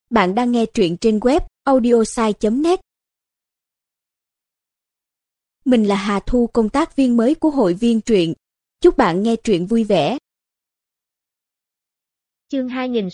Bạn đang nghe truyện trên web audiosai.net. Mình là Hà Thu, công tác viên mới của hội viên truyện. Chúc bạn nghe truyện vui vẻ. Chương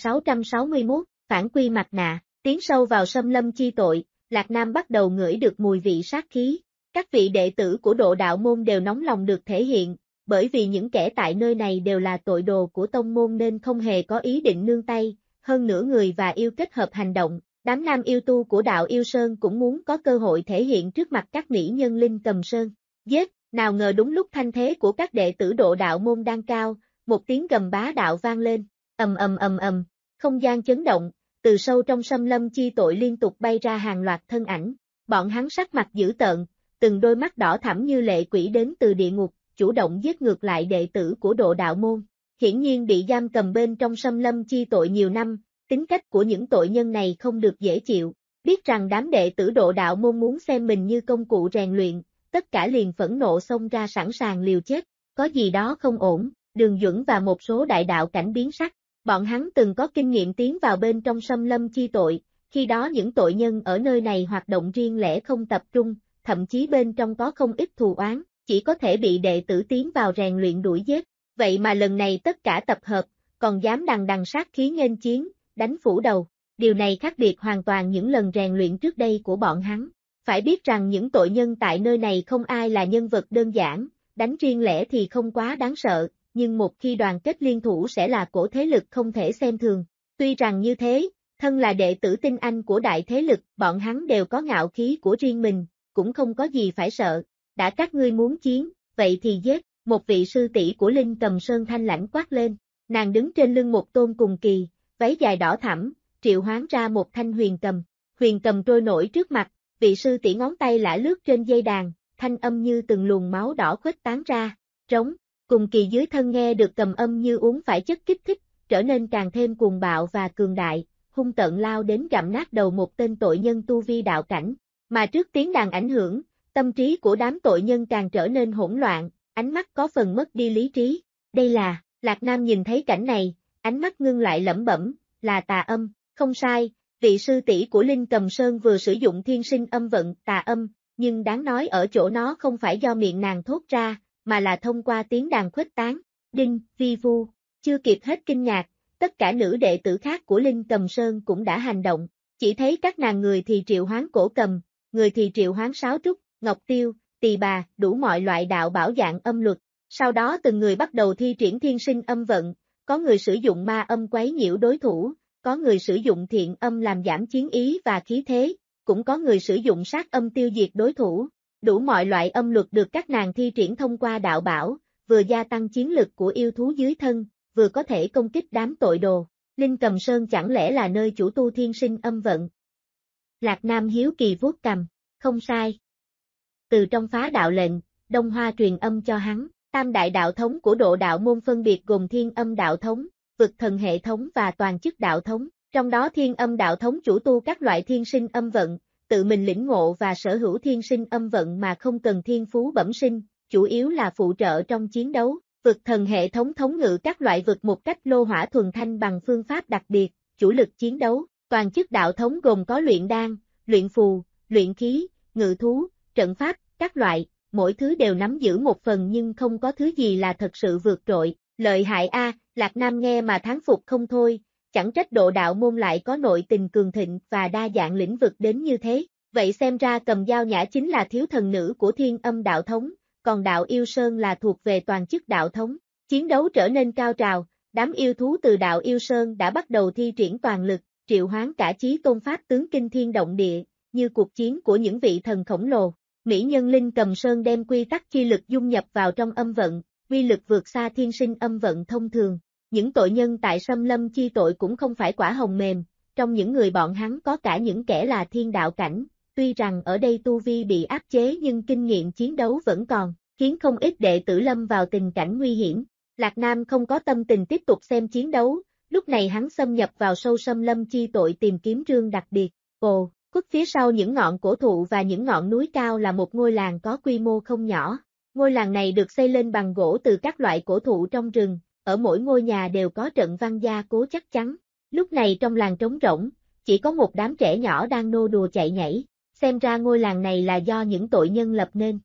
2661, Phản quy mặt nạ. Tiến sâu vào xâm lâm chi tội, Lạc Nam bắt đầu ngửi được mùi vị sát khí. Các vị đệ tử của Độ Đạo môn đều nóng lòng được thể hiện, bởi vì những kẻ tại nơi này đều là tội đồ của tông môn nên không hề có ý định nương tay, hơn nữa người và yêu kết hợp hành động. Đám nam yêu tu của Đạo Yêu Sơn cũng muốn có cơ hội thể hiện trước mặt các mỹ nhân Linh Cầm Sơn. Giết, nào ngờ đúng lúc thanh thế của các đệ tử Độ Đạo môn đang cao, một tiếng gầm bá đạo vang lên. Ầm ầm ầm ầm, không gian chấn động, từ sâu trong xâm lâm chi tội liên tục bay ra hàng loạt thân ảnh, bọn hắn sắc mặt dữ tợn, từng đôi mắt đỏ thẳm như lệ quỷ đến từ địa ngục, chủ động giết ngược lại đệ tử của Độ Đạo môn. Hiển nhiên bị giam cầm bên trong xâm lâm chi tội nhiều năm, tính cách của những tội nhân này không được dễ chịu, biết rằng đám đệ tử Độ Đạo môn muốn xem mình như công cụ rèn luyện, tất cả liền phẫn nộ xông ra sẵn sàng liều chết, có gì đó không ổn. Đường Duẩn và một số đại đạo cảnh biến sắc. Bọn hắn từng có kinh nghiệm tiến vào bên trong xâm lâm chi tội, khi đó những tội nhân ở nơi này hoạt động riêng lẻ không tập trung, thậm chí bên trong có không ít thù oán, chỉ có thể bị đệ tử tiến vào rèn luyện đuổi giết. Vậy mà lần này tất cả tập hợp, còn dám đằng đằng sát khí nghênh chiến, đánh phủ đầu. Điều này khác biệt hoàn toàn những lần rèn luyện trước đây của bọn hắn. Phải biết rằng những tội nhân tại nơi này không ai là nhân vật đơn giản, đánh riêng lẻ thì không quá đáng sợ, nhưng một khi đoàn kết liên thủ sẽ là cổ thế lực không thể xem thường. Tuy rằng như thế, thân là đệ tử tinh anh của đại thế lực, bọn hắn đều có ngạo khí của riêng mình, cũng không có gì phải sợ. Đã các ngươi muốn chiến, vậy thì giết. Một vị sư tỷ của Linh Cầm Sơn thanh lãnh quát lên. Nàng đứng trên lưng một tôn cùng kỳ, váy dài đỏ thẳm, triệu hoán ra một thanh huyền cầm. Huyền cầm trôi nổi trước mặt, vị sư tỷ ngón tay lả lướt trên dây đàn, thanh âm như từng luồng máu đỏ khuếch tán ra. Trống. Cùng kỳ dưới thân nghe được cầm âm như uống phải chất kích thích, trở nên càng thêm cuồng bạo và cường đại, hung tợn lao đến gặm nát đầu một tên tội nhân tu vi đạo cảnh. Mà trước tiếng đàn ảnh hưởng, tâm trí của đám tội nhân càng trở nên hỗn loạn, ánh mắt có phần mất đi lý trí. Đây là, Lạc Nam nhìn thấy cảnh này, ánh mắt ngưng lại lẩm bẩm, là tà âm. Không sai, vị sư tỷ của Linh Cầm Sơn vừa sử dụng thiên sinh âm vận tà âm, nhưng đáng nói ở chỗ nó không phải do miệng nàng thốt ra, mà là thông qua tiếng đàn khuếch tán. Đinh, vi vu, chưa kịp hết kinh ngạc, tất cả nữ đệ tử khác của Linh Cầm Sơn cũng đã hành động, chỉ thấy các nàng người thì triệu hoán cổ cầm, người thì triệu hoán sáo trúc, ngọc tiêu, tỳ bà, đủ mọi loại đạo bảo dạng âm luật, sau đó từng người bắt đầu thi triển thiên sinh âm vận, có người sử dụng ma âm quấy nhiễu đối thủ, có người sử dụng thiện âm làm giảm chiến ý và khí thế, cũng có người sử dụng sát âm tiêu diệt đối thủ. Đủ mọi loại âm luật được các nàng thi triển thông qua đạo bảo, vừa gia tăng chiến lực của yêu thú dưới thân, vừa có thể công kích đám tội đồ. Linh Cầm Sơn chẳng lẽ là nơi chủ tu thiên sinh âm vận? Lạc Nam hiếu kỳ vuốt cằm, không sai. Từ trong phá đạo lệnh, Đông Hoa truyền âm cho hắn, tam đại đạo thống của Độ Đạo môn phân biệt gồm thiên âm đạo thống, vực thần hệ thống và toàn chức đạo thống, trong đó thiên âm đạo thống chủ tu các loại thiên sinh âm vận, tự mình lĩnh ngộ và sở hữu thiên sinh âm vận mà không cần thiên phú bẩm sinh, chủ yếu là phụ trợ trong chiến đấu. Vực thần hệ thống thống ngự các loại vực một cách lô hỏa thuần thanh bằng phương pháp đặc biệt, chủ lực chiến đấu. Toàn chức đạo thống gồm có luyện đan, luyện phù, luyện khí, ngự thú, trận pháp, các loại, mỗi thứ đều nắm giữ một phần nhưng không có thứ gì là thật sự vượt trội. Lợi hại a, Lạc Nam nghe mà thán phục không thôi. Chẳng trách Độ Đạo môn lại có nội tình cường thịnh và đa dạng lĩnh vực đến như thế. Vậy xem ra Cầm Dao Nhã chính là thiếu thần nữ của thiên âm đạo thống, còn Đạo Yêu Sơn là thuộc về toàn chức đạo thống. Chiến đấu trở nên cao trào, đám yêu thú từ Đạo Yêu Sơn đã bắt đầu thi triển toàn lực, triệu hoán cả chí tôn pháp tướng kinh thiên động địa, như cuộc chiến của những vị thần khổng lồ. Mỹ nhân Linh Cầm Sơn đem quy tắc chi lực dung nhập vào trong âm vận, uy lực vượt xa thiên sinh âm vận thông thường. Những tội nhân tại xâm lâm chi tội cũng không phải quả hồng mềm, trong những người bọn hắn có cả những kẻ là thiên đạo cảnh, tuy rằng ở đây tu vi bị áp chế nhưng kinh nghiệm chiến đấu vẫn còn, khiến không ít đệ tử lâm vào tình cảnh nguy hiểm. Lạc Nam không có tâm tình tiếp tục xem chiến đấu, lúc này hắn xâm nhập vào sâu xâm lâm chi tội tìm kiếm rương đặc biệt. Ồ, khuất phía sau những ngọn cổ thụ và những ngọn núi cao là một ngôi làng có quy mô không nhỏ. Ngôi làng này được xây lên bằng gỗ từ các loại cổ thụ trong rừng. Ở mỗi ngôi nhà đều có trận văn gia cố chắc chắn. Lúc này trong làng trống rỗng, chỉ có một đám trẻ nhỏ đang nô đùa chạy nhảy, xem ra ngôi làng này là do những tội nhân lập nên.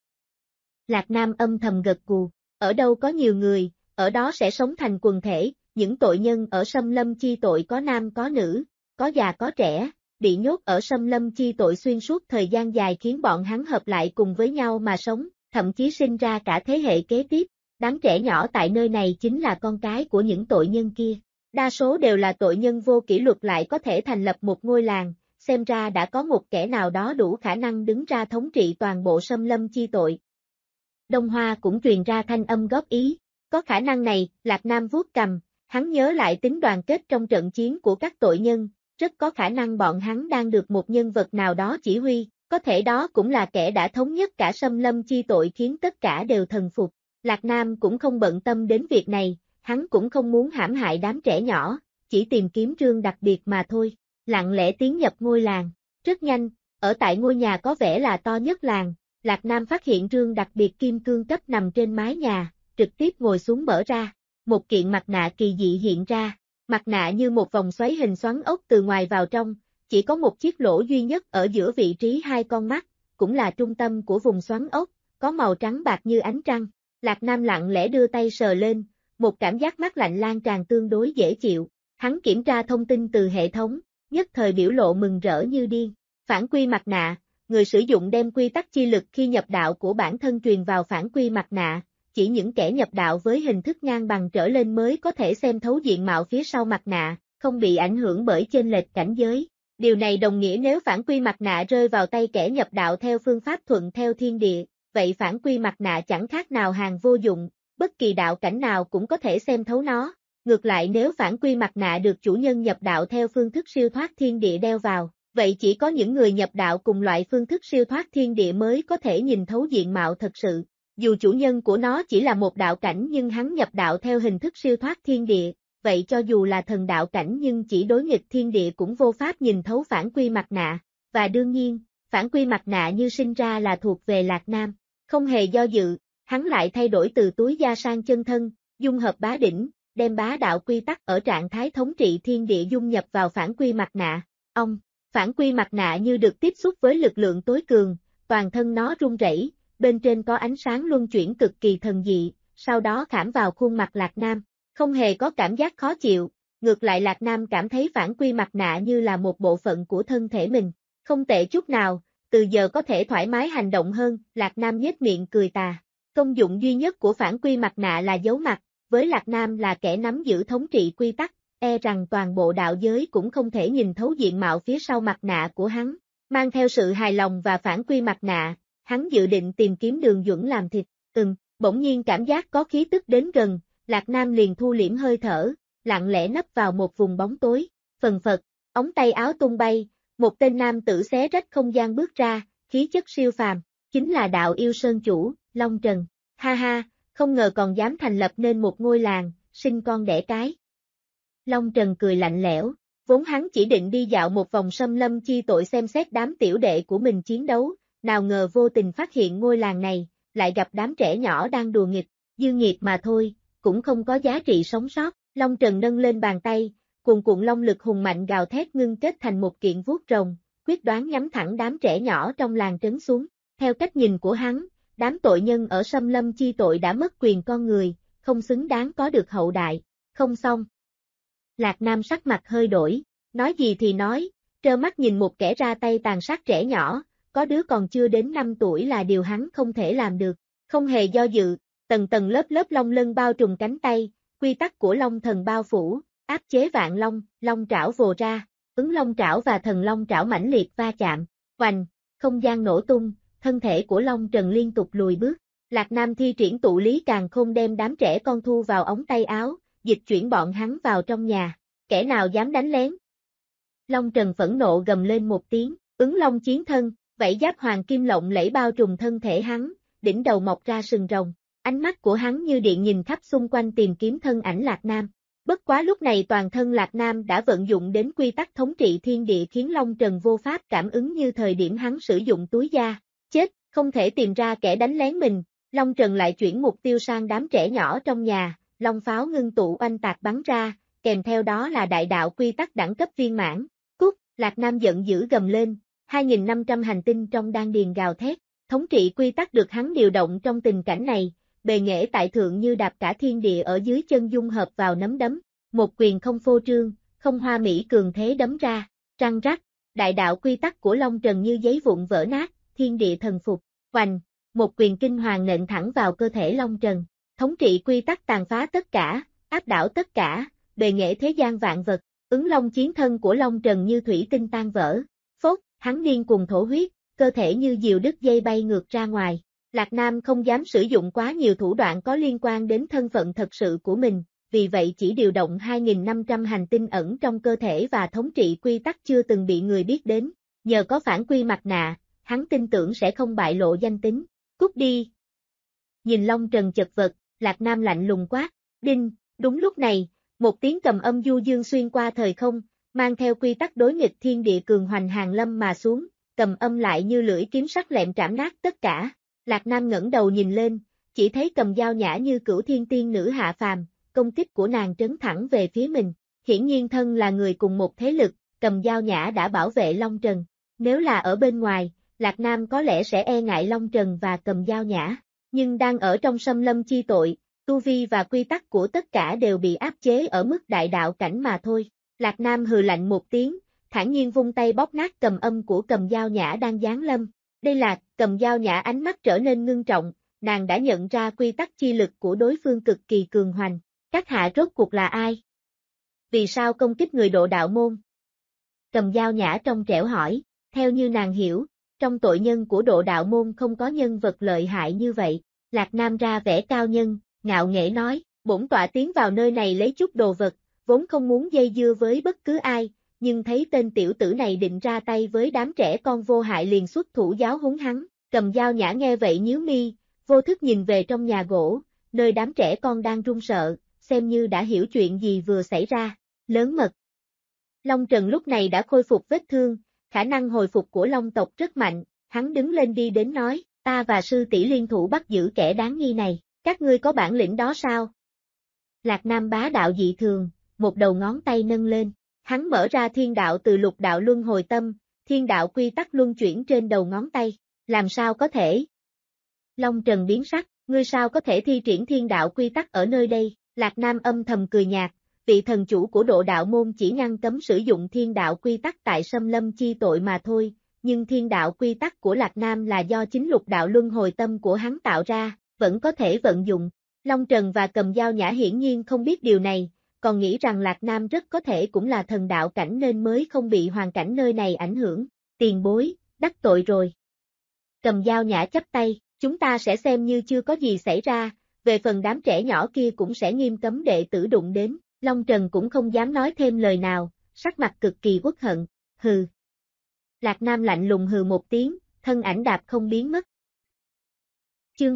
Lạc Nam âm thầm gật gù, ở đâu có nhiều người, ở đó sẽ sống thành quần thể, những tội nhân ở Sâm Lâm chi tội có nam có nữ, có già có trẻ, bị nhốt ở Sâm Lâm chi tội xuyên suốt thời gian dài khiến bọn hắn hợp lại cùng với nhau mà sống, thậm chí sinh ra cả thế hệ kế tiếp. Đám trẻ nhỏ tại nơi này chính là con cái của những tội nhân kia. Đa số đều là tội nhân vô kỷ luật lại có thể thành lập một ngôi làng, xem ra đã có một kẻ nào đó đủ khả năng đứng ra thống trị toàn bộ Sâm Lâm chi tội. Đông Hoa cũng truyền ra thanh âm góp ý, có khả năng này, Lạc Nam vuốt cằm, hắn nhớ lại tính đoàn kết trong trận chiến của các tội nhân, rất có khả năng bọn hắn đang được một nhân vật nào đó chỉ huy, có thể đó cũng là kẻ đã thống nhất cả Sâm Lâm chi tội khiến tất cả đều thần phục. Lạc Nam cũng không bận tâm đến việc này, hắn cũng không muốn hãm hại đám trẻ nhỏ, chỉ tìm kiếm trương đặc biệt mà thôi, lặng lẽ tiến nhập ngôi làng. Rất nhanh, ở tại ngôi nhà có vẻ là to nhất làng, Lạc Nam phát hiện trương đặc biệt kim cương cấp nằm trên mái nhà, trực tiếp ngồi xuống mở ra, một kiện mặt nạ kỳ dị hiện ra, mặt nạ như một vòng xoáy hình xoắn ốc từ ngoài vào trong, chỉ có một chiếc lỗ duy nhất ở giữa vị trí hai con mắt, cũng là trung tâm của vùng xoắn ốc, có màu trắng bạc như ánh trăng. Lạc Nam lặng lẽ đưa tay sờ lên, một cảm giác mát lạnh lan tràn tương đối dễ chịu, hắn kiểm tra thông tin từ hệ thống, nhất thời biểu lộ mừng rỡ như điên. Phản quy mặt nạ, người sử dụng đem quy tắc chi lực khi nhập đạo của bản thân truyền vào phản quy mặt nạ, chỉ những kẻ nhập đạo với hình thức ngang bằng trở lên mới có thể xem thấu diện mạo phía sau mặt nạ, không bị ảnh hưởng bởi chênh lệch cảnh giới. Điều này đồng nghĩa nếu phản quy mặt nạ rơi vào tay kẻ nhập đạo theo phương pháp thuận theo thiên địa, vậy phản quy mặt nạ chẳng khác nào hàng vô dụng, bất kỳ đạo cảnh nào cũng có thể xem thấu nó. Ngược lại nếu phản quy mặt nạ được chủ nhân nhập đạo theo phương thức siêu thoát thiên địa đeo vào, vậy chỉ có những người nhập đạo cùng loại phương thức siêu thoát thiên địa mới có thể nhìn thấu diện mạo thật sự. Dù chủ nhân của nó chỉ là một đạo cảnh nhưng hắn nhập đạo theo hình thức siêu thoát thiên địa, vậy cho dù là thần đạo cảnh nhưng chỉ đối nghịch thiên địa cũng vô pháp nhìn thấu phản quy mặt nạ. Và đương nhiên, phản quy mặt nạ như sinh ra là thuộc về Lạc Nam. Không hề do dự, hắn lại thay đổi từ túi da sang chân thân, dung hợp bá đỉnh, đem bá đạo quy tắc ở trạng thái thống trị thiên địa dung nhập vào phản quy mặt nạ. Phản quy mặt nạ như được tiếp xúc với lực lượng tối cường, toàn thân nó rung rẩy, bên trên có ánh sáng luân chuyển cực kỳ thần dị, sau đó khảm vào khuôn mặt Lạc Nam, không hề có cảm giác khó chịu, ngược lại Lạc Nam cảm thấy phản quy mặt nạ như là một bộ phận của thân thể mình, không tệ chút nào. Từ giờ có thể thoải mái hành động hơn, Lạc Nam nhếch miệng cười tà. Công dụng duy nhất của phản quy mặt nạ là giấu mặt, với Lạc Nam là kẻ nắm giữ thống trị quy tắc, e rằng toàn bộ đạo giới cũng không thể nhìn thấu diện mạo phía sau mặt nạ của hắn. Mang theo sự hài lòng và phản quy mặt nạ, hắn dự định tìm kiếm Đường Duẩn làm thịt. Bỗng nhiên cảm giác có khí tức đến gần, Lạc Nam liền thu liễm hơi thở, lặng lẽ nấp vào một vùng bóng tối. Phần phật, ống tay áo tung bay. Một tên nam tử xé rách không gian bước ra, khí chất siêu phàm, chính là đạo yêu sơn chủ, Long Trần. Ha ha, không ngờ còn dám thành lập nên một ngôi làng, sinh con đẻ cái. Long Trần cười lạnh lẽo, vốn hắn chỉ định đi dạo một vòng Sâm Lâm chi tội xem xét đám tiểu đệ của mình chiến đấu, nào ngờ vô tình phát hiện ngôi làng này, lại gặp đám trẻ nhỏ đang đùa nghịch, dư nghiệt mà thôi, cũng không có giá trị sống sót. Long Trần nâng lên bàn tay, cuồn cuộn long lực hùng mạnh gào thét ngưng kết thành một kiện vuốt rồng, quyết đoán nhắm thẳng đám trẻ nhỏ trong làng trấn xuống. Theo cách nhìn của hắn, đám tội nhân ở Sâm Lâm chi tội đã mất quyền con người, không xứng đáng có được hậu đại. Không xong. Lạc Nam sắc mặt hơi đổi, nói gì thì nói, trơ mắt nhìn một kẻ ra tay tàn sát trẻ nhỏ, có đứa còn chưa đến 5 tuổi là điều hắn không thể làm được. Không hề do dự, tầng tầng lớp lớp long lân bao trùm cánh tay, quy tắc của Long Thần bao phủ, áp chế vạn long, long trảo vồ ra, ứng long trảo và thần long trảo mãnh liệt va chạm, oành, không gian nổ tung, thân thể của Long Trần liên tục lùi bước. Lạc Nam thi triển tụ lý càn khôn đem đám trẻ con thu vào ống tay áo, dịch chuyển bọn hắn vào trong nhà, kẻ nào dám đánh lén. Long Trần phẫn nộ gầm lên một tiếng, ứng long chiến thân, vảy giáp hoàng kim lộng lẫy bao trùm thân thể hắn, đỉnh đầu mọc ra sừng rồng, ánh mắt của hắn như điện nhìn khắp xung quanh tìm kiếm thân ảnh Lạc Nam. Bất quá lúc này toàn thân Lạc Nam đã vận dụng đến quy tắc thống trị thiên địa khiến Long Trần vô pháp cảm ứng như thời điểm hắn sử dụng túi da. Chết, không thể tìm ra kẻ đánh lén mình, Long Trần lại chuyển mục tiêu sang đám trẻ nhỏ trong nhà, long pháo ngưng tụ oanh tạc bắn ra, kèm theo đó là đại đạo quy tắc đẳng cấp viên mãn. Cút, Lạc Nam giận dữ gầm lên, 2.500 hành tinh trong đan điền gào thét, thống trị quy tắc được hắn điều động trong tình cảnh này, bề nghệ tại thượng như đạp cả thiên địa ở dưới chân dung hợp vào nắm đấm, một quyền không phô trương, không hoa mỹ cường thế đấm ra, răng rắc, đại đạo quy tắc của Long Trần như giấy vụn vỡ nát, thiên địa thần phục, oành, một quyền kinh hoàng nện thẳng vào cơ thể Long Trần, thống trị quy tắc tàn phá tất cả, áp đảo tất cả, bề nghệ thế gian vạn vật, ứng long chiến thân của Long Trần như thủy tinh tan vỡ, phốt, hắn điên cuồng thổ huyết, cơ thể như diều đứt dây bay ngược ra ngoài. Lạc Nam không dám sử dụng quá nhiều thủ đoạn có liên quan đến thân phận thật sự của mình, vì vậy chỉ điều động 2.500 hành tinh ẩn trong cơ thể và thống trị quy tắc chưa từng bị người biết đến. Nhờ có phản quy mặt nạ, hắn tin tưởng sẽ không bại lộ danh tính. Cút đi! Nhìn Long Trần chật vật, Lạc Nam lạnh lùng quát, đinh, đúng lúc này, một tiếng cầm âm du dương xuyên qua thời không, mang theo quy tắc đối nghịch thiên địa cường hoành hàng lâm mà xuống, cầm âm lại như lưỡi kiếm sắc lẹm trảm nát tất cả. Lạc Nam ngẩng đầu nhìn lên, chỉ thấy Cầm Dao Nhã như cửu thiên tiên nữ hạ phàm, công kích của nàng trấn thẳng về phía mình. Hiển nhiên thân là người cùng một thế lực, Cầm Dao Nhã đã bảo vệ Long Trần. Nếu là ở bên ngoài, Lạc Nam có lẽ sẽ e ngại Long Trần và Cầm Dao Nhã, nhưng đang ở trong xâm lâm chi tội, tu vi và quy tắc của tất cả đều bị áp chế ở mức đại đạo cảnh mà thôi. Lạc Nam hừ lạnh một tiếng, thản nhiên vung tay bóp nát cầm âm của Cầm Dao Nhã đang giáng lâm. Đây là, Cầm Dao Nhã ánh mắt trở nên ngưng trọng, nàng đã nhận ra quy tắc chi lực của đối phương cực kỳ cường hoành. Các hạ rốt cuộc là ai? Vì sao công kích người độ đạo môn? Cầm Dao Nhã trong trẻo hỏi, theo như nàng hiểu, trong tội nhân của độ đạo môn không có nhân vật lợi hại như vậy. Lạc Nam ra vẻ cao nhân, ngạo nghễ nói, bổn tọa tiến vào nơi này lấy chút đồ vật, vốn không muốn dây dưa với bất cứ ai, nhưng thấy tên tiểu tử này định ra tay với đám trẻ con vô hại liền xuất thủ giáo huấn hắn. Cầm Dao Nhã nghe vậy nhíu mi, vô thức nhìn về trong nhà gỗ, nơi đám trẻ con đang run sợ, xem như đã hiểu chuyện gì vừa xảy ra. Lớn mật. Long Trần lúc này đã khôi phục vết thương, khả năng hồi phục của Long tộc rất mạnh, hắn đứng lên đi đến nói, ta và sư tỷ liên thủ bắt giữ kẻ đáng nghi này, các ngươi có bản lĩnh đó sao? Lạc Nam bá đạo dị thường, một đầu ngón tay nâng lên, hắn mở ra thiên đạo từ lục đạo luân hồi tâm, thiên đạo quy tắc luân chuyển trên đầu ngón tay, làm sao có thể? Long Trần biến sắc, ngươi sao có thể thi triển thiên đạo quy tắc ở nơi đây? Lạc Nam âm thầm cười nhạt, vị thần chủ của độ đạo môn chỉ ngăn cấm sử dụng thiên đạo quy tắc tại xâm lâm chi tội mà thôi, nhưng thiên đạo quy tắc của Lạc Nam là do chính lục đạo luân hồi tâm của hắn tạo ra, vẫn có thể vận dụng. Long Trần và Cầm Dao Nhã hiển nhiên không biết điều này, còn nghĩ rằng Lạc Nam rất có thể cũng là thần đạo cảnh nên mới không bị hoàn cảnh nơi này ảnh hưởng. Tiền bối, đắc tội rồi. Cầm Dao Nhã chắp tay, chúng ta sẽ xem như chưa có gì xảy ra, về phần đám trẻ nhỏ kia cũng sẽ nghiêm cấm đệ tử đụng đến. Long Trần cũng không dám nói thêm lời nào, sắc mặt cực kỳ uất hận, hừ. Lạc Nam lạnh lùng hừ một tiếng, thân ảnh đạp không biến mất. Chương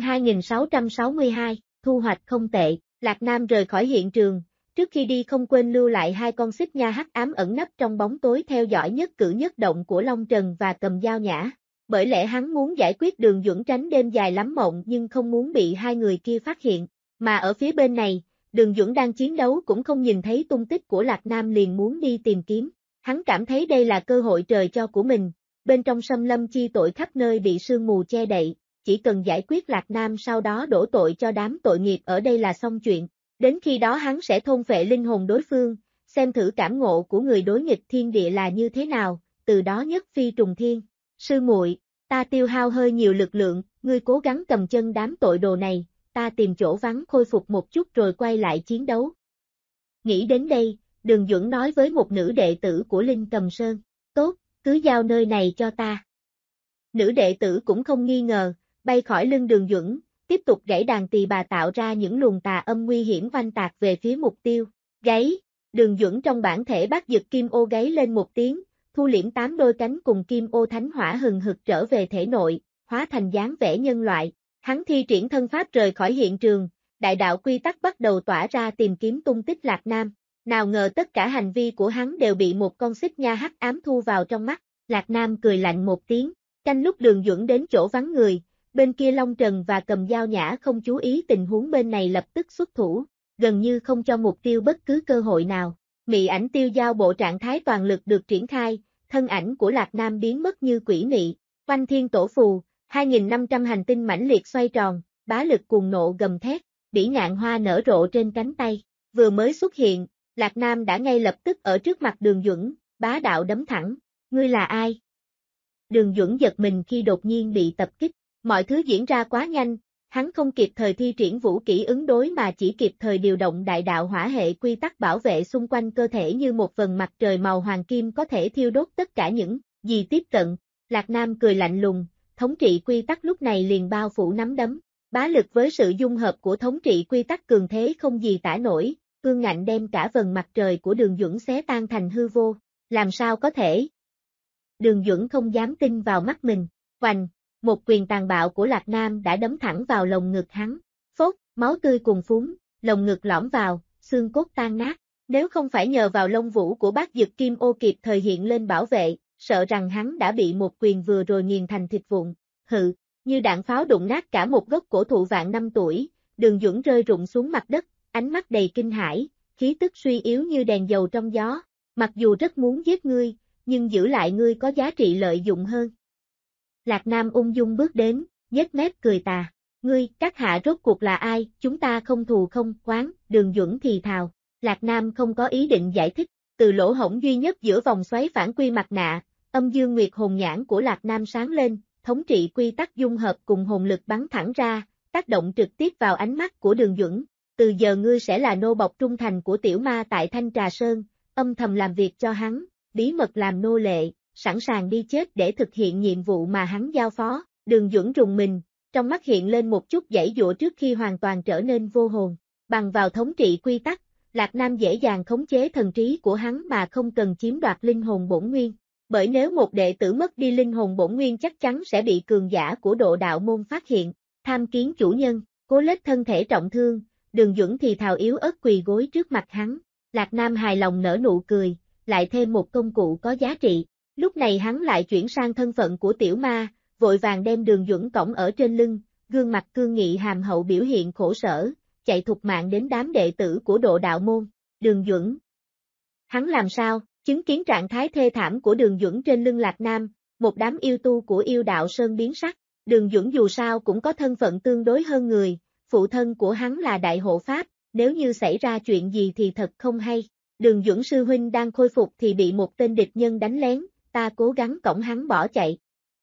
2662, thu hoạch không tệ, Lạc Nam rời khỏi hiện trường, trước khi đi không quên lưu lại hai con xích nha hắc ám ẩn nấp trong bóng tối theo dõi nhất cử nhất động của Long Trần và Cầm Dao Nhã. Bởi lẽ hắn muốn giải quyết Đường Duẩn tránh đêm dài lắm mộng nhưng không muốn bị hai người kia phát hiện, mà ở phía bên này, Đường Duẩn đang chiến đấu cũng không nhìn thấy tung tích của Lạc Nam liền muốn đi tìm kiếm. Hắn cảm thấy đây là cơ hội trời cho của mình, bên trong xâm lâm chi tội khắp nơi bị sương mù che đậy, chỉ cần giải quyết Lạc Nam sau đó đổ tội cho đám tội nghiệp ở đây là xong chuyện. Đến khi đó hắn sẽ thôn phệ linh hồn đối phương, xem thử cảm ngộ của người đối nghịch thiên địa là như thế nào, từ đó nhất phi trùng thiên. Sư muội, ta tiêu hao hơi nhiều lực lượng, ngươi cố gắng cầm chân đám tội đồ này, ta tìm chỗ vắng khôi phục một chút rồi quay lại chiến đấu. Nghĩ đến đây, Đường Duẩn nói với một nữ đệ tử của Linh Cầm Sơn, tốt, cứ giao nơi này cho ta. Nữ đệ tử cũng không nghi ngờ, bay khỏi lưng Đường Duẩn, tiếp tục gãy đàn tỳ bà tạo ra những luồng tà âm nguy hiểm oanh tạc về phía mục tiêu. Gáy, Đường Duẩn trong bản thể bát dực kim ô gáy lên một tiếng, thu liễm 8 đôi cánh cùng kim ô thánh hỏa hừng hực trở về thể nội, hóa thành dáng vẻ nhân loại. Hắn thi triển thân pháp rời khỏi hiện trường, đại đạo quy tắc bắt đầu tỏa ra tìm kiếm tung tích Lạc Nam. Nào ngờ tất cả hành vi của hắn đều bị một con xích nha hắc ám thu vào trong mắt. Lạc Nam cười lạnh một tiếng, canh lúc Đường Duẩn đến chỗ vắng người, bên kia Long Trần và Cầm Dao Nhã không chú ý tình huống bên này lập tức xuất thủ, gần như không cho mục tiêu bất cứ cơ hội nào. Mị ảnh tiêu giao bộ trạng thái toàn lực được triển khai, thân ảnh của Lạc Nam biến mất như quỷ mị. Oanh thiên tổ phù, 2.500 hành tinh mãnh liệt xoay tròn, bá lực cuồng nộ gầm thét, bỉ ngạn hoa nở rộ trên cánh tay. Vừa mới xuất hiện, Lạc Nam đã ngay lập tức ở trước mặt Đường Duẩn, bá đạo đấm thẳng. Ngươi là ai? Đường Duẩn giật mình khi đột nhiên bị tập kích. Mọi thứ diễn ra quá nhanh, hắn không kịp thời thi triển vũ kỹ ứng đối mà chỉ kịp thời điều động đại đạo hỏa hệ quy tắc bảo vệ xung quanh cơ thể như một vầng mặt trời màu hoàng kim có thể thiêu đốt tất cả những gì tiếp cận. Lạc Nam cười lạnh lùng, thống trị quy tắc lúc này liền bao phủ nắm đấm. Bá lực với sự dung hợp của thống trị quy tắc cường thế không gì tả nổi, cương ngạnh đem cả vầng mặt trời của Đường Duẩn xé tan thành hư vô. Làm sao có thể? Đường Duẩn không dám tin vào mắt mình. Oành, một quyền tàn bạo của Lạc Nam đã đấm thẳng vào lồng ngực hắn. Phốt, máu tươi cuồn phún, lồng ngực lõm vào, xương cốt tan nát. Nếu không phải nhờ vào lông vũ của bác dực kim ô kịp thời hiện lên bảo vệ, sợ rằng hắn đã bị một quyền vừa rồi nghiền thành thịt vụn. Hự, như đạn pháo đụng nát cả một gốc cổ thụ vạn năm tuổi, Đường Duẩn rơi rụng xuống mặt đất, ánh mắt đầy kinh hãi, khí tức suy yếu như đèn dầu trong gió. Mặc dù rất muốn giết ngươi, nhưng giữ lại ngươi có giá trị lợi dụng hơn. Lạc Nam ung dung bước đến, nhếch mép cười tà. Ngươi, các hạ rốt cuộc là ai, chúng ta không thù không oán, Đường Duẩn thì thào. Lạc Nam không có ý định giải thích, từ lỗ hổng duy nhất giữa vòng xoáy phản quy mặt nạ, âm dương nguyệt hồn nhãn của Lạc Nam sáng lên, thống trị quy tắc dung hợp cùng hồn lực bắn thẳng ra, tác động trực tiếp vào ánh mắt của Đường Duẩn. Từ giờ ngươi sẽ là nô bộc trung thành của tiểu ma tại Thanh Trà Sơn, âm thầm làm việc cho hắn, bí mật làm nô lệ, sẵn sàng đi chết để thực hiện nhiệm vụ mà hắn giao phó. Đường Duẩn rùng mình, trong mắt hiện lên một chút giãy giụa trước khi hoàn toàn trở nên vô hồn. Bằng vào thống trị quy tắc, Lạc Nam dễ dàng khống chế thần trí của hắn mà không cần chiếm đoạt linh hồn bổn nguyên. Bởi nếu một đệ tử mất đi linh hồn bổn nguyên chắc chắn sẽ bị cường giả của độ đạo môn phát hiện. Tham kiến chủ nhân, Cố Lết thân thể trọng thương, Đường Duẩn thì thào yếu ớt quỳ gối trước mặt hắn. Lạc Nam hài lòng nở nụ cười, lại thêm một công cụ có giá trị. Lúc này hắn lại chuyển sang thân phận của tiểu ma, vội vàng đem Đường Duẩn cõng ở trên lưng, gương mặt cương nghị hàm hậu biểu hiện khổ sở, chạy thục mạng đến đám đệ tử của độ đạo môn. Đường Duẩn. Hắn làm sao? Chứng kiến trạng thái thê thảm của Đường Duẩn trên lưng Lạc Nam, một đám yêu tu của yêu đạo sơn biến sắc. Đường Duẩn dù sao cũng có thân phận tương đối hơn người, phụ thân của hắn là đại hộ pháp, nếu như xảy ra chuyện gì thì thật không hay. Đường Duẩn sư huynh đang khôi phục thì bị một tên địch nhân đánh lén, ta cố gắng cõng hắn bỏ chạy.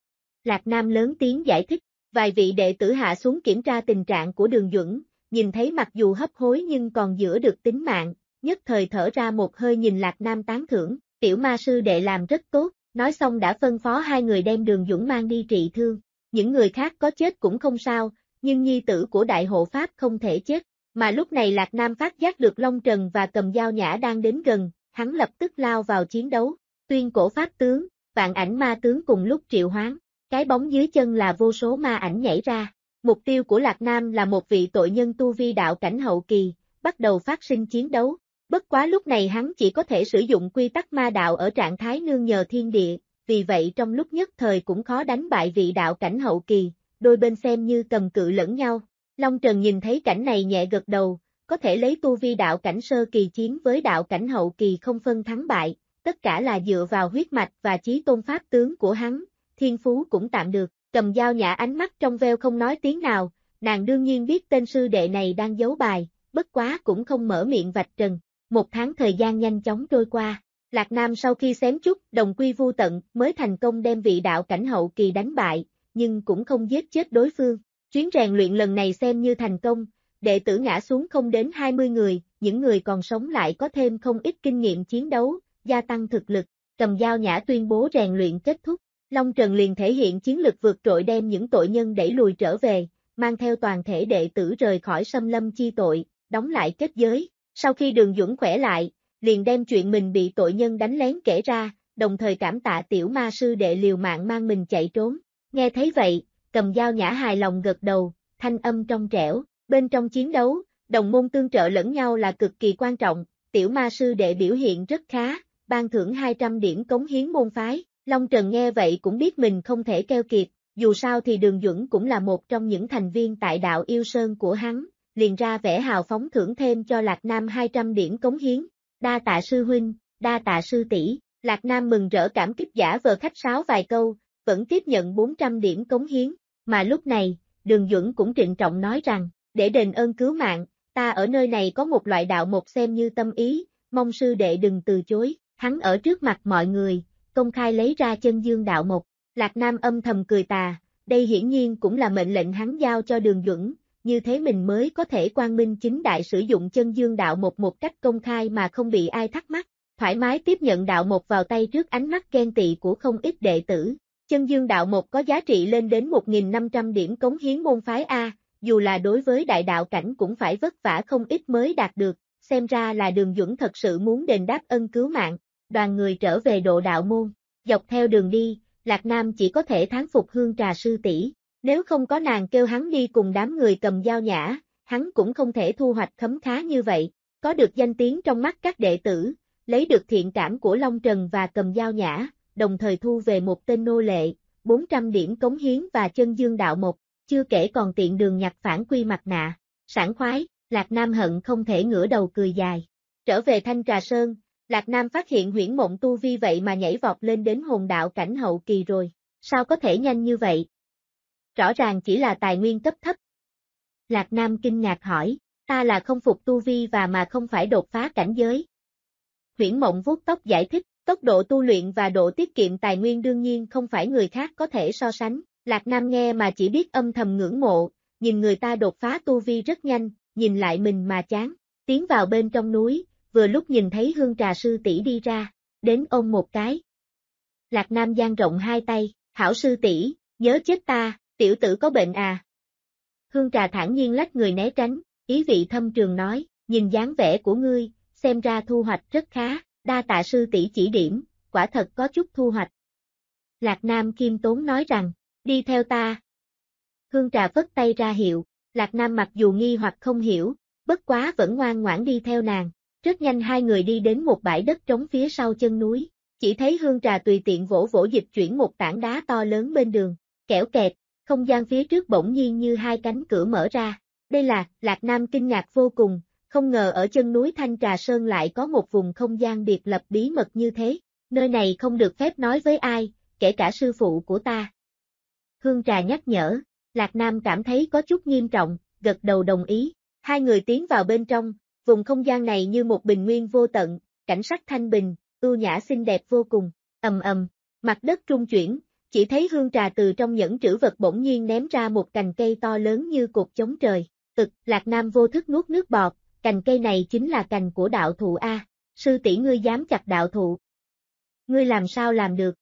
Lạc Nam lớn tiếng giải thích, vài vị đệ tử hạ xuống kiểm tra tình trạng của Đường Duẩn, nhìn thấy mặc dù hấp hối nhưng còn giữ được tính mạng, nhất thời thở ra một hơi nhìn Lạc Nam tán thưởng, tiểu ma sư đệ làm rất tốt, nói xong đã phân phó hai người đem Đường Duẩn mang đi trị thương. Những người khác có chết cũng không sao, nhưng nhi tử của đại hộ pháp không thể chết. Mà lúc này Lạc Nam phát giác được Long Trần và Cầm Dao Nhã đang đến gần, hắn lập tức lao vào chiến đấu. Tuyên cổ pháp tướng, vạn ảnh ma tướng cùng lúc triệu hoán, cái bóng dưới chân là vô số ma ảnh nhảy ra. Mục tiêu của Lạc Nam là một vị tội nhân tu vi đạo cảnh hậu kỳ, bắt đầu phát sinh chiến đấu. Bất quá lúc này hắn chỉ có thể sử dụng quy tắc ma đạo ở trạng thái nương nhờ thiên địa, vì vậy trong lúc nhất thời cũng khó đánh bại vị đạo cảnh hậu kỳ, đôi bên xem như cầm cự lẫn nhau. Long Trần nhìn thấy cảnh này nhẹ gật đầu, có thể lấy tu vi đạo cảnh sơ kỳ chiến với đạo cảnh hậu kỳ không phân thắng bại, tất cả là dựa vào huyết mạch và chí tôn pháp tướng của hắn, thiên phú cũng tạm được. Cầm Dao Nhã ánh mắt trong veo không nói tiếng nào, nàng đương nhiên biết tên sư đệ này đang giấu bài, bất quá cũng không mở miệng vạch trần. Một tháng thời gian nhanh chóng trôi qua, Lạc Nam sau khi xém chút đồng quy vu tận mới thành công đem vị đạo cảnh hậu kỳ đánh bại, nhưng cũng không giết chết đối phương. Chuyến rèn luyện lần này xem như thành công, đệ tử ngã xuống không đến 20 người, những người còn sống lại có thêm không ít kinh nghiệm chiến đấu, gia tăng thực lực. Cầm Dao Nhã tuyên bố rèn luyện kết thúc, Long Trần liền thể hiện chiến lực vượt trội đem những tội nhân đẩy lùi trở về, mang theo toàn thể đệ tử rời khỏi xâm lâm chi tội, đóng lại kết giới. Sau khi Đường Duẩn khỏe lại, liền đem chuyện mình bị tội nhân đánh lén kể ra, đồng thời cảm tạ tiểu ma sư đệ liều mạng mang mình chạy trốn. Nghe thấy vậy, Cầm Dao Nhã hài lòng gật đầu, thanh âm trong trẻo, bên trong chiến đấu, đồng môn tương trợ lẫn nhau là cực kỳ quan trọng, tiểu ma sư đệ biểu hiện rất khá, ban thưởng 200 điểm cống hiến môn phái. Long Trần nghe vậy cũng biết mình không thể keo kiệt, dù sao thì Đường Duẩn cũng là một trong những thành viên tại đạo yêu sơn của hắn, liền ra vẻ hào phóng thưởng thêm cho Lạc Nam 200 điểm cống hiến. Đa tạ sư huynh, đa tạ sư tỷ. Lạc Nam mừng rỡ cảm kích giả vờ khách sáo vài câu, vẫn tiếp nhận 400 điểm cống hiến, mà lúc này, Đường Duẩn cũng trịnh trọng nói rằng, để đền ơn cứu mạng, ta ở nơi này có một loại đạo mộc xem như tâm ý, mong sư đệ đừng từ chối, hắn ở trước mặt mọi người, công khai lấy ra chân dương đạo mộc, Lạc Nam âm thầm cười tà, đây hiển nhiên cũng là mệnh lệnh hắn giao cho Đường Duẩn, như thế mình mới có thể quang minh chính đại sử dụng chân dương đạo mộc một cách công khai mà không bị ai thắc mắc, thoải mái tiếp nhận đạo mộc vào tay trước ánh mắt ghen tị của không ít đệ tử. Chân dương đạo mộc có giá trị lên đến 1.500 điểm cống hiến môn phái A, dù là đối với đại đạo cảnh cũng phải vất vả không ít mới đạt được, xem ra là Đường Duẩn thật sự muốn đền đáp ân cứu mạng, đoàn người trở về độ đạo môn, dọc theo đường đi, Lạc Nam chỉ có thể thán phục Hương Trà sư tỷ, nếu không có nàng kêu hắn đi cùng đám người cầm dao nhã, hắn cũng không thể thu hoạch khấm khá như vậy, có được danh tiếng trong mắt các đệ tử, lấy được thiện cảm của Long Trần và cầm dao nhã, đồng thời thu về một tên nô lệ, 400 điểm cống hiến và chân dương đạo mộc, chưa kể còn tiện đường nhặt phản quy mặt nạ, sảng khoái, Lạc Nam hận không thể ngửa đầu cười dài. Trở về Thanh Trà Sơn, Lạc Nam phát hiện Huyễn Mộng tu vi vậy mà nhảy vọt lên đến hồn đạo cảnh hậu kỳ rồi, sao có thể nhanh như vậy? Rõ ràng chỉ là tài nguyên cấp thấp. Lạc Nam kinh ngạc hỏi, ta là không phục tu vi và mà không phải đột phá cảnh giới. Huyễn Mộng vuốt tóc giải thích, tốc độ tu luyện và độ tiết kiệm tài nguyên đương nhiên không phải người khác có thể so sánh, Lạc Nam nghe mà chỉ biết âm thầm ngưỡng mộ, nhìn người ta đột phá tu vi rất nhanh, nhìn lại mình mà chán, tiến vào bên trong núi, vừa lúc nhìn thấy Hương Trà sư tỷ đi ra, đến ôm một cái. Lạc Nam dang rộng hai tay, hảo sư tỷ, nhớ chết ta, tiểu tử có bệnh à? Hương Trà thản nhiên lách người né tránh, ý vị thâm trường nói, nhìn dáng vẻ của ngươi, xem ra thu hoạch rất khá, đa tạ sư tỷ chỉ điểm, quả thật có chút thu hoạch. Lạc Nam khiêm tốn nói rằng, đi theo ta. Hương Trà phất tay ra hiệu, Lạc Nam mặc dù nghi hoặc không hiểu, bất quá vẫn ngoan ngoãn đi theo nàng. Rất nhanh hai người đi đến một bãi đất trống phía sau chân núi, chỉ thấy Hương Trà tùy tiện vỗ vỗ dịch chuyển một tảng đá to lớn bên đường, kẽo kẹt, không gian phía trước bỗng nhiên như hai cánh cửa mở ra. Đây là, Lạc Nam kinh ngạc vô cùng, không ngờ ở chân núi Thanh Trà Sơn lại có một vùng không gian biệt lập bí mật như thế, nơi này không được phép nói với ai, kể cả sư phụ của ta. Hương Trà nhắc nhở, Lạc Nam cảm thấy có chút nghiêm trọng, gật đầu đồng ý, hai người tiến vào bên trong, vùng không gian này như một bình nguyên vô tận, cảnh sắc thanh bình, ưu nhã xinh đẹp vô cùng, ầm, mặt đất rung chuyển, chỉ thấy Hương Trà từ trong nhẫn trữ vật bỗng nhiên ném ra một cành cây to lớn như cột chống trời, Lạc Nam vô thức nuốt nước bọt, cành cây này chính là cành của đạo thụ A, sư tỷ ngươi dám chặt đạo thụ. Ngươi làm sao làm được?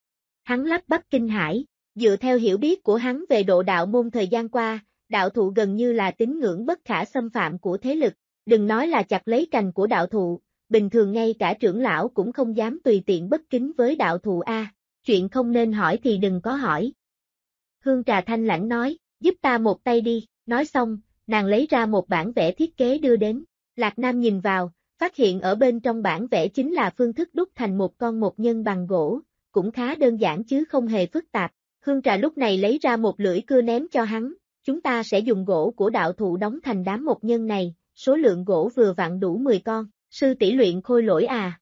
Hắn lắp bắp kinh hãi, dựa theo hiểu biết của hắn về độ đạo môn thời gian qua, đạo thụ gần như là tín ngưỡng bất khả xâm phạm của thế lực, đừng nói là chặt lấy cành của đạo thụ, bình thường ngay cả trưởng lão cũng không dám tùy tiện bất kính với đạo thụ A, chuyện không nên hỏi thì đừng có hỏi. Hương Trà thanh lãnh nói, giúp ta một tay đi, nói xong, nàng lấy ra một bản vẽ thiết kế đưa đến, Lạc Nam nhìn vào, phát hiện ở bên trong bản vẽ chính là phương thức đúc thành một con mộc nhân bằng gỗ, cũng khá đơn giản chứ không hề phức tạp. Hương Trà lúc này lấy ra một lưỡi cưa ném cho hắn, chúng ta sẽ dùng gỗ của đạo thụ đóng thành đám mộc nhân này, số lượng gỗ vừa vặn đủ 10 con, sư tỷ luyện khôi lỗi à.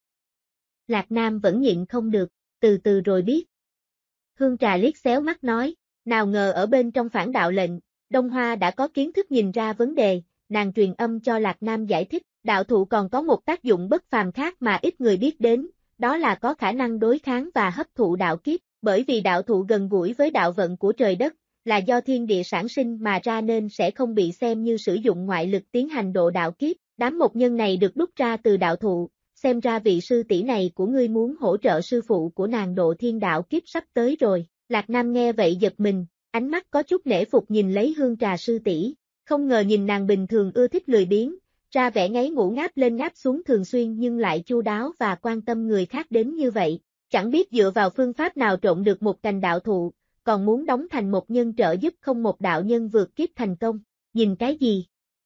Lạc Nam vẫn nhịn không được, từ từ rồi biết. Hương Trà liếc xéo mắt nói, nào ngờ ở bên trong phản đạo lệnh, Đông Hoa đã có kiến thức nhìn ra vấn đề, nàng truyền âm cho Lạc Nam giải thích, đạo thụ còn có một tác dụng bất phàm khác mà ít người biết đến, đó là có khả năng đối kháng và hấp thụ đạo kiếp, bởi vì đạo thụ gần gũi với đạo vận của trời đất, là do thiên địa sản sinh mà ra nên sẽ không bị xem như sử dụng ngoại lực tiến hành độ đạo kiếp, đám mộc nhân này được đúc ra từ đạo thụ, xem ra vị sư tỷ này của ngươi muốn hỗ trợ sư phụ của nàng độ thiên đạo kiếp sắp tới rồi. Lạc Nam nghe vậy giật mình, ánh mắt có chút nể phục nhìn lấy Hương Trà sư tỷ, không ngờ nhìn nàng bình thường ưa thích lười biếng, ra vẻ ngáy ngủ ngáp lên ngáp xuống thường xuyên nhưng lại chu đáo và quan tâm người khác đến như vậy, chẳng biết dựa vào phương pháp nào trộn được một cành đạo thụ, còn muốn đóng thành một nhân trợ giúp không một đạo nhân vượt kiếp thành công, nhìn cái gì?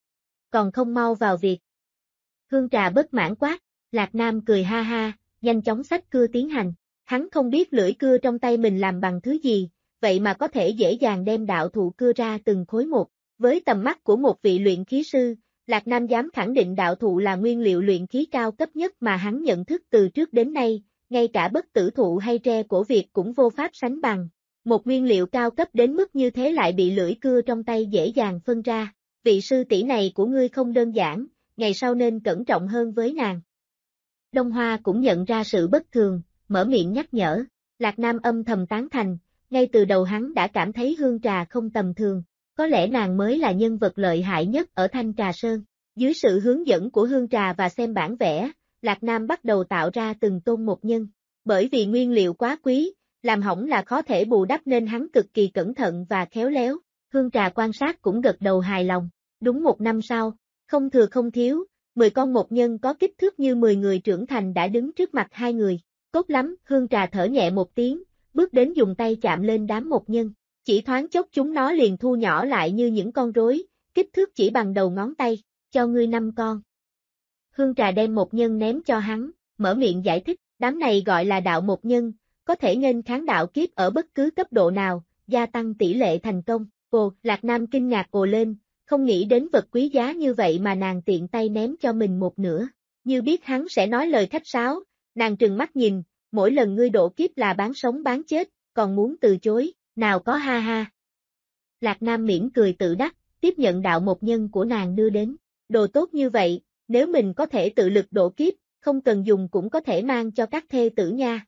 Còn không mau vào việc. Hương Trà bất mãn quát, Lạc Nam cười ha ha, nhanh chóng xách cưa tiến hành, hắn không biết lưỡi cưa trong tay mình làm bằng thứ gì, vậy mà có thể dễ dàng đem đạo thụ cưa ra từng khối một, với tầm mắt của một vị luyện khí sư, Lạc Nam dám khẳng định đạo thụ là nguyên liệu luyện khí cao cấp nhất mà hắn nhận thức từ trước đến nay, ngay cả bất tử thụ hay tre cổ Việt cũng vô pháp sánh bằng. Một nguyên liệu cao cấp đến mức như thế lại bị lưỡi cưa trong tay dễ dàng phân ra. Vị sư tỷ này của ngươi không đơn giản, ngày sau nên cẩn trọng hơn với nàng. Đông Hoa cũng nhận ra sự bất thường, mở miệng nhắc nhở. Lạc Nam âm thầm tán thành, ngay từ đầu hắn đã cảm thấy Hương Trà không tầm thường, có lẽ nàng mới là nhân vật lợi hại nhất ở Thanh Trà Sơn. Dưới sự hướng dẫn của Hương Trà và xem bản vẽ, Lạc Nam bắt đầu tạo ra từng tôn một nhân. Bởi vì nguyên liệu quá quý, làm hỏng là khó thể bù đắp nên hắn cực kỳ cẩn thận và khéo léo. Hương Trà quan sát cũng gật đầu hài lòng. Đúng một năm sau, không thừa không thiếu, 10 con một nhân có kích thước như 10 người trưởng thành đã đứng trước mặt hai người. Tốt lắm, Hương Trà thở nhẹ một tiếng, bước đến dùng tay chạm lên đám một nhân. Chỉ thoáng chốc chúng nó liền thu nhỏ lại như những con rối, kích thước chỉ bằng đầu ngón tay, cho ngươi 5 con. Hương Trà đem một nhân ném cho hắn, mở miệng giải thích, đám này gọi là đạo một nhân, có thể nghênh kháng đạo kiếp ở bất cứ cấp độ nào, gia tăng tỷ lệ thành công. Ồ, Lạc Nam kinh ngạc ồ lên, không nghĩ đến vật quý giá như vậy mà nàng tiện tay ném cho mình một nửa. Như biết hắn sẽ nói lời khách sáo, nàng trừng mắt nhìn, mỗi lần ngươi độ kiếp là bán sống bán chết, còn muốn từ chối, nào có ha ha. Lạc Nam mỉm cười tự đắc, tiếp nhận đạo một nhân của nàng đưa đến. Đồ tốt như vậy, nếu mình có thể tự lực độ kiếp, không cần dùng cũng có thể mang cho các thê tử nha.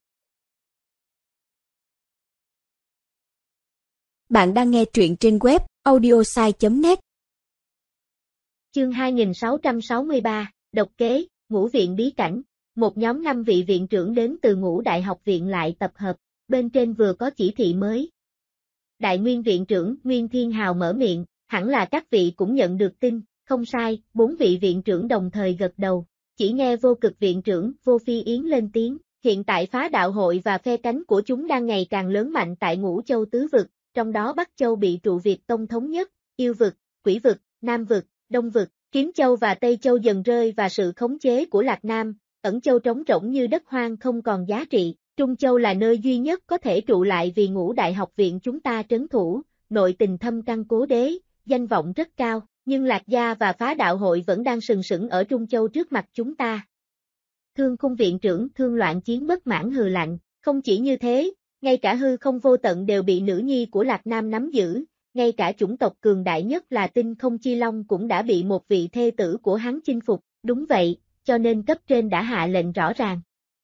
Bạn đang nghe truyện trên web audiosai.net. Chương 2663, Độc kế, Ngũ viện bí cảnh. Một nhóm 5 vị viện trưởng đến từ Ngũ Đại học viện lại tập hợp, bên trên vừa có chỉ thị mới. Đại Nguyên viện trưởng Nguyên Thiên Hào mở miệng, hẳn là các vị cũng nhận được tin, không sai, 4 vị viện trưởng đồng thời gật đầu. Chỉ nghe Vô Cực viện trưởng Vô Phi Yến lên tiếng, hiện tại phá đạo hội và phe cánh của chúng đang ngày càng lớn mạnh tại Ngũ Châu tứ vực, trong đó Bắc Châu bị trụ Việt Tông thống nhất, Yêu vực, Quỷ vực, Nam vực, Đông vực, Kiếm Châu và Tây Châu dần rơi và sự khống chế của Lạc Nam, Ẩn Châu trống rỗng như đất hoang không còn giá trị, Trung Châu là nơi duy nhất có thể trụ lại vì Ngũ Đại học viện chúng ta trấn thủ, nội tình thâm căn cố đế, danh vọng rất cao, nhưng Lạc Gia và phá đạo hội vẫn đang sừng sững ở Trung Châu trước mặt chúng ta. Thương Khung viện trưởng Thương Loạn Chiến bất mãn hừ lạnh, không chỉ như thế, ngay cả hư không vô tận đều bị nữ nhi của Lạc Nam nắm giữ, ngay cả chủng tộc cường đại nhất là Tinh Không Chi Long cũng đã bị một vị thê tử của hắn chinh phục, đúng vậy, cho nên cấp trên đã hạ lệnh rõ ràng.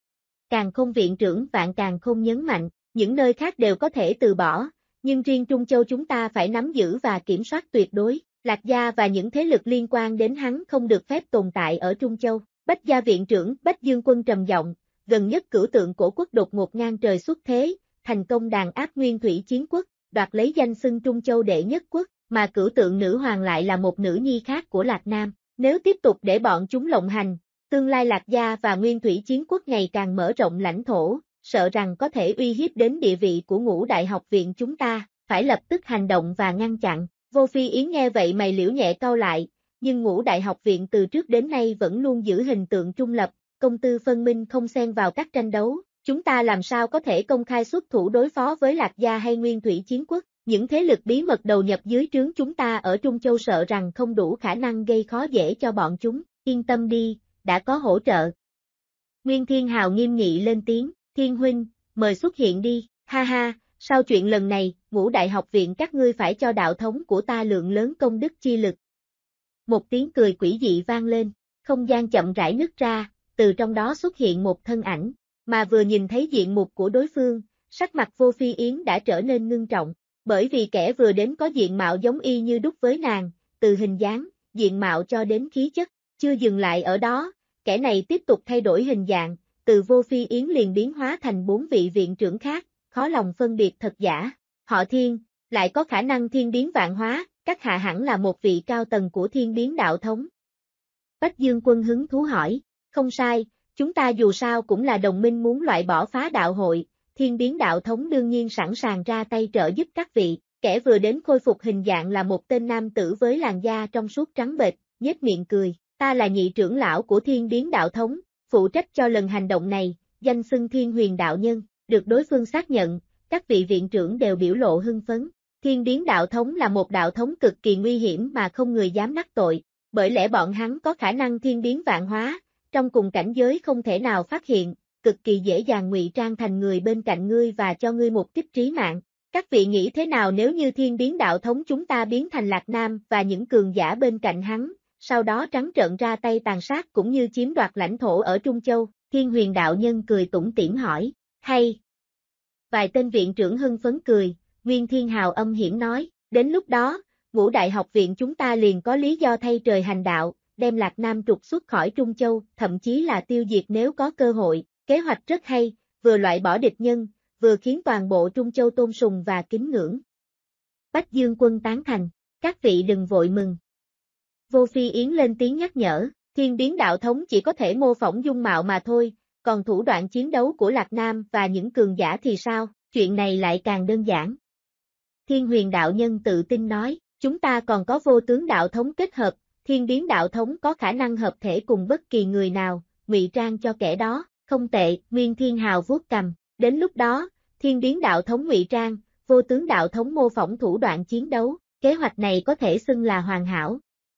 Càn Khôn viện trưởng Vạn Càn Khôn nhấn mạnh, những nơi khác đều có thể từ bỏ, nhưng riêng Trung Châu chúng ta phải nắm giữ và kiểm soát tuyệt đối, Lạc Gia và những thế lực liên quan đến hắn không được phép tồn tại ở Trung Châu. Bách Gia viện trưởng Bách Dương Quân trầm giọng, gần nhất Cửu Tượng Cổ Quốc đột ngột ngang trời xuất thế, thành công đàn áp Nguyên Thủy Chiến Quốc, đoạt lấy danh xưng Trung Châu đệ nhất quốc, mà Cửu Tượng Nữ Hoàng lại là một nữ nhi khác của Lạc Nam. Nếu tiếp tục để bọn chúng lộng hành, tương lai Lạc Gia và Nguyên Thủy Chiến Quốc ngày càng mở rộng lãnh thổ, sợ rằng có thể uy hiếp đến địa vị của Ngũ Đại học viện chúng ta, phải lập tức hành động và ngăn chặn. Vô Phi Yến nghe vậy mày liễu nhẹ cau lại, nhưng Ngũ Đại học viện từ trước đến nay vẫn luôn giữ hình tượng trung lập, công tư phân minh không xen vào các tranh đấu, chúng ta làm sao có thể công khai xuất thủ đối phó với Lạc Gia hay Nguyên Thủy Chiến Quốc, những thế lực bí mật đầu nhập dưới trướng chúng ta ở Trung Châu sợ rằng không đủ khả năng gây khó dễ cho bọn chúng, yên tâm đi, đã có hỗ trợ. Nguyên Thiên Hào nghiêm nghị lên tiếng, Thiên huynh, mời xuất hiện đi, ha ha, sau chuyện lần này, Ngũ Đại học viện các ngươi phải cho đạo thống của ta lượng lớn công đức chi lực. Một tiếng cười quỷ dị vang lên, không gian chậm rãi nứt ra, từ trong đó xuất hiện một thân ảnh, mà vừa nhìn thấy diện mục của đối phương, sắc mặt Vô Phi Yến đã trở nên ngưng trọng, bởi vì kẻ vừa đến có diện mạo giống y như đúc với nàng, từ hình dáng, diện mạo cho đến khí chất, chưa dừng lại ở đó, kẻ này tiếp tục thay đổi hình dạng, từ Vô Phi Yến liền biến hóa thành 4 vị viện trưởng khác, khó lòng phân biệt thật giả, họ Thiên, lại có khả năng thiên biến vạn hóa, các hạ hẳn là một vị cao tầng của thiên biến đạo thống. Bách Dương Quân hứng thú hỏi, không sai, chúng ta dù sao cũng là đồng minh muốn loại bỏ phá đạo hội, thiên biến đạo thống đương nhiên sẵn sàng ra tay trợ giúp các vị, kẻ vừa đến khôi phục hình dạng là một tên nam tử với làn da trong suốt trắng bệch, nhếch miệng cười, ta là nhị trưởng lão của thiên biến đạo thống, phụ trách cho lần hành động này, danh xưng Thiên Huyền đạo nhân, được đối phương xác nhận, các vị viện trưởng đều biểu lộ hưng phấn. Thiên biến đạo thống là một đạo thống cực kỳ nguy hiểm mà không người dám đắc tội, bởi lẽ bọn hắn có khả năng thiên biến vạn hóa, trong cùng cảnh giới không thể nào phát hiện, cực kỳ dễ dàng ngụy trang thành người bên cạnh ngươi và cho ngươi một kích trí mạng. Các vị nghĩ thế nào nếu như thiên biến đạo thống chúng ta biến thành Lạc Nam và những cường giả bên cạnh hắn, sau đó trắng trợn ra tay tàn sát cũng như chiếm đoạt lãnh thổ ở Trung Châu? Thiên Huyền đạo nhân cười tủm tỉm hỏi, hay? Vài tên viện trưởng hưng phấn cười, Nguyên Thiên Hào âm hiểm nói, đến lúc đó, Ngũ Đại học viện chúng ta liền có lý do thay trời hành đạo, đem Lạc Nam trục xuất khỏi Trung Châu, thậm chí là tiêu diệt nếu có cơ hội. Kế hoạch rất hay, vừa loại bỏ địch nhân, vừa khiến toàn bộ Trung Châu tôn sùng và kính ngưỡng. Bách Dương Quân tán thành, các vị đừng vội mừng. Vô Phi Yến lên tiếng nhắc nhở, thiên biến đạo thống chỉ có thể mô phỏng dung mạo mà thôi, còn thủ đoạn chiến đấu của Lạc Nam và những cường giả thì sao, chuyện này lại càng đơn giản. Thiên Huyền đạo nhân tự tin nói, chúng ta còn có vô tướng đạo thống kết hợp, thiên biến đạo thống có khả năng hợp thể cùng bất kỳ người nào, ngụy trang cho kẻ đó, không tệ. Nguyên Thiên Hào vuốt cằm, đến lúc đó, thiên biến đạo thống ngụy trang, vô tướng đạo thống mô phỏng thủ đoạn chiến đấu, kế hoạch này có thể xưng là hoàn hảo.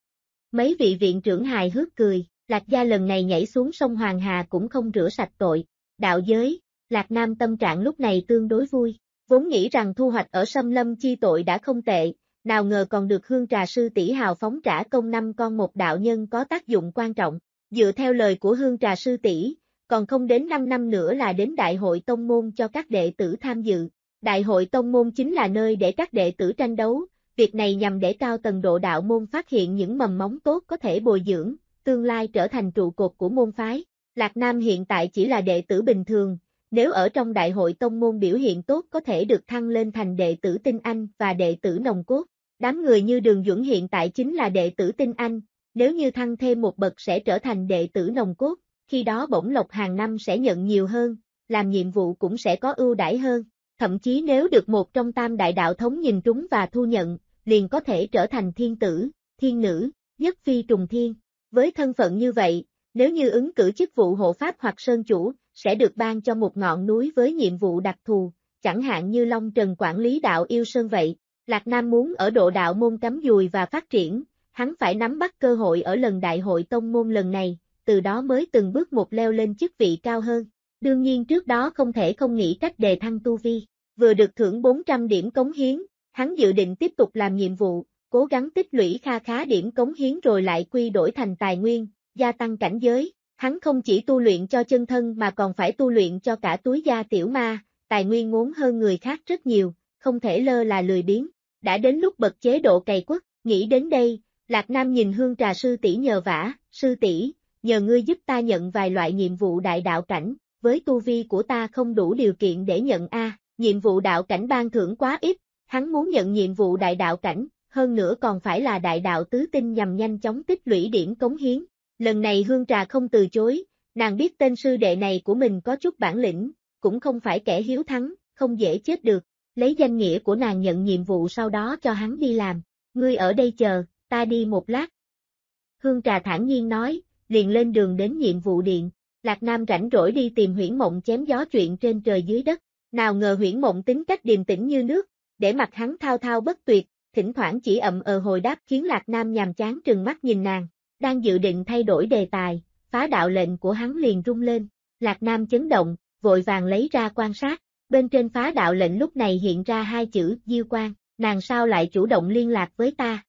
Mấy vị viện trưởng hài hước cười, Lạc gia lần này nhảy xuống sông Hoàng Hà cũng không rửa sạch tội. Đạo giới, Lạc Nam tâm trạng lúc này tương đối vui, vốn nghĩ rằng thu hoạch ở Sâm Lâm chi tội đã không tệ, nào ngờ còn được Hương Trà sư tỷ hào phóng trả công 5 con một đạo nhân có tác dụng quan trọng. Dựa theo lời của Hương Trà sư tỷ, còn không đến 5 năm nữa là đến đại hội tông môn cho các đệ tử tham dự. Đại hội tông môn chính là nơi để các đệ tử tranh đấu, việc này nhằm để cao tầng độ đạo môn phát hiện những mầm móng tốt có thể bồi dưỡng, tương lai trở thành trụ cột của môn phái. Lạc Nam hiện tại chỉ là đệ tử bình thường, nếu ở trong đại hội tông môn biểu hiện tốt có thể được thăng lên thành đệ tử tinh anh và đệ tử nòng cốt. Đám người như Đường Duẩn hiện tại chính là đệ tử tinh anh, nếu như thăng thêm một bậc sẽ trở thành đệ tử nòng cốt, khi đó bổng lộc hàng năm sẽ nhận nhiều hơn, làm nhiệm vụ cũng sẽ có ưu đãi hơn, thậm chí nếu được một trong tam đại đạo thống nhìn trúng và thu nhận, liền có thể trở thành thiên tử, thiên nữ, nhất phi trùng thiên. Với thân phận như vậy, nếu như ứng cử chức vụ hộ pháp hoặc sơn chủ, sẽ được ban cho một ngọn núi với nhiệm vụ đặc thù, chẳng hạn như Long Trần quản lý đạo yêu sơn vậy. Lạc Nam muốn ở độ đạo môn cắm dùi và phát triển, hắn phải nắm bắt cơ hội ở lần đại hội tông môn lần này, từ đó mới từng bước một leo lên chức vị cao hơn. Đương nhiên trước đó không thể không nghĩ cách đề thăng tu vi, vừa được thưởng 400 điểm cống hiến, hắn dự định tiếp tục làm nhiệm vụ, cố gắng tích lũy kha khá điểm cống hiến rồi lại quy đổi thành tài nguyên, gia tăng cảnh giới. Hắn không chỉ tu luyện cho chân thân mà còn phải tu luyện cho cả túi da tiểu ma, tài nguyên ngốn hơn người khác rất nhiều, không thể lơ là lười biếng. Đã đến lúc bật chế độ cày quất, nghĩ đến đây, Lạc Nam nhìn Hương Trà sư tỷ nhờ vả, sư tỷ, nhờ ngươi giúp ta nhận vài loại nhiệm vụ đại đạo cảnh, với tu vi của ta không đủ điều kiện để nhận nhiệm vụ đạo cảnh ban thưởng quá ít, hắn muốn nhận nhiệm vụ đại đạo cảnh, hơn nữa còn phải là đại đạo tứ tinh nhằm nhanh chóng tích lũy điểm cống hiến. Lần này Hương Trà không từ chối, nàng biết tên sư đệ này của mình có chút bản lĩnh, cũng không phải kẻ hiếu thắng, không dễ chết được. Lấy danh nghĩa của nàng nhận nhiệm vụ sau đó cho hắn đi làm, ngươi ở đây chờ, ta đi một lát. Hương Trà thản nhiên nói, liền lên đường đến nhiệm vụ điện. Lạc Nam rảnh rỗi đi tìm Huyễn Mộng chém gió chuyện trên trời dưới đất, nào ngờ Huyễn Mộng tính cách điềm tĩnh như nước, để mặt hắn thao thao bất tuyệt, thỉnh thoảng chỉ hồi đáp khiến Lạc Nam nhàm chán trừng mắt nhìn nàng. Đang dự định thay đổi đề tài, phá đạo lệnh của hắn liền rung lên, Lạc Nam chấn động, vội vàng lấy ra quan sát. Bên trên phá đạo lệnh lúc này hiện ra hai chữ Diêu Quang, nàng sao lại chủ động liên lạc với ta?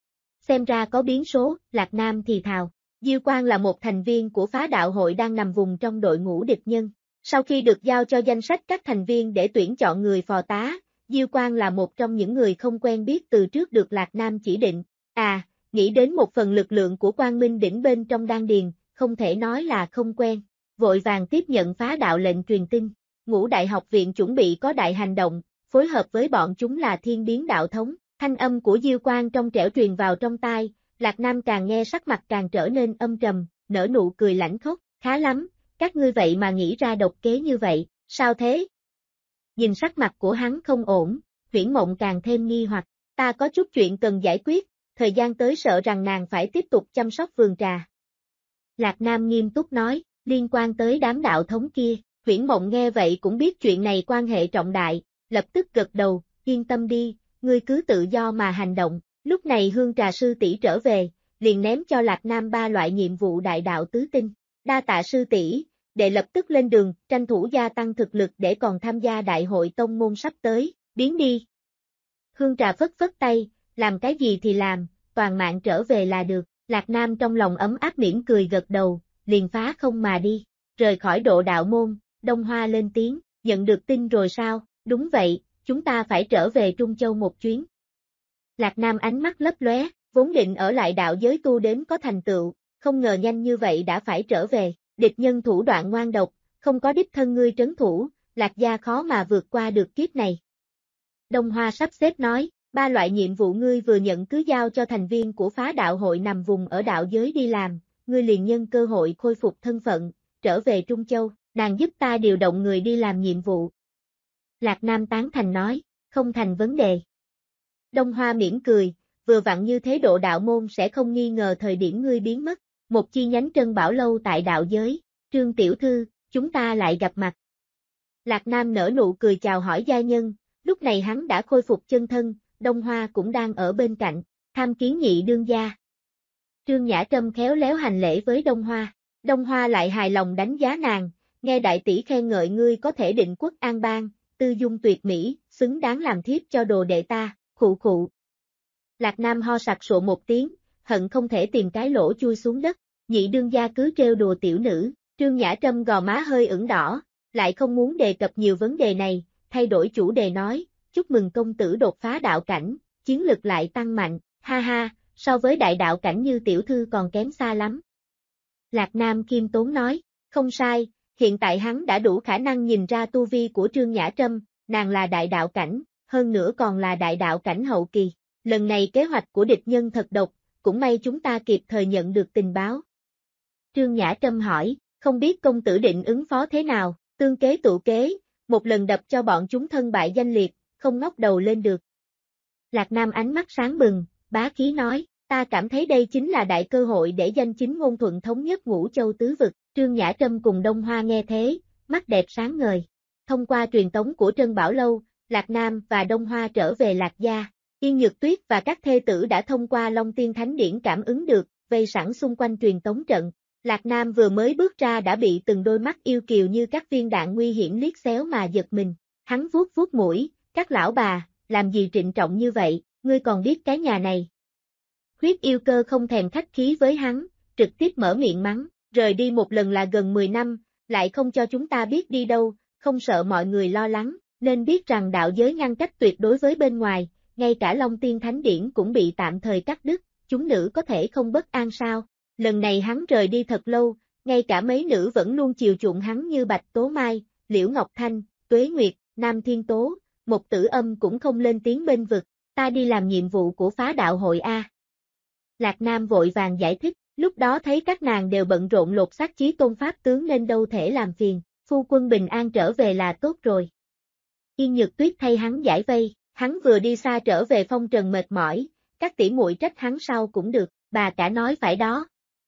Xem ra có biến số, Lạc Nam thì thào. Diêu Quang là một thành viên của phá đạo hội đang nằm vùng trong đội ngũ địch nhân. Sau khi được giao cho danh sách các thành viên để tuyển chọn người phò tá, Diêu Quang là một trong những người không quen biết từ trước được Lạc Nam chỉ định. Nghĩ đến một phần lực lượng của Quang Minh đỉnh bên trong đan điền, không thể nói là không quen. Vội vàng tiếp nhận phá đạo lệnh truyền tin. Ngũ Đại học viện chuẩn bị có đại hành động, phối hợp với bọn chúng là thiên biến đạo thống. Thanh âm của Diêu Quang trong trẻo truyền vào trong tai, Lạc Nam càng nghe sắc mặt càng trở nên âm trầm, nở nụ cười lãnh khốc, khá lắm, các ngươi vậy mà nghĩ ra độc kế như vậy, sao thế? Nhìn sắc mặt của hắn không ổn, Huyễn Mộng càng thêm nghi hoặc, ta có chút chuyện cần giải quyết, thời gian tới sợ rằng nàng phải tiếp tục chăm sóc vườn trà. Lạc Nam nghiêm túc nói, liên quan tới đám đạo thống kia. Huyễn Mộng nghe vậy cũng biết chuyện này quan hệ trọng đại, lập tức gật đầu, yên tâm đi, ngươi cứ tự do mà hành động. Lúc này Hương Trà sư tỷ trở về, liền ném cho Lạc Nam 3 loại nhiệm vụ đại đạo tứ tinh. Đa tạ sư tỷ, đệ lập tức lên đường, tranh thủ gia tăng thực lực để còn tham gia đại hội tông môn sắp tới, biến đi. Hương Trà phất phất tay, làm cái gì thì làm, toàn mạng trở về là được, Lạc Nam trong lòng ấm áp mỉm cười gật đầu, liền phá không mà đi, rời khỏi Độ Đạo Môn, Đông Hoa lên tiếng, nhận được tin rồi sao, đúng vậy, chúng ta phải trở về Trung Châu một chuyến. Lạc Nam ánh mắt lấp lóe, vốn định ở lại đạo giới tu đến có thành tựu, không ngờ nhanh như vậy đã phải trở về, địch nhân thủ đoạn ngoan độc, không có đích thân ngươi trấn thủ, Lạc gia khó mà vượt qua được kiếp này. Đông Hoa sắp xếp nói, 3 loại nhiệm vụ ngươi vừa nhận cứ giao cho thành viên của phá đạo hội nằm vùng ở đạo giới đi làm, ngươi liền nhân cơ hội khôi phục thân phận, trở về Trung Châu, nàng giúp ta điều động người đi làm nhiệm vụ. Lạc Nam tán thành nói, không thành vấn đề. Đông Hoa mỉm cười, vừa vặn như thế Độ Đạo Môn sẽ không nghi ngờ thời điểm ngươi biến mất, một chi nhánh Trân Bảo Lâu tại đạo giới, Trương Tiểu Thư, chúng ta lại gặp mặt. Lạc Nam nở nụ cười chào hỏi gia nhân, lúc này hắn đã khôi phục chân thân, Đông Hoa cũng đang ở bên cạnh, tham kiến nhị đương gia. Trương Nhã Trâm khéo léo hành lễ với Đông Hoa lại hài lòng đánh giá nàng, nghe đại tỷ khen ngợi ngươi có thể định quốc an bang, tư dung tuyệt mỹ, xứng đáng làm thiếp cho đồ đệ ta, khụ khụ. Lạc Nam ho sặc sụa một tiếng, hận không thể tìm cái lỗ chui xuống đất, nhị đương gia cứ trêu đùa tiểu nữ, Trương Nhã Trâm gò má hơi ửng đỏ, lại không muốn đề cập nhiều vấn đề này, thay đổi chủ đề nói, chúc mừng công tử đột phá đạo cảnh, chiến lực lại tăng mạnh, ha ha, so với đại đạo cảnh như tiểu thư còn kém xa lắm. Lạc Nam khiêm tốn nói, không sai, hiện tại hắn đã đủ khả năng nhìn ra tu vi của Trương Nhã Trâm, nàng là đại đạo cảnh, hơn nữa còn là đại đạo cảnh hậu kỳ. Lần này kế hoạch của địch nhân thật độc, cũng may chúng ta kịp thời nhận được tình báo. Trương Nhã Trâm hỏi, không biết công tử định ứng phó thế nào, tương kế tụ kế, một lần đập cho bọn chúng thân bại danh liệt, không ngóc đầu lên được. Lạc Nam ánh mắt sáng bừng, bá khí nói, ta cảm thấy đây chính là đại cơ hội để danh chính ngôn thuận thống nhất Ngũ Châu tứ vực. Trương Nhã Trâm cùng Đông Hoa nghe thế, mắt đẹp sáng ngời. Thông qua truyền tống của Trân Bảo Lâu, Lạc Nam và Đông Hoa trở về Lạc gia. Yên Nhược Tuyết và các thê tử đã thông qua Long Tiên Thánh Điển cảm ứng được, vây sẵn xung quanh truyền tống trận. Lạc Nam vừa mới bước ra đã bị từng đôi mắt yêu kiều như các viên đạn nguy hiểm liếc xéo mà giật mình. Hắn vuốt vuốt mũi, các lão bà, làm gì trịnh trọng như vậy, ngươi còn biết cái nhà này. Huyết yêu cơ không thèm khách khí với hắn, trực tiếp mở miệng mắng, rời đi một lần là gần 10 năm, lại không cho chúng ta biết đi đâu, không sợ mọi người lo lắng, nên biết rằng đạo giới ngăn cách tuyệt đối với bên ngoài. Ngay cả Long Tiên Thánh Điển cũng bị tạm thời cắt đứt, chúng nữ có thể không bất an sao. Lần này hắn rời đi thật lâu, ngay cả mấy nữ vẫn luôn chiều chuộng hắn như Bạch Tố Mai, Liễu Ngọc Thanh, Tuế Nguyệt, Nam Thiên Tố, Một Tử Âm cũng không lên tiếng bên vực, ta đi làm nhiệm vụ của phá đạo hội A. Lạc Nam vội vàng giải thích, lúc đó thấy các nàng đều bận rộn lột xác Chí Tôn Pháp tướng nên đâu thể làm phiền, phu quân bình an trở về là tốt rồi. Yên Nhược Tuyết thay hắn giải vây. Hắn vừa đi xa trở về phong trần mệt mỏi, các tỷ muội trách hắn sau cũng được, bà cả nói phải đó.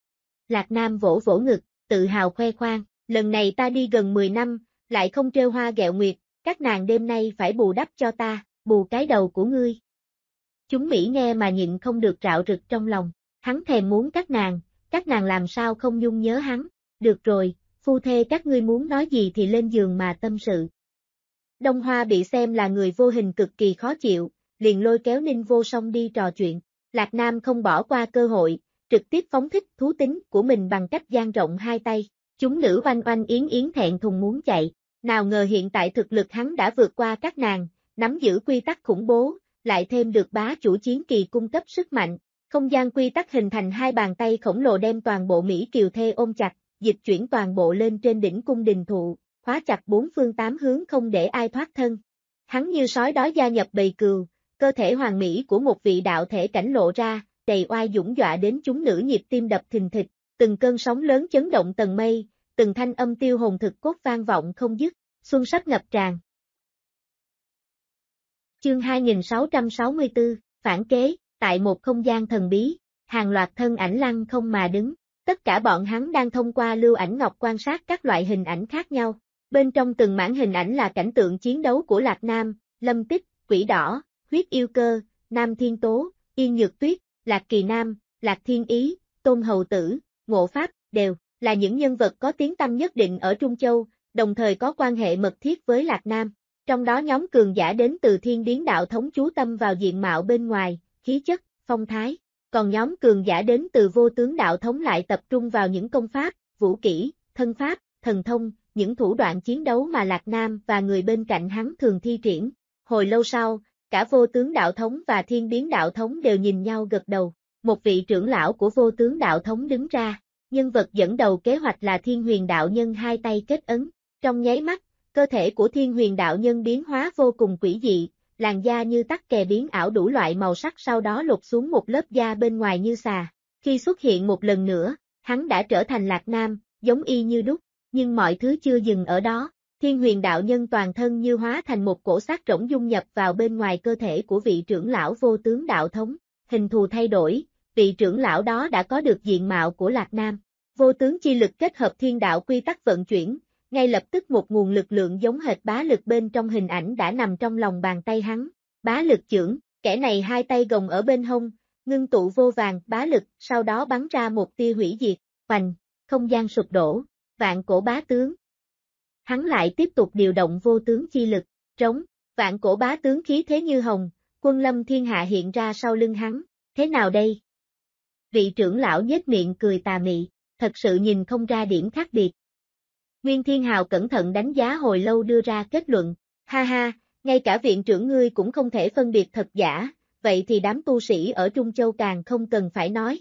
Lạc Nam vỗ vỗ ngực, tự hào khoe khoang, lần này ta đi gần 10 năm, lại không trêu hoa ghẹo nguyệt, các nàng đêm nay phải bù đắp cho ta, bù cái đầu của ngươi. Chúng Mỹ nghe mà nhịn không được rạo rực trong lòng, hắn thèm muốn các nàng làm sao không nhung nhớ hắn, được rồi, phu thê các ngươi muốn nói gì thì lên giường mà tâm sự. Đông Hoa bị xem là người vô hình cực kỳ khó chịu, liền lôi kéo Ninh Vô Song đi trò chuyện. Lạc Nam không bỏ qua cơ hội, trực tiếp phóng thích thú tính của mình bằng cách dang rộng hai tay. Chúng nữ oanh oanh yến yến thẹn thùng muốn chạy. Nào ngờ hiện tại thực lực hắn đã vượt qua các nàng, nắm giữ quy tắc khủng bố, lại thêm được bá chủ chiến kỳ cung cấp sức mạnh. Không gian quy tắc hình thành hai bàn tay khổng lồ đem toàn bộ Mỹ Kiều Thê ôm chặt, dịch chuyển toàn bộ lên trên đỉnh cung đình thụ. Khóa chặt bốn phương tám hướng không để ai thoát thân. Hắn như sói đói gia nhập bầy cừu, cơ thể hoàn mỹ của một vị đạo thể cảnh lộ ra, đầy oai dũng dọa đến chúng nữ nhịp tim đập thình thịch, từng cơn sóng lớn chấn động tầng mây, từng thanh âm tiêu hồn thực cốt vang vọng không dứt, xuân sắp ngập tràn. Chương 2664, phản kế, tại một không gian thần bí, hàng loạt thân ảnh lăng không mà đứng, tất cả bọn hắn đang thông qua lưu ảnh ngọc quan sát các loại hình ảnh khác nhau. Bên trong từng mảng hình ảnh là cảnh tượng chiến đấu của Lạc Nam, Lâm Tích, Quỷ Đỏ, Huyết Yêu Cơ, Nam Thiên Tố, Yên Nhược Tuyết, Lạc Kỳ Nam, Lạc Thiên Ý, Tôn Hầu Tử, Ngộ Pháp, đều là những nhân vật có tiếng tăm nhất định ở Trung Châu, đồng thời có quan hệ mật thiết với Lạc Nam. Trong đó nhóm cường giả đến từ Thiên Điến Đạo Thống chú tâm vào diện mạo bên ngoài, khí chất, phong thái, còn nhóm cường giả đến từ Vô Tướng Đạo Thống lại tập trung vào những công pháp, vũ kỹ, thân pháp, thần thông, những thủ đoạn chiến đấu mà Lạc Nam và người bên cạnh hắn thường thi triển. Hồi lâu sau, cả Vô Tướng Đạo Thống và Thiên Điến Đạo Thống đều nhìn nhau gật đầu. Một vị trưởng lão của Vô Tướng Đạo Thống đứng ra, nhân vật dẫn đầu kế hoạch là Thiên Huyền Đạo Nhân hai tay kết ấn. Trong nháy mắt, cơ thể của Thiên Huyền Đạo Nhân biến hóa vô cùng quỷ dị, làn da như tắc kè biến ảo đủ loại màu sắc sau đó lột xuống một lớp da bên ngoài như xà. Khi xuất hiện một lần nữa, hắn đã trở thành Lạc Nam, giống y như đúc, nhưng mọi thứ chưa dừng ở đó. Thiên Huyền Đạo Nhân toàn thân như hóa thành một cổ xác rỗng dung nhập vào bên ngoài cơ thể của vị trưởng lão Vô Tướng Đạo Thống. Hình thù thay đổi, vị trưởng lão đó đã có được diện mạo của Lạc Nam. Vô tướng chi lực kết hợp thiên đạo quy tắc vận chuyển, ngay lập tức một nguồn lực lượng giống hệt bá lực bên trong hình ảnh đã nằm trong lòng bàn tay hắn. Bá lực chưởng, kẻ này hai tay gồng ở bên hông, ngưng tụ vô vàng bá lực, sau đó bắn ra một tia hủy diệt, hoành, không gian sụp đổ, vạn cổ bá tướng. Hắn lại tiếp tục điều động vô tướng chi lực, trống, vạn cổ bá tướng khí thế như hồng, quân lâm thiên hạ hiện ra sau lưng hắn. Thế nào đây? Vị trưởng lão nhếch miệng cười tà mị, thật sự nhìn không ra điểm khác biệt. Nguyên Thiên Hào cẩn thận đánh giá hồi lâu đưa ra kết luận, ha ha, ngay cả viện trưởng ngươi cũng không thể phân biệt thật giả, vậy thì đám tu sĩ ở Trung Châu càng không cần phải nói.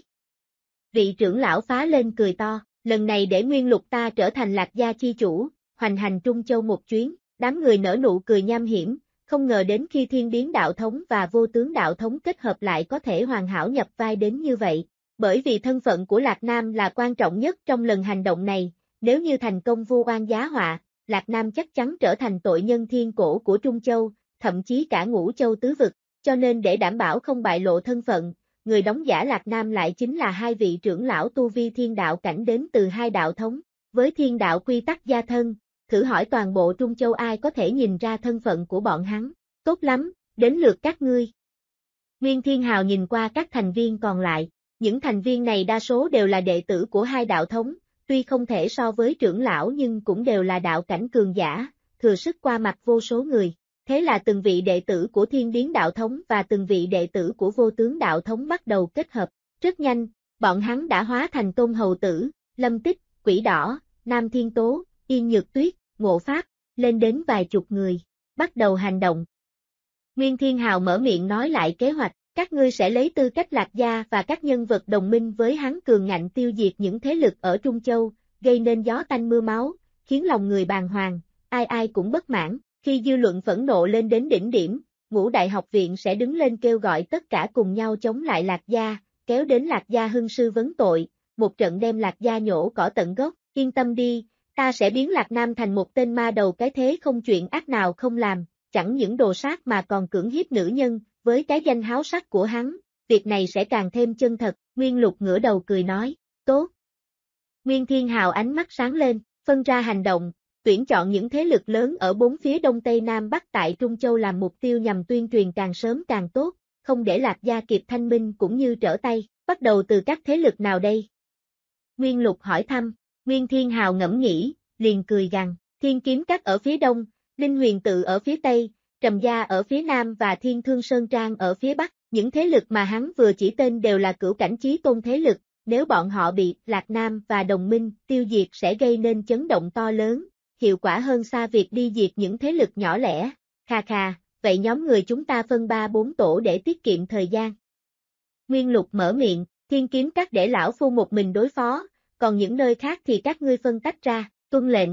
Vị trưởng lão phá lên cười to, lần này để Nguyên Lục ta trở thành Lạc gia chi chủ, hoành hành Trung Châu một chuyến, đám người nở nụ cười nham hiểm, không ngờ đến khi Thiên Điến Đạo Thống và Vô Tướng Đạo Thống kết hợp lại có thể hoàn hảo nhập vai đến như vậy. Bởi vì thân phận của Lạc Nam là quan trọng nhất trong lần hành động này, nếu như thành công vu oan giá họa, Lạc Nam chắc chắn trở thành tội nhân thiên cổ của Trung Châu, thậm chí cả Ngũ Châu tứ vực, cho nên để đảm bảo không bại lộ thân phận, người đóng giả Lạc Nam lại chính là hai vị trưởng lão tu vi thiên đạo cảnh đến từ hai đạo thống, với thiên đạo quy tắc gia thân, thử hỏi toàn bộ Trung Châu ai có thể nhìn ra thân phận của bọn hắn, tốt lắm, đến lượt các ngươi. Nguyên Thiên Hào nhìn qua các thành viên còn lại. Những thành viên này đa số đều là đệ tử của hai đạo thống, tuy không thể so với trưởng lão nhưng cũng đều là đạo cảnh cường giả, thừa sức qua mặt vô số người. Thế là từng vị đệ tử của Thiên Điến Đạo Thống và từng vị đệ tử của Vô Tướng Đạo Thống bắt đầu kết hợp. Rất nhanh, bọn hắn đã hóa thành Tôn Hầu Tử, Lâm Tích, Quỷ Đỏ, Nam Thiên Tố, Yên Nhược Tuyết, Ngộ Pháp, lên đến vài chục người, bắt đầu hành động. Nguyên Thiên Hào mở miệng nói lại kế hoạch. Các ngươi sẽ lấy tư cách Lạc gia và các nhân vật đồng minh với hắn cường ngạnh tiêu diệt những thế lực ở Trung Châu, gây nên gió tanh mưa máu, khiến lòng người bàng hoàng, ai ai cũng bất mãn. Khi dư luận phẫn nộ lên đến đỉnh điểm, Ngũ Đại học viện sẽ đứng lên kêu gọi tất cả cùng nhau chống lại Lạc gia, kéo đến Lạc gia hưng sư vấn tội, một trận đem Lạc gia nhổ cỏ tận gốc. Yên tâm đi, ta sẽ biến Lạc Nam thành một tên ma đầu cái thế không chuyện ác nào không làm, chẳng những đồ sát mà còn cưỡng hiếp nữ nhân. Với cái danh háo sắc của hắn, việc này sẽ càng thêm chân thật, Nguyên Lục ngửa đầu cười nói, tốt. Nguyên Thiên Hào ánh mắt sáng lên, phân ra hành động, tuyển chọn những thế lực lớn ở bốn phía Đông Tây Nam Bắc tại Trung Châu làm mục tiêu nhằm tuyên truyền càng sớm càng tốt, không để Lạc gia kịp thanh minh cũng như trở tay, bắt đầu từ các thế lực nào đây? Nguyên Lục hỏi thăm, Nguyên Thiên Hào ngẫm nghĩ, liền cười gằn, Thiên Kiếm Các ở phía đông, Linh Huyền Tự ở phía tây, Trầm Gia ở phía nam và Thiên Thương Sơn Trang ở phía bắc, những thế lực mà hắn vừa chỉ tên đều là cửu cảnh chí tôn thế lực, nếu bọn họ bị Lạc Nam và đồng minh tiêu diệt sẽ gây nên chấn động to lớn, hiệu quả hơn xa việc đi diệt những thế lực nhỏ lẻ. Khà khà, vậy nhóm người chúng ta phân 3-4 tổ để tiết kiệm thời gian. Nguyên Lục mở miệng, Thiên Kiếm Các để lão phu một mình đối phó, còn những nơi khác thì các ngươi phân tách ra, tuân lệnh.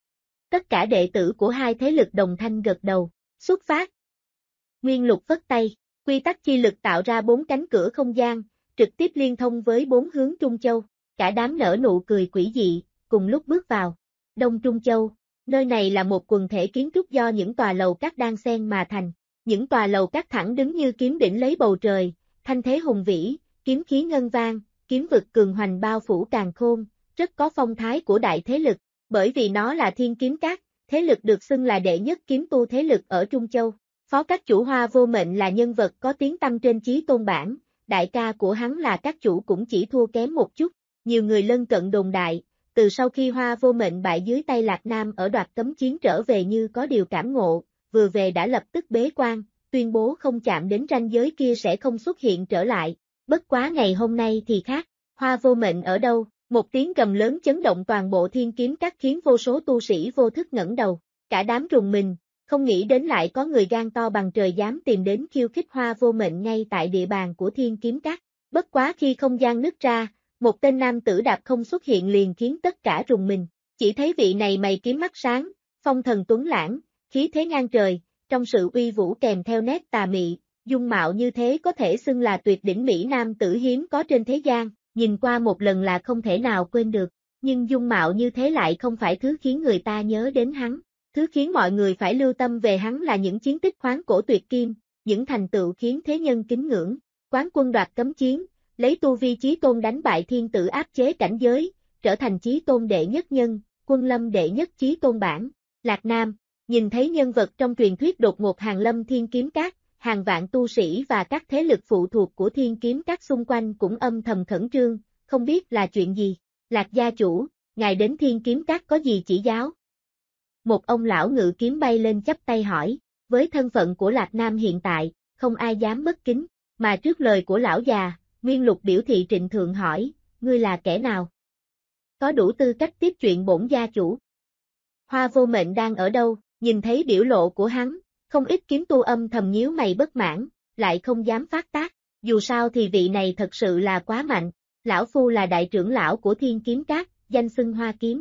Tất cả đệ tử của hai thế lực đồng thanh gật đầu. Xuất phát. Nguyên Lục phất tay, quy tắc chi lực tạo ra 4 cánh cửa không gian, trực tiếp liên thông với 4 hướng Trung Châu, cả đám nở nụ cười quỷ dị, cùng lúc bước vào. Đông Trung Châu, nơi này là một quần thể kiến trúc do những tòa lầu các đan xen mà thành, những tòa lầu các thẳng đứng như kiếm đỉnh lấy bầu trời, thanh thế hùng vĩ, kiếm khí ngân vang, kiếm vực cường hoành bao phủ càn khôn, rất có phong thái của đại thế lực, bởi vì nó là Thiên Kiếm Các. Thế lực được xưng là đệ nhất kiếm tu thế lực ở Trung Châu. Phó các chủ Hoa Vô Mệnh là nhân vật có tiếng tăm trên chí tôn bảng, đại ca của hắn là các chủ cũng chỉ thua kém một chút. Nhiều người lân cận đồn đại, từ sau khi Hoa Vô Mệnh bại dưới tay Lạc Nam ở đoạt cấm chiến trở về như có điều cảm ngộ, vừa về đã lập tức bế quan, tuyên bố không chạm đến ranh giới kia sẽ không xuất hiện trở lại. Bất quá ngày hôm nay thì khác, Hoa Vô Mệnh ở đâu? Một tiếng gầm lớn chấn động toàn bộ Thiên Kiếm Các khiến vô số tu sĩ vô thức ngẩng đầu, cả đám rùng mình, không nghĩ đến lại có người gan to bằng trời dám tìm đến khiêu khích Hoa Vô Mệnh ngay tại địa bàn của Thiên Kiếm Các. Bất quá khi không gian nứt ra, một tên nam tử đạp không xuất hiện liền khiến tất cả rùng mình, chỉ thấy vị này mày kiếm mắt sáng, phong thần tuấn lãng, khí thế ngang trời, trong sự uy vũ kèm theo nét tà mị, dung mạo như thế có thể xưng là tuyệt đỉnh mỹ nam tử hiếm có trên thế gian, nhìn qua một lần là không thể nào quên được, nhưng dung mạo như thế lại không phải thứ khiến người ta nhớ đến hắn, thứ khiến mọi người phải lưu tâm về hắn là những chiến tích khoáng cổ tuyệt kim, những thành tựu khiến thế nhân kính ngưỡng, quán quân đoạt cấm chiến, lấy tu vi chí tôn đánh bại thiên tử áp chế cảnh giới, trở thành chí tôn đệ nhất nhân, quân lâm đệ nhất chí tôn bảng, Lạc Nam. Nhìn thấy nhân vật trong truyền thuyết đột ngột hàng lâm Thiên Kiếm Các, hàng vạn tu sĩ và các thế lực phụ thuộc của Thiên Kiếm Các xung quanh cũng âm thầm khẩn trương, không biết là chuyện gì. Lạc gia chủ, ngài đến Thiên Kiếm Các có gì chỉ giáo? Một ông lão ngự kiếm bay lên chắp tay hỏi, với thân phận của Lạc Nam hiện tại, không ai dám bất kính, mà trước lời của lão già, Nguyên Lục biểu thị trịnh thượng hỏi, ngươi là kẻ nào? Có đủ tư cách tiếp chuyện bổn gia chủ? Hoa Vô Mệnh đang ở đâu? Nhìn thấy biểu lộ của hắn, không ít kiếm tu âm thầm nhíu mày bất mãn, lại không dám phát tác, dù sao thì vị này thật sự là quá mạnh, lão phu là đại trưởng lão của Thiên Kiếm Các, danh xưng Hoa Kiếm.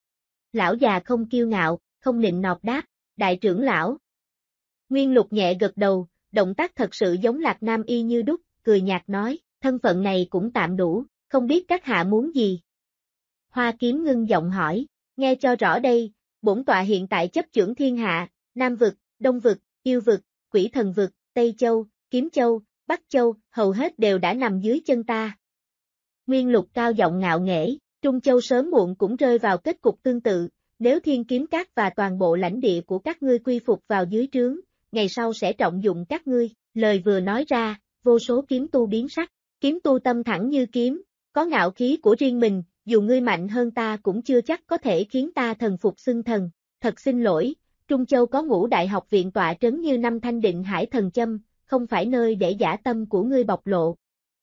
Lão già không kiêu ngạo, không nịnh nọt đáp, đại trưởng lão. Nguyên Lục nhẹ gật đầu, động tác thật sự giống Lạc Nam y như đúc, cười nhạt nói, thân phận này cũng tạm đủ, không biết các hạ muốn gì. Hoa Kiếm ngưng giọng hỏi, nghe cho rõ đây. Bổn tọa hiện tại chấp chưởng thiên hạ, Nam vực, Đông vực, Yêu vực, Quỷ Thần vực, Tây Châu, Kiếm Châu, Bắc Châu, hầu hết đều đã nằm dưới chân ta. Nguyên Lục cao giọng ngạo nghễ, Trung Châu sớm muộn cũng rơi vào kết cục tương tự, nếu Thiên Kiếm Các và toàn bộ lãnh địa của các ngươi quy phục vào dưới trướng, ngày sau sẽ trọng dụng các ngươi. Lời vừa nói ra, vô số kiếm tu biến sắc, kiếm tu tâm thẳng như kiếm, có ngạo khí của riêng mình. Dù ngươi mạnh hơn ta cũng chưa chắc có thể khiến ta thần phục xưng thần, thật xin lỗi, Trung Châu có Ngũ Đại học viện tọa trấn như năm Thanh Định Hải Thần Châm, không phải nơi để dã tâm của ngươi bộc lộ.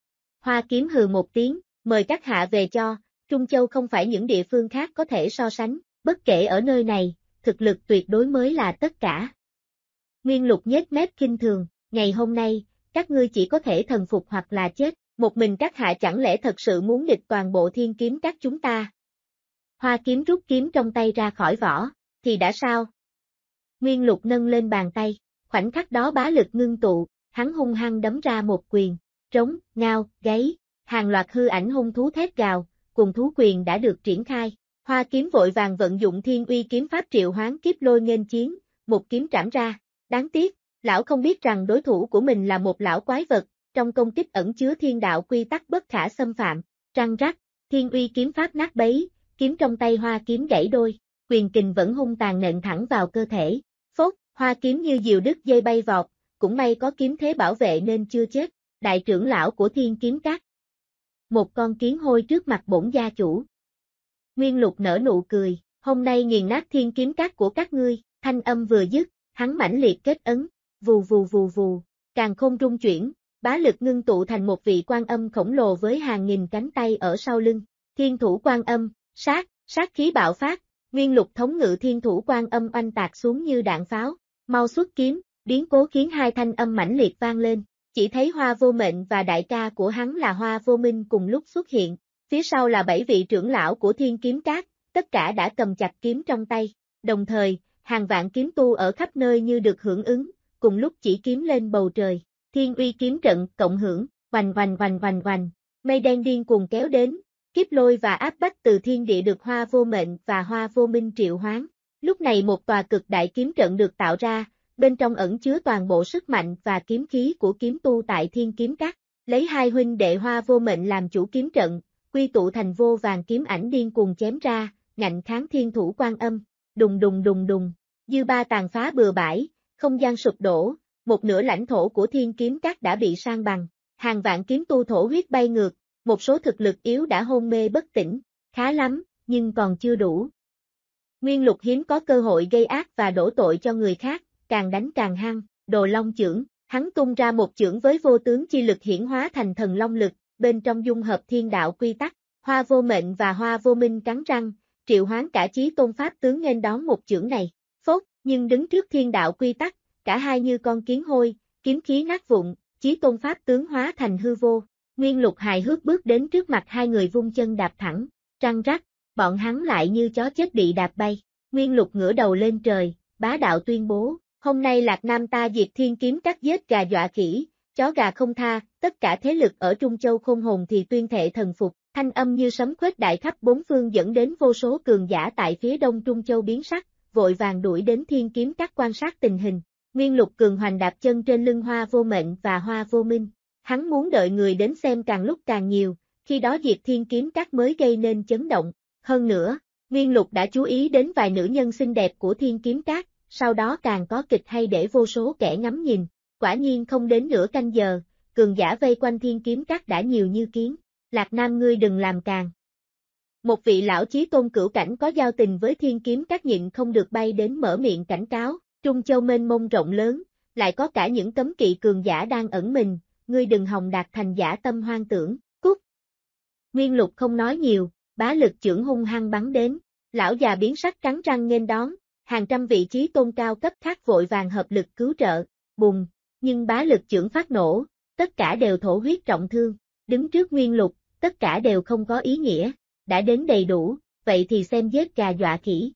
Hoa Kiếm hừ một tiếng, mời các hạ về cho, Trung Châu không phải những địa phương khác có thể so sánh, bất kể ở nơi này, thực lực tuyệt đối mới là tất cả. Nguyên Lục nhếch mép khinh thường, ngày hôm nay, các ngươi chỉ có thể thần phục hoặc là chết. Một mình các hạ chẳng lẽ thật sự muốn địch toàn bộ Thiên Kiếm Các chúng ta? Hoa Kiếm rút kiếm trong tay ra khỏi vỏ, thì đã sao? Nguyên Lục nâng lên bàn tay, khoảnh khắc đó bá lực ngưng tụ, hắn hung hăng đấm ra một quyền, trống, ngao, gáy, hàng loạt hư ảnh hung thú thét gào, cùng thú quyền đã được triển khai. Hoa Kiếm vội vàng vận dụng Thiên Uy kiếm pháp triệu hoán kiếp lôi nghênh chiến, một kiếm trảm ra. Đáng tiếc, lão không biết rằng đối thủ của mình là một lão quái vật. Trong công kích ẩn chứa thiên đạo quy tắc bất khả xâm phạm, răng rắc, Thiên Uy kiếm pháp nát bấy, kiếm trong tay Hoa Kiếm gãy đôi, quyền kình vẫn hung tàn nện thẳng vào cơ thể. Phốt, Hoa Kiếm như diều đứt dây bay vọt, cũng may có kiếm thế bảo vệ nên chưa chết. Đại trưởng lão của Thiên Kiếm Các. Một con kiến hôi trước mặt bổn gia chủ. Nguyên Lục nở nụ cười, hôm nay nghiền nát Thiên Kiếm Các của các ngươi, thanh âm vừa dứt, hắn mãnh liệt kết ấn, vù vù vù vù, càn khôn rung chuyển. Bá lực ngưng tụ thành một vị quan âm khổng lồ với hàng nghìn cánh tay ở sau lưng. Thiên thủ quan âm, sát khí bạo phát, Nguyên Lục thống ngự thiên thủ quan âm oanh tạc xuống như đạn pháo. Mau xuất kiếm, biến cố khiến hai thanh âm mãnh liệt vang lên. Chỉ thấy Hoa Vô Mệnh và đại ca của hắn là Hoa Vô Minh cùng lúc xuất hiện. Phía sau là 7 vị trưởng lão của Thiên Kiếm Các, tất cả đã cầm chặt kiếm trong tay. Đồng thời, hàng vạn kiếm tu ở khắp nơi như được hưởng ứng, cùng lúc chỉ kiếm lên bầu trời. Thiên Uy kiếm trận cộng hưởng, oanh oanh oanh oanh oanh, mây đen điên cuồng kéo đến, kiếp lôi và áp bách từ thiên địa được Hoa Vô Mệnh và Hoa Vô Minh triệu hoán. Lúc này một tòa cực đại kiếm trận được tạo ra, bên trong ẩn chứa toàn bộ sức mạnh và kiếm khí của kiếm tu tại Thiên Kiếm Các. Lấy hai huynh đệ Hoa Vô Mệnh làm chủ kiếm trận, quy tụ thành vô vàn kiếm ảnh điên cuồng chém ra, ngạnh kháng thiên thủ quan âm. Đùng đùng đùng đùng, dư ba tàn phá bừa bãi, không gian sụp đổ. Một nửa lãnh thổ của Thiên Kiếm Các đã bị san bằng, hàng vạn kiếm tu thổ huyết bay ngược, một số thực lực yếu đã hôn mê bất tỉnh. Khá lắm, nhưng còn chưa đủ. Nguyên Lục hiếm có cơ hội gây ác và đổ tội cho người khác, càng đánh càng hăng, Đồ Long chưởng, hắn tung ra một chưởng với vô tướng chi lực hiển hóa thành thần long lực, bên trong dung hợp thiên đạo quy tắc, Hoa Vô Mệnh và Hoa Vô Minh cắn răng, triệu hoán cả Chí Tôn pháp tướng nghênh đón một chưởng này, phốt, nhưng đứng trước thiên đạo quy tắc, cả hai như con kiến hôi, kiếm khí nát vụn, Chí Tôn pháp tướng hóa thành hư vô. Nguyên Lục hài hước bước đến trước mặt hai người vung chân đạp thẳng, răng rắc, bọn hắn lại như chó chết bị đạp bay. Nguyên Lục ngửa đầu lên trời, bá đạo tuyên bố, hôm nay Lạc Nam ta diệt thiên kiếm cắt giết gà dọa khỉ, chó gà không tha, tất cả thế lực ở Trung Châu Khôn Hồn thì tuyên thệ thần phục, thanh âm như sấm khuếch đại khắp bốn phương dẫn đến vô số cường giả tại phía đông Trung Châu biến sắc, vội vàng đuổi đến thiên kiếm cắt quan sát tình hình. Nguyên Lục cường hoành đạp chân trên lưng Hoa Vô Mệnh và Hoa Vô Minh. Hắn muốn đợi người đến xem càng lúc càng nhiều, khi đó diệt thiên kiếm cắt mới gây nên chấn động. Hơn nữa, Nguyên Lục đã chú ý đến vài nữ nhân xinh đẹp của thiên kiếm cát, sau đó càng có kịch hay để vô số kẻ ngắm nhìn. Quả nhiên không đến nửa canh giờ, cường giả vây quanh thiên kiếm cát đã nhiều như kiến. Lạc Nam ngươi đừng làm càng. Một vị lão chí tôn cửu cảnh có giao tình với thiên kiếm cát nhịn không được bay đến mở miệng cảnh cáo, Trung Châu mênh mông rộng lớn, lại có cả những cấm kỵ cường giả đang ẩn mình, ngươi đừng hòng đạt thành giả tâm hoang tưởng, cút. Nguyên Lục không nói nhiều, bá lực chưởng hung hăng bắn đến, lão già biến sắc cắn răng nghênh đón, hàng trăm vị chí tôn cao cấp khác vội vàng hợp lực cứu trợ, bùng, nhưng bá lực chưởng phát nổ, tất cả đều thổ huyết trọng thương, đứng trước Nguyên Lục, tất cả đều không có ý nghĩa, đã đến đầy đủ, vậy thì xem giết gà dọa khỉ.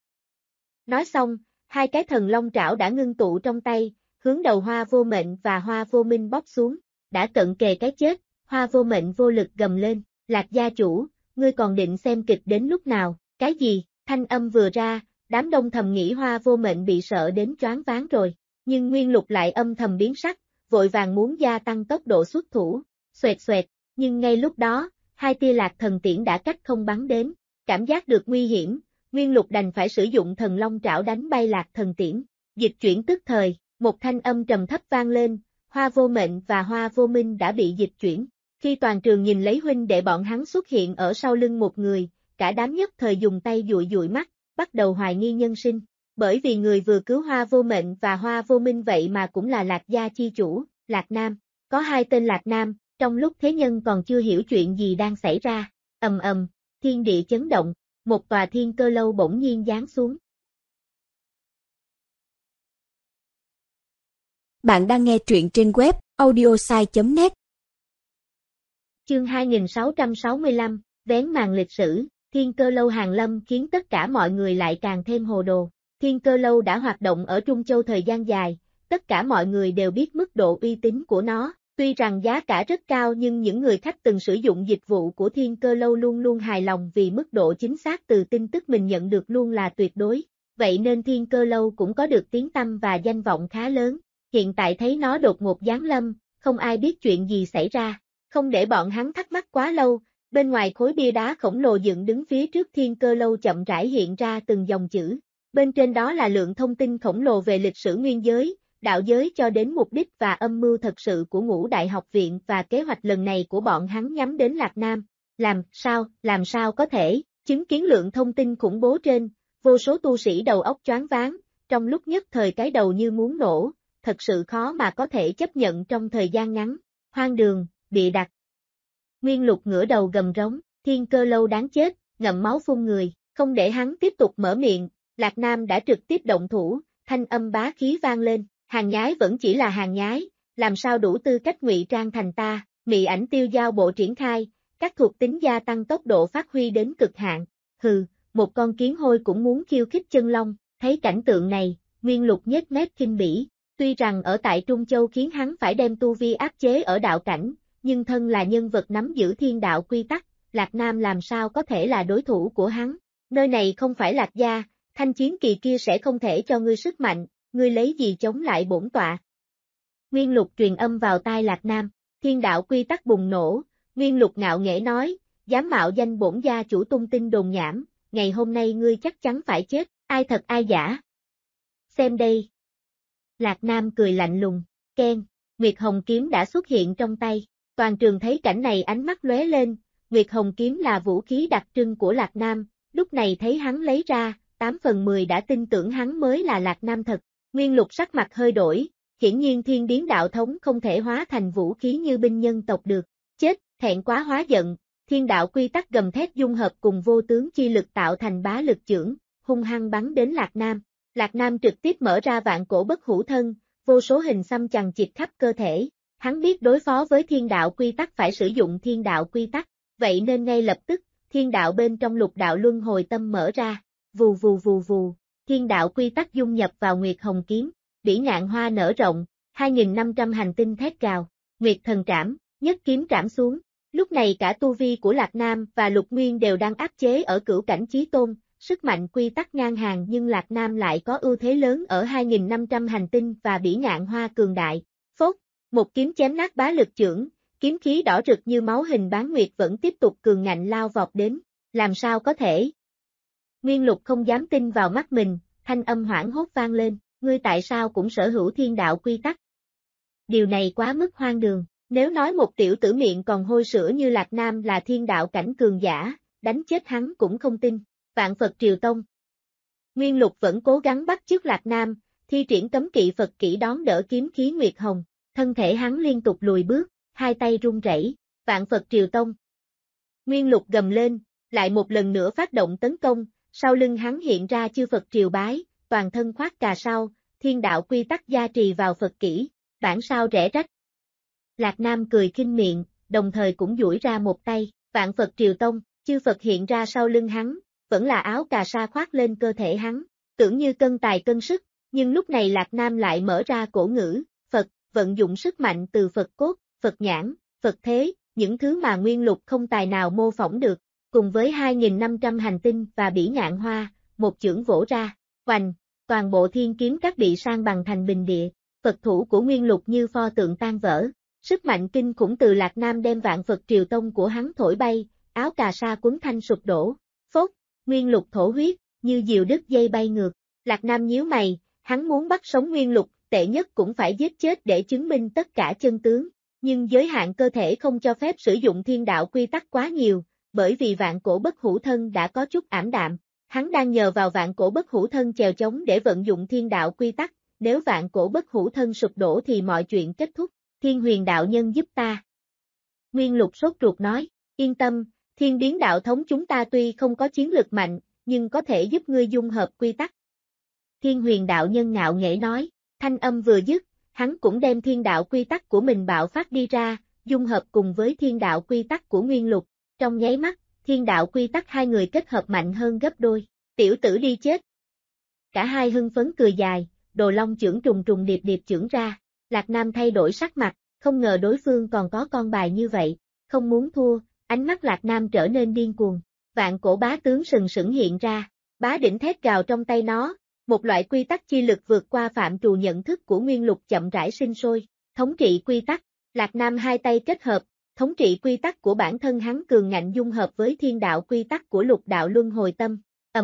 Nói xong, hai cái thần long trảo đã ngưng tụ trong tay, hướng đầu Hoa Vô Mệnh và Hoa Vô Minh bóp xuống, đã cận kề cái chết, Hoa Vô Mệnh vô lực gầm lên, Lạc gia chủ, ngươi còn định xem kịch đến lúc nào, cái gì, thanh âm vừa ra, đám đông thầm nghĩ Hoa Vô Mệnh bị sợ đến choáng váng rồi, nhưng Nguyên Lục lại âm thầm biến sắc, vội vàng muốn gia tăng tốc độ xuất thủ, xoẹt xoẹt, nhưng ngay lúc đó, hai tia lạc thần tiễn đã cách không bắn đến, cảm giác được nguy hiểm, Nguyên Lục đành phải sử dụng thần long trảo đánh bay lạc thần tiễn, dịch chuyển tức thời, một thanh âm trầm thấp vang lên, Hoa Vô Mệnh và Hoa Vô Minh đã bị dịch chuyển. Khi toàn trường nhìn lấy huynh đệ bọn hắn xuất hiện ở sau lưng một người, cả đám nhất thời dùng tay dụi dụi mắt, bắt đầu hoài nghi nhân sinh, bởi vì người vừa cứu Hoa Vô Mệnh và Hoa Vô Minh vậy mà cũng là Lạc gia chi chủ, Lạc Nam, có hai tên Lạc Nam, trong lúc thế nhân còn chưa hiểu chuyện gì đang xảy ra, ầm ầm, thiên địa chấn động, một tòa thiên cơ lâu bỗng nhiên giáng xuống. Bạn đang nghe truyện trên web audiosai.net. Chương 2665, vén màn lịch sử, thiên cơ lâu hàng lâm khiến tất cả mọi người lại càng thêm hồ đồ. Thiên cơ lâu đã hoạt động ở Trung Châu thời gian dài, tất cả mọi người đều biết mức độ uy tín của nó. Tuy rằng giá cả rất cao nhưng những người khách từng sử dụng dịch vụ của thiên cơ lâu luôn luôn hài lòng vì mức độ chính xác từ tin tức mình nhận được luôn là tuyệt đối. Vậy nên thiên cơ lâu cũng có được tiếng tăm và danh vọng khá lớn. Hiện tại thấy nó đột ngột giáng lâm, không ai biết chuyện gì xảy ra. Không để bọn hắn thắc mắc quá lâu, bên ngoài khối bia đá khổng lồ dựng đứng phía trước thiên cơ lâu chậm rãi hiện ra từng dòng chữ. Bên trên đó là lượng thông tin khổng lồ về lịch sử nguyên giới, đạo giới cho đến mục đích và âm mưu thật sự của Ngũ Đại học viện và kế hoạch lần này của bọn hắn nhắm đến Lạc Nam. Làm sao có thể, chứng kiến lượng thông tin khủng bố trên, vô số tu sĩ đầu óc choáng váng, trong lúc nhất thời cái đầu như muốn nổ, thật sự khó mà có thể chấp nhận trong thời gian ngắn. Hoang đường, bịa đặt. Nguyên Lục ngửa đầu gầm rống, thiên cơ lâu đáng chết, ngậm máu phun người, không để hắn tiếp tục mở miệng, Lạc Nam đã trực tiếp động thủ, thanh âm bá khí vang lên, hàng nhái vẫn chỉ là hàng nhái, làm sao đủ tư cách ngụy trang thành ta, mị ảnh tiêu giao bộ triển khai, các thuộc tính gia tăng tốc độ phát huy đến cực hạn, hừ, một con kiến hôi cũng muốn khiêu khích chân long, thấy cảnh tượng này, Nguyên Lục nhếch mép khinh bỉ, tuy rằng ở tại Trung Châu khiến hắn phải đem tu vi áp chế ở đạo cảnh, nhưng thân là nhân vật nắm giữ thiên đạo quy tắc, Lạc Nam làm sao có thể là đối thủ của hắn, nơi này không phải Lạc gia, thanh chiến kỳ kia sẽ không thể cho ngươi sức mạnh, ngươi lấy gì chống lại bổn tọa. Nguyên Lục truyền âm vào tai Lạc Nam, thiên đạo quy tắc bùng nổ, Nguyên Lục ngạo nghễ nói, dám mạo danh bổn gia chủ tung tin đồn nhảm, ngày hôm nay ngươi chắc chắn phải chết, ai thật ai giả. Xem đây. Lạc Nam cười lạnh lùng, keng, Nguyệt Hồng kiếm đã xuất hiện trong tay, toàn trường thấy cảnh này ánh mắt lóe lên, Nguyệt Hồng kiếm là vũ khí đặc trưng của Lạc Nam, lúc này thấy hắn lấy ra, 8 phần 10 đã tin tưởng hắn mới là Lạc Nam thật. Nguyên Lục sắc mặt hơi đổi, hiển nhiên thiên biến đạo thống không thể hóa thành vũ khí như binh nhân tộc được. Chết, thẹn quá hóa giận, thiên đạo quy tắc gầm thét dung hợp cùng vô tướng chi lực tạo thành bá lực chưởng, hung hăng bắn đến Lạc Nam. Lạc Nam trực tiếp mở ra vạn cổ bất hủ thân, vô số hình xăm chằng chịt khắp cơ thể. Hắn biết đối phó với thiên đạo quy tắc phải sử dụng thiên đạo quy tắc, vậy nên ngay lập tức, thiên đạo bên trong lục đạo luân hồi tâm mở ra, vù vù vù vù, thiên đạo quy tắc dung nhập vào Nguyệt Hồng kiếm, bỉ ngạn hoa nở rộng, 2.500 hành tinh thét gào, Nguyệt thần trảm, nhất kiếm trảm xuống. Lúc này cả tu vi của Lạc Nam và Lục Nguyên đều đang áp chế ở cửu cảnh chí tôn, sức mạnh quy tắc ngang hàng nhưng Lạc Nam lại có ưu thế lớn ở 2.500 hành tinh và bỉ ngạn hoa cường đại. Phốt, một kiếm chém nát bá lực chưởng, kiếm khí đỏ rực như máu hình bán nguyệt vẫn tiếp tục cường ngạnh lao vọt đến, làm sao có thể? Nguyên Lục không dám tin vào mắt mình, thanh âm hoảng hốt vang lên, ngươi tại sao cũng sở hữu thiên đạo quy tắc? Điều này quá mức hoang đường, nếu nói một tiểu tử miệng còn hôi sữa như Lạc Nam là thiên đạo cảnh cường giả, đánh chết hắn cũng không tin. Vạn Phật Triều Tông. Nguyên Lục vẫn cố gắng bắt chước Lạc Nam, thi triển cấm kỵ Phật kỹ đón đỡ kiếm khí Nguyệt Hồng, thân thể hắn liên tục lùi bước, hai tay run rẩy. Vạn Phật Triều Tông. Nguyên Lục gầm lên, lại một lần nữa phát động tấn công, sau lưng hắn hiện ra chư Phật triều bái, toàn thân khoác cà sao, thiên đạo quy tắc gia trì vào Phật kỹ, bản sao rẽ rách. Lạc Nam cười khinh miệng, đồng thời cũng duỗi ra một tay, Vạn Phật Triều Tông, chư Phật hiện ra sau lưng hắn, vẫn là áo cà sa khoác lên cơ thể hắn, tưởng như cân tài cân sức, nhưng lúc này Lạc Nam lại mở ra cổ ngữ, Phật, vận dụng sức mạnh từ Phật cốt, Phật nhãn, Phật thế, những thứ mà Nguyên Lục không tài nào mô phỏng được, cùng với 2.500 hành tinh và bỉ ngạn hoa, một chưởng vỗ ra, hoành, toàn bộ thiên kiếm các bị san bằng thành bình địa, Phật thủ của Nguyên Lục như pho tượng tan vỡ, sức mạnh kinh khủng từ Lạc Nam đem Vạn Phật Triều Tông của hắn thổi bay, áo cà sa quấn thanh sụp đổ, phốt, Nguyên Lục thổ huyết, như diều đứt dây bay ngược, Lạc Nam nhíu mày, hắn muốn bắt sống Nguyên Lục, tệ nhất cũng phải giết chết để chứng minh tất cả chân tướng, nhưng giới hạn cơ thể không cho phép sử dụng thiên đạo quy tắc quá nhiều, bởi vì vạn cổ bất hủ thân đã có chút ảm đạm, hắn đang nhờ vào vạn cổ bất hủ thân chèo chống để vận dụng thiên đạo quy tắc, nếu vạn cổ bất hủ thân sụp đổ thì mọi chuyện kết thúc, Thiên Huyền đạo nhân giúp ta. Nguyên Lục sốt ruột nói, yên tâm, thiên biến đạo thống chúng ta tuy không có chiến lực mạnh, nhưng có thể giúp ngươi dung hợp quy tắc. Thiên Huyền đạo nhân ngạo nghễ nói, thanh âm vừa dứt, hắn cũng đem thiên đạo quy tắc của mình bạo phát đi ra, dung hợp cùng với thiên đạo quy tắc của Nguyên Lục. Trong nháy mắt, thiên đạo quy tắc hai người kết hợp mạnh hơn gấp đôi, tiểu tử đi chết. Cả hai hưng phấn cười dài, Đồ Long chưởng trùng trùng điệp điệp chưởng ra, Lạc Nam thay đổi sắc mặt, không ngờ đối phương còn có con bài như vậy, không muốn thua, ánh mắt Lạc Nam trở nên điên cuồng, vạn cổ bá tướng sừng sững hiện ra, bá đỉnh thét gào trong tay nó, một loại quy tắc chi lực vượt qua phạm trù nhận thức của Nguyên Lục chậm rãi sinh sôi, thống trị quy tắc, Lạc Nam hai tay kết hợp, thống trị quy tắc của bản thân hắn cường ngạnh dung hợp với thiên đạo quy tắc của lục đạo luân hồi tâm,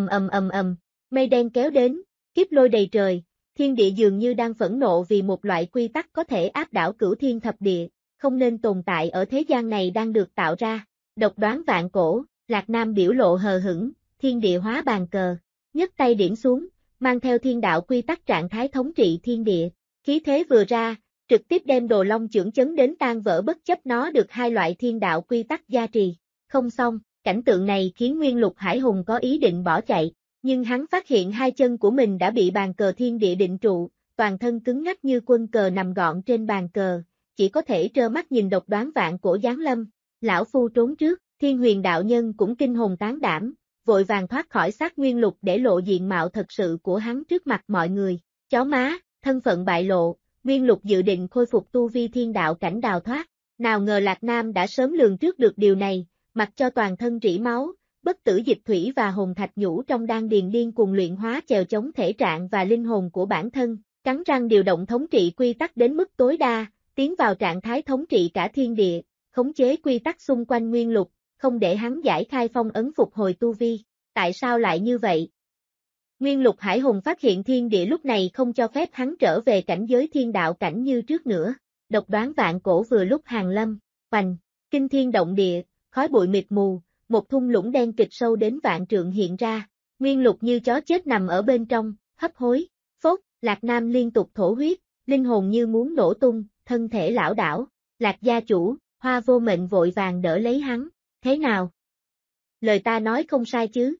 mây đen kéo đến, kiếp lôi đầy trời, thiên địa dường như đang phẫn nộ vì một loại quy tắc có thể áp đảo cửu thiên thập địa, không nên tồn tại ở thế gian này đang được tạo ra, độc đoán vạn cổ, Lạc Nam biểu lộ hờ hững, thiên địa hóa bàn cờ, nhấc tay điểm xuống, mang theo thiên đạo quy tắc trạng thái thống trị thiên địa, khí thế vừa ra, trực tiếp đem Đồ Long chưởng chấn đến tan vỡ bất chấp nó được hai loại thiên đạo quy tắc gia trì. Không xong, cảnh tượng này khiến Nguyên Lục Hải Hùng có ý định bỏ chạy, nhưng hắn phát hiện hai chân của mình đã bị bàn cờ thiên địa định trụ, toàn thân cứng ngắc như quân cờ nằm gọn trên bàn cờ, chỉ có thể trơ mắt nhìn độc đoán vạn cổ giáng lâm. Lão phu trốn trước, Thiên Huyền đạo nhân cũng kinh hồn tán đảm, vội vàng thoát khỏi xác Nguyên Lục để lộ diện mạo thật sự của hắn trước mặt mọi người. Chó má, thân phận bại lộ. Nguyên Lục dự định khôi phục tu vi thiên đạo cảnh đào thoát, nào ngờ Lạc Nam đã sớm lường trước được điều này, mặc cho toàn thân rỉ máu, bất tử dịch thủy và hồn thạch nhũ trong đan điền điên cuồng luyện hóa chèo chống thể trạng và linh hồn của bản thân, cắn răng điều động thống trị quy tắc đến mức tối đa, tiến vào trạng thái thống trị cả thiên địa, khống chế quy tắc xung quanh Nguyên Lục, không để hắn giải khai phong ấn phục hồi tu vi. Tại sao lại như vậy? Nguyên Lục Hải Hùng phát hiện thiên địa lúc này không cho phép hắn trở về cảnh giới thiên đạo cảnh như trước nữa. Độc đoán vạn cổ vừa lúc hàng lâm, hoành, kinh thiên động địa, khói bụi mịt mù, một thung lũng đen kịch sâu đến vạn trượng hiện ra, Nguyên Lục như chó chết nằm ở bên trong, hấp hối, phốt, Lạc Nam liên tục thổ huyết, linh hồn như muốn nổ tung, thân thể lảo đảo, Lạc gia chủ, Hoa Vô Mệnh vội vàng đỡ lấy hắn, thế nào? Lời ta nói không sai chứ?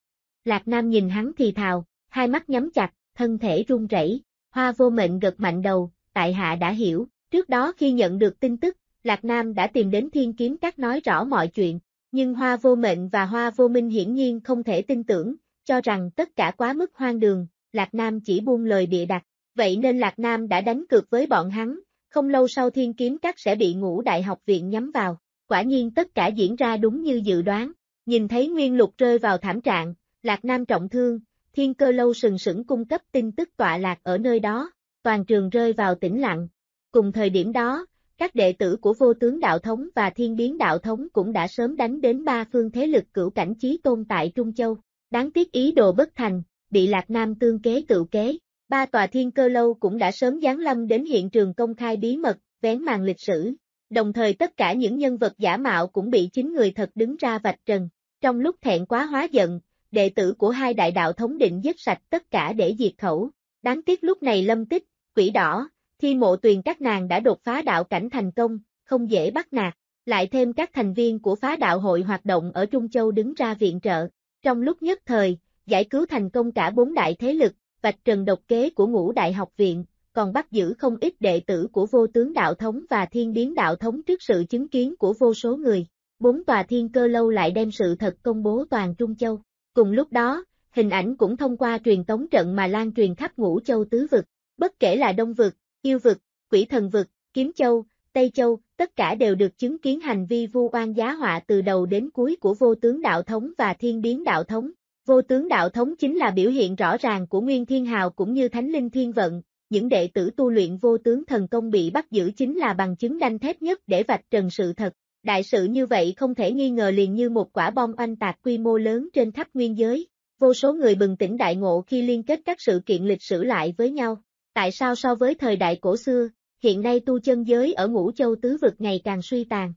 Lạc Nam nhìn hắn thì thào, hai mắt nhắm chặt, thân thể run rẩy. Hoa Vô Mệnh gật mạnh đầu, tại hạ đã hiểu, trước đó khi nhận được tin tức, Lạc Nam đã tìm đến Thiên Kiếm Các nói rõ mọi chuyện, nhưng Hoa Vô Mệnh và Hoa Vô Minh hiển nhiên không thể tin tưởng, cho rằng tất cả quá mức hoang đường, Lạc Nam chỉ buông lời bịa đặt, vậy nên Lạc Nam đã đánh cược với bọn hắn, không lâu sau Thiên Kiếm Các sẽ bị Ngũ Đại Học Viện nhắm vào, quả nhiên tất cả diễn ra đúng như dự đoán, nhìn thấy Nguyên Lục rơi vào thảm trạng, Lạc Nam trọng thương, Thiên Cơ Lâu sừng sững cung cấp tin tức tọa lạc ở nơi đó, toàn trường rơi vào tĩnh lặng. Cùng thời điểm đó, các đệ tử của Vô Tướng Đạo Thống và Thiên Biến Đạo Thống cũng đã sớm đánh đến ba phương thế lực cửu cảnh chí tôn tại Trung Châu. Đáng tiếc ý đồ bất thành, bị Lạc Nam tương kế tự kế. Ba tòa Thiên Cơ Lâu cũng đã sớm giáng lâm đến hiện trường công khai bí mật, vén màn lịch sử. Đồng thời tất cả những nhân vật giả mạo cũng bị chính người thật đứng ra vạch trần. Trong lúc thẹn quá hóa giận, đệ tử của hai đại đạo thống định giết sạch tất cả để diệt khẩu. Đáng tiếc lúc này Lâm Tích, Quỷ Đỏ, Thi Mộ Tuyền các nàng đã đột phá đạo cảnh thành công, không dễ bắt nạt. Lại thêm các thành viên của phá đạo hội hoạt động ở Trung Châu đứng ra viện trợ. Trong lúc nhất thời, giải cứu thành công cả bốn đại thế lực, vạch trần độc kế của Ngũ Đại Học Viện, còn bắt giữ không ít đệ tử của Vô Tướng Đạo Thống và Thiên Biến Đạo Thống trước sự chứng kiến của vô số người. Bốn tòa Thiên Cơ Lâu lại đem sự thật công bố toàn Trung Châu. Cùng lúc đó, hình ảnh cũng thông qua truyền tống trận mà lan truyền khắp Ngũ Châu tứ vực, bất kể là Đông vực, Yêu vực, Quỷ Thần vực, Kiếm Châu, Tây Châu, tất cả đều được chứng kiến hành vi vu oan giá họa từ đầu đến cuối của Vô Tướng Đạo Thống và Thiên Biến Đạo Thống. Vô Tướng Đạo Thống chính là biểu hiện rõ ràng của Nguyên Thiên Hào cũng như Thánh Linh Thiên Vận, những đệ tử tu luyện vô tướng thần công bị bắt giữ chính là bằng chứng đanh thép nhất để vạch trần sự thật. Đại sự như vậy không thể nghi ngờ liền như một quả bom oanh tạc quy mô lớn trên khắp nguyên giới. Vô số người bừng tỉnh đại ngộ khi liên kết các sự kiện lịch sử lại với nhau. Tại sao so với thời đại cổ xưa, hiện nay tu chân giới ở Ngũ Châu tứ vực ngày càng suy tàn?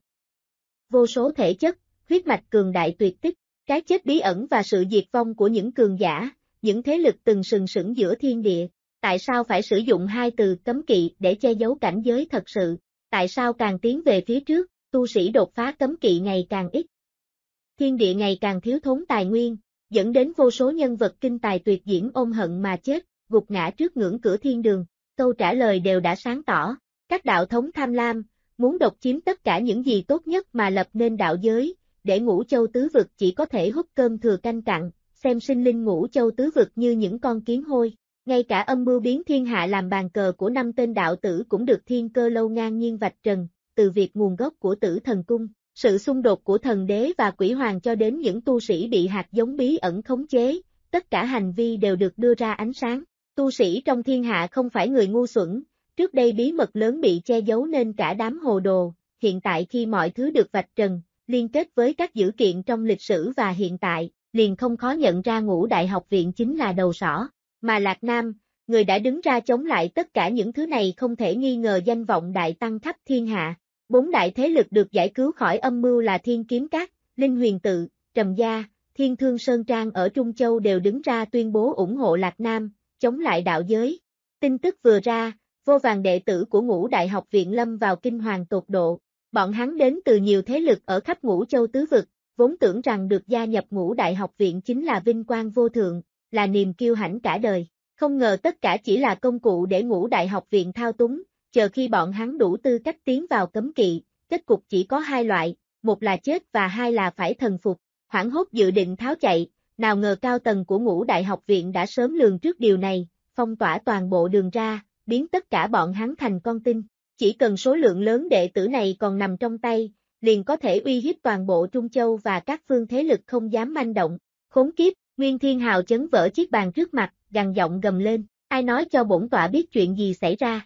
Vô số thể chất, huyết mạch cường đại tuyệt tích, cái chết bí ẩn và sự diệt vong của những cường giả, những thế lực từng sừng sững giữa thiên địa. Tại sao phải sử dụng hai từ cấm kỵ để che giấu cảnh giới thật sự? Tại sao càng tiến về phía trước, tu sĩ đột phá cấm kỵ ngày càng ít? Thiên địa ngày càng thiếu thốn tài nguyên, dẫn đến vô số nhân vật kinh tài tuyệt diễm ôm hận mà chết, gục ngã trước ngưỡng cửa thiên đường. Câu trả lời đều đã sáng tỏ, các đạo thống tham lam, muốn độc chiếm tất cả những gì tốt nhất mà lập nên đạo giới, để Ngũ Châu tứ vực chỉ có thể hút cơm thừa canh cặn, xem sinh linh Ngũ Châu tứ vực như những con kiến hôi. Ngay cả âm mưu biến thiên hạ làm bàn cờ của 5 tên đạo tử cũng được Thiên Cơ Lâu ngang nhiên vạch trần, từ việc nguồn gốc của Tử Thần Cung, sự xung đột của thần đế và quỷ hoàng cho đến những tu sĩ bị hạt giống bí ẩn khống chế, tất cả hành vi đều được đưa ra ánh sáng. Tu sĩ trong thiên hạ không phải người ngu xuẩn, trước đây bí mật lớn bị che giấu nên cả đám hồ đồ, hiện tại khi mọi thứ được vạch trần, liên kết với các dữ kiện trong lịch sử và hiện tại, liền không khó nhận ra Ngũ Đại Học Viện chính là đầu sỏ. Mà Lạc Nam, người đã đứng ra chống lại tất cả những thứ này không thể nghi ngờ danh vọng đại tăng khắp thiên hạ. Bốn đại thế lực được giải cứu khỏi âm mưu là Thiên Kiếm Các, Linh Huyền Tự, Trầm Gia, Thiên Thương Sơn Trang ở Trung Châu đều đứng ra tuyên bố ủng hộ Lạc Nam, chống lại đạo giới. Tin tức vừa ra, vô vàn đệ tử của Ngũ Đại Học Viện lâm vào kinh hoàng tột độ. Bọn hắn đến từ nhiều thế lực ở khắp Ngũ Châu tứ vực, vốn tưởng rằng được gia nhập Ngũ Đại Học Viện chính là vinh quang vô thượng, là niềm kiêu hãnh cả đời. Không ngờ tất cả chỉ là công cụ để Ngũ Đại Học Viện thao túng, chờ khi bọn hắn đủ tư cách tiến vào cấm kỵ, kết cục chỉ có hai loại, một là chết và hai là phải thần phục. Hoảng hốt dự định tháo chạy, nào ngờ cao tầng của Ngũ Đại Học Viện đã sớm lường trước điều này, phong tỏa toàn bộ đường ra, biến tất cả bọn hắn thành con tin. Chỉ cần số lượng lớn đệ tử này còn nằm trong tay, liền có thể uy hiếp toàn bộ Trung Châu và các phương thế lực không dám manh động. Khốn kiếp, Nguyên Thiên Hào chấn vỡ chiếc bàn trước mặt, gằn giọng gầm lên, ai nói cho bổn tọa biết chuyện gì xảy ra?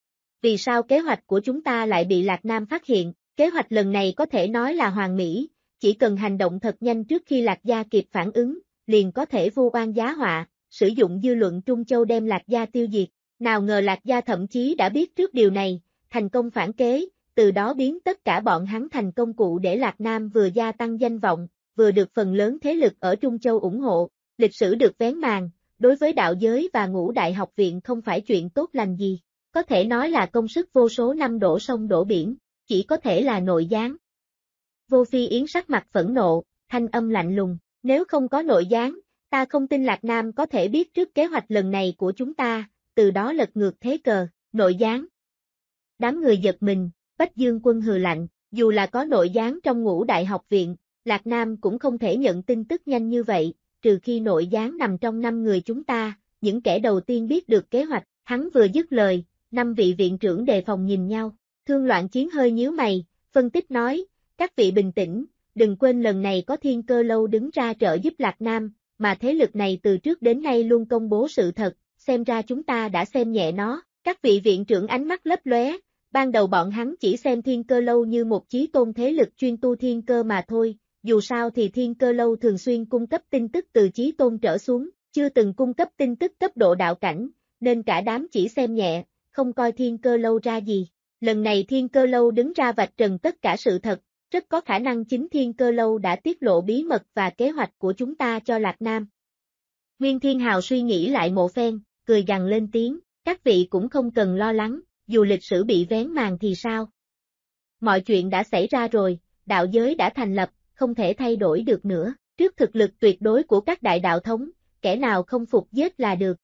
Vì sao kế hoạch của chúng ta lại bị Lạc Nam phát hiện? Kế hoạch lần này có thể nói là hoàn mỹ, chỉ cần hành động thật nhanh trước khi Lạc Gia kịp phản ứng, liền có thể vu oan giá họa, sử dụng dư luận Trung Châu đem Lạc Gia tiêu diệt. Nào ngờ Lạc Gia thậm chí đã biết trước điều này, thành công phản kế, từ đó biến tất cả bọn hắn thành công cụ để Lạc Nam vừa gia tăng danh vọng, vừa được phần lớn thế lực ở Trung Châu ủng hộ, lịch sử được vén màn, đối với đạo giới và Ngũ Đại học viện không phải chuyện tốt lành gì, có thể nói là công sức vô số năm đổ sông đổ biển, chỉ có thể là nội gián. Vô Phi Yến sắc mặt phẫn nộ, thanh âm lạnh lùng, nếu không có nội gián, ta không tin Lạc Nam có thể biết trước kế hoạch lần này của chúng ta, từ đó lật ngược thế cờ, nội gián. Đám người giật mình, Bách Dương Quân hừ lạnh, dù là có nội gián trong Ngũ Đại học viện, Lạc Nam cũng không thể nhận tin tức nhanh như vậy, trừ khi nội gián nằm trong 5 người chúng ta, những kẻ đầu tiên biết được kế hoạch, hắn vừa dứt lời, 5 vị viện trưởng đề phòng nhìn nhau, Thương Loạn Chiến hơi nhíu mày, phân tích nói, các vị bình tĩnh, đừng quên lần này có Thiên Cơ Lâu đứng ra trợ giúp Lạc Nam, mà thế lực này từ trước đến nay luôn công bố sự thật, xem ra chúng ta đã xem nhẹ nó, các vị viện trưởng ánh mắt lấp lóe, ban đầu bọn hắn chỉ xem Thiên Cơ Lâu như một chí tôn thế lực chuyên tu thiên cơ mà thôi, dù sao thì Thiên Cơ Lâu thường xuyên cung cấp tin tức từ chí tôn trở xuống, chưa từng cung cấp tin tức cấp độ đạo cảnh, nên cả đám chỉ xem nhẹ, không coi Thiên Cơ Lâu ra gì. Lần này Thiên Cơ Lâu đứng ra vạch trần tất cả sự thật, rất có khả năng chính Thiên Cơ Lâu đã tiết lộ bí mật và kế hoạch của chúng ta cho Lạc Nam. Nguyên Thiên Hào suy nghĩ lại một phen, cười gằn lên tiếng, các vị cũng không cần lo lắng, dù lịch sử bị vén màn thì sao? Mọi chuyện đã xảy ra rồi, đạo giới đã thành lập, không thể thay đổi được nữa, trước thực lực tuyệt đối của các đại đạo thống, kẻ nào không phục giết là được.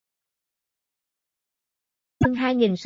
Chương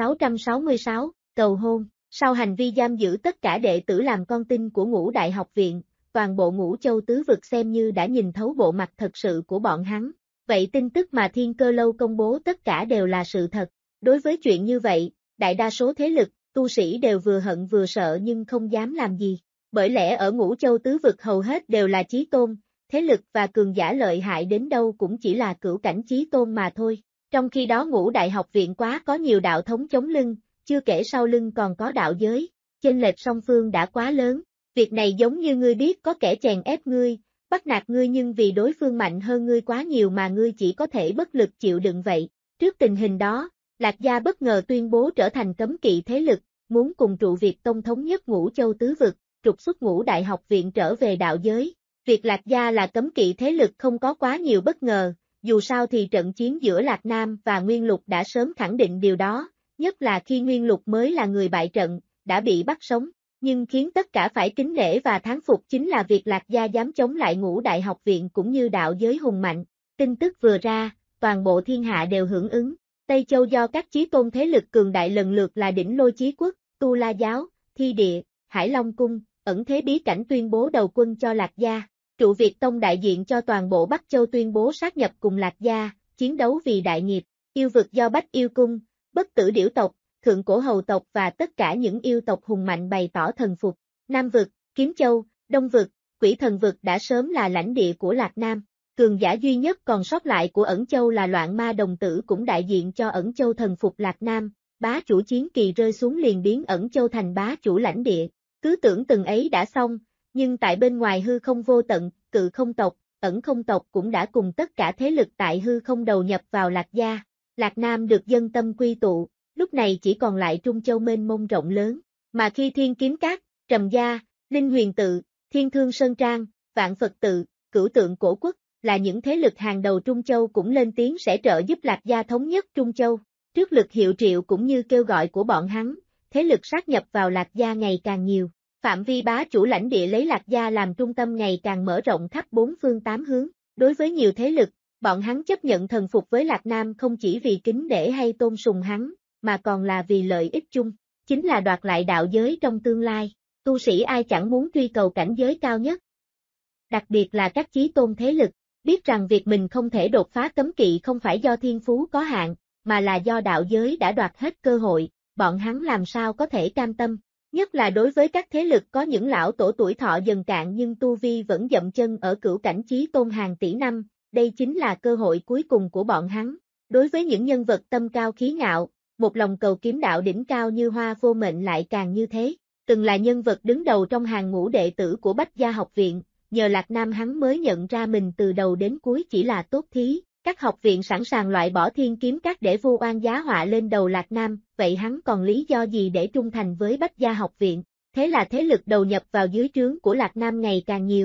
2666, cầu hôn, sau hành vi giam giữ tất cả đệ tử làm con tin của Ngũ Đại học viện, toàn bộ Ngũ Châu tứ vực xem như đã nhìn thấu bộ mặt thật sự của bọn hắn, vậy tin tức mà Thiên Cơ Lâu công bố tất cả đều là sự thật. Đối với chuyện như vậy, đại đa số thế lực, tu sĩ đều vừa hận vừa sợ nhưng không dám làm gì, bởi lẽ ở Ngũ Châu tứ vực hầu hết đều là chí tôn, thế lực và cường giả lợi hại đến đâu cũng chỉ là cửu cảnh chí tôn mà thôi. Trong khi đó Ngũ Đại học viện quá có nhiều đạo thống chống lưng, chưa kể sau lưng còn có đạo giới, chênh lệch song phương đã quá lớn, việc này giống như ngươi biết có kẻ chèn ép ngươi, bắt nạt ngươi nhưng vì đối phương mạnh hơn ngươi quá nhiều mà ngươi chỉ có thể bất lực chịu đựng vậy. Trước tình hình đó, Lạc Gia bất ngờ tuyên bố trở thành cấm kỵ thế lực, muốn cùng trụ Việt Tông thống nhất Ngũ Châu tứ vực, trục xuất Ngũ Đại học viện trở về đạo giới. Việc Lạc Gia là cấm kỵ thế lực không có quá nhiều bất ngờ, dù sao thì trận chiến giữa Lạc Nam và Nguyên Lục đã sớm khẳng định điều đó, nhất là khi Nguyên Lục mới là người bại trận, đã bị bắt sống, nhưng khiến tất cả phải kính nể và thán phục chính là việc Lạc Gia dám chống lại Ngũ Đại học viện cũng như đạo giới hùng mạnh. Tin tức vừa ra, toàn bộ thiên hạ đều hưởng ứng. Tây Châu do các chí tôn thế lực cường đại lần lượt là Đỉnh Lôi Chí Quốc, Tu La Giáo, Thi Địa, Hải Long Cung, Ẩn Thế Bí Cảnh tuyên bố đầu quân cho Lạc Gia. Trụ Việt Tông đại diện cho toàn bộ Bắc Châu tuyên bố sát nhập cùng Lạc Gia, chiến đấu vì đại nghiệp. Yêu vực do Bách Yêu Cung, Bất Tử Điểu tộc, Thượng Cổ Hầu tộc và tất cả những yêu tộc hùng mạnh bày tỏ thần phục. Nam vực, Kiếm Châu, Đông vực, Quỷ Thần vực đã sớm là lãnh địa của Lạc Nam. Cường giả duy nhất còn sót lại của Ẩn Châu là Loạn Ma Đồng Tử cũng đại diện cho Ẩn Châu thần phục Lạc Nam, bá chủ chiến kỳ rơi xuống liền biến Ẩn Châu thành bá chủ lãnh địa. Cứ tưởng từng ấy đã xong, nhưng tại bên ngoài hư không vô tận, Cự Không tộc, Ẩn Không tộc cũng đã cùng tất cả thế lực tại hư không đầu nhập vào Lạc Gia. Lạc Nam được dân tâm quy tụ, lúc này chỉ còn lại Trung Châu mênh mông rộng lớn, mà khi Thiên Kiếm Các, Trầm Gia, Linh Huyền Tự, Thiên Thương Sơn Trang, Vạn Phật Tự, Cửu Tượng Cổ Quốc là những thế lực hàng đầu Trung Châu cũng lên tiếng sẽ trợ giúp Lạc Gia thống nhất Trung Châu. Trước lực hiệu triệu cũng như kêu gọi của bọn hắn, thế lực sát nhập vào Lạc Gia ngày càng nhiều, phạm vi bá chủ lãnh địa lấy Lạc Gia làm trung tâm ngày càng mở rộng khắp bốn phương tám hướng. Đối với nhiều thế lực, bọn hắn chấp nhận thần phục với Lạc Nam không chỉ vì kính nể hay tôn sùng hắn, mà còn là vì lợi ích chung, chính là đoạt lại đạo giới trong tương lai. Tu sĩ ai chẳng muốn truy cầu cảnh giới cao nhất. Đặc biệt là các chí tôn thế lực, biết rằng việc mình không thể đột phá cấm kỵ không phải do thiên phú có hạn, mà là do đạo giới đã đoạt hết cơ hội, bọn hắn làm sao có thể cam tâm. Nhất là đối với các thế lực có những lão tổ tuổi thọ dần cạn nhưng tu vi vẫn dậm chân ở cửu cảnh chí tôn hàng tỷ năm, đây chính là cơ hội cuối cùng của bọn hắn. Đối với những nhân vật tâm cao khí ngạo, một lòng cầu kiếm đạo đỉnh cao như Hoa Vô Mệnh lại càng như thế, từng là nhân vật đứng đầu trong hàng ngũ đệ tử của Bách Gia học viện, nhờ Lạc Nam hắn mới nhận ra mình từ đầu đến cuối chỉ là tốt thí. Các học viện sẵn sàng loại bỏ Thiên Kiếm Các để vu oan giá họa lên đầu Lạc Nam, vậy hắn còn lý do gì để trung thành với Bách Gia học viện? Thế là thế lực đầu nhập vào dưới trướng của Lạc Nam ngày càng nhiều,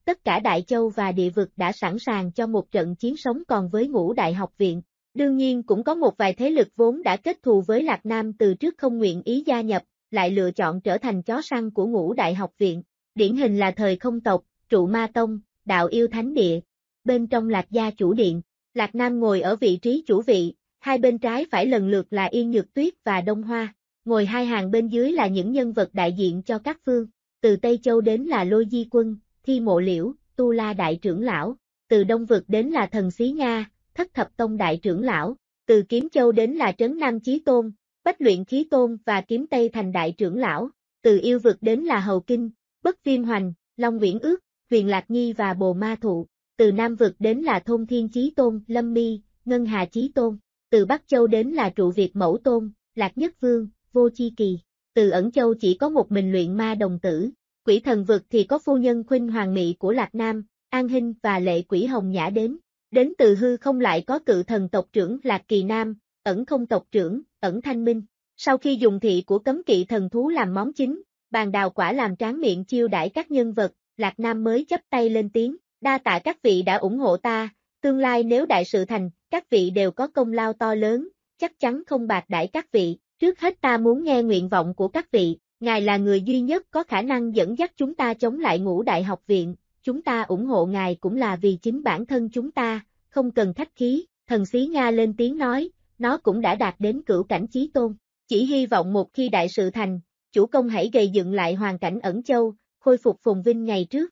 tất cả Đại Châu và địa vực đã sẵn sàng cho một trận chiến sống còn với Ngũ Đại học viện. Đương nhiên cũng có một vài thế lực vốn đã kết thù với Lạc Nam từ trước không nguyện ý gia nhập, lại lựa chọn trở thành chó săn của Ngũ Đại học viện. Điển hình là Thời Không tộc, Trụ Ma tông, Đạo Yêu Thánh địa. Bên trong Lạc gia chủ điện, Lạc Nam ngồi ở vị trí chủ vị, hai bên trái phải lần lượt là Yên Nhược Tuyết và Đông Hoa, ngồi hai hàng bên dưới là những nhân vật đại diện cho các phương. Từ Tây Châu đến là Lôi Di Quân, Thi Mộ Liễu, Tu La đại trưởng lão, từ Đông vực đến là Thần Xí Nga, Thất Thập tông đại trưởng lão, từ Kiếm Châu đến là Trấn Nam Chí Tôn, Bách Luyện Khí Tôn và Kiếm Tây thành đại trưởng lão, từ Yêu vực đến là Hầu Kinh, Bất Viêm Hoành, Long Uyển Ước, Huyền Lạc Nhi và Bồ Ma Thụ, từ Nam vực đến là Thôn Thiên Chí Tôn, Lâm Mi, Ngân Hà Chí Tôn, từ Bắc Châu đến là Trụ Việt Mẫu Tôn, Lạc Nhất Vương, Vô Chi Kỳ, từ Ẩn Châu chỉ có một mình Luyện Ma đồng tử, Quỷ Thần vực thì có phu nhân Khuynh Hoàng Mị của Lạc Nam, An Hinh và Lệ Quỷ Hồng Nhã đến từ hư không lại có Cự Thần tộc trưởng Lạc Kỳ Nam, Ẩn Không tộc trưởng, Ẩn Thanh Minh. Sau khi dùng thị của cấm kỵ thần thú làm món chính, bàn đào quả làm tráng miệng chiêu đãi các nhân vật, Lạc Nam mới chắp tay lên tiếng, đa tạ các vị đã ủng hộ ta, tương lai nếu đại sự thành, các vị đều có công lao to lớn, chắc chắn không bạc đãi các vị, trước hết ta muốn nghe nguyện vọng của các vị, ngài là người duy nhất có khả năng dẫn dắt chúng ta chống lại Ngũ Đại học viện, chúng ta ủng hộ ngài cũng là vì chính bản thân chúng ta, không cần khách khí, Thần Xí Nga lên tiếng nói, nó cũng đã đạt đến cửu cảnh chí tôn, chỉ hy vọng một khi đại sự thành, chủ công hãy gây dựng lại hoàn cảnh Ẩn Châu, khôi phục phồn vinh ngày trước.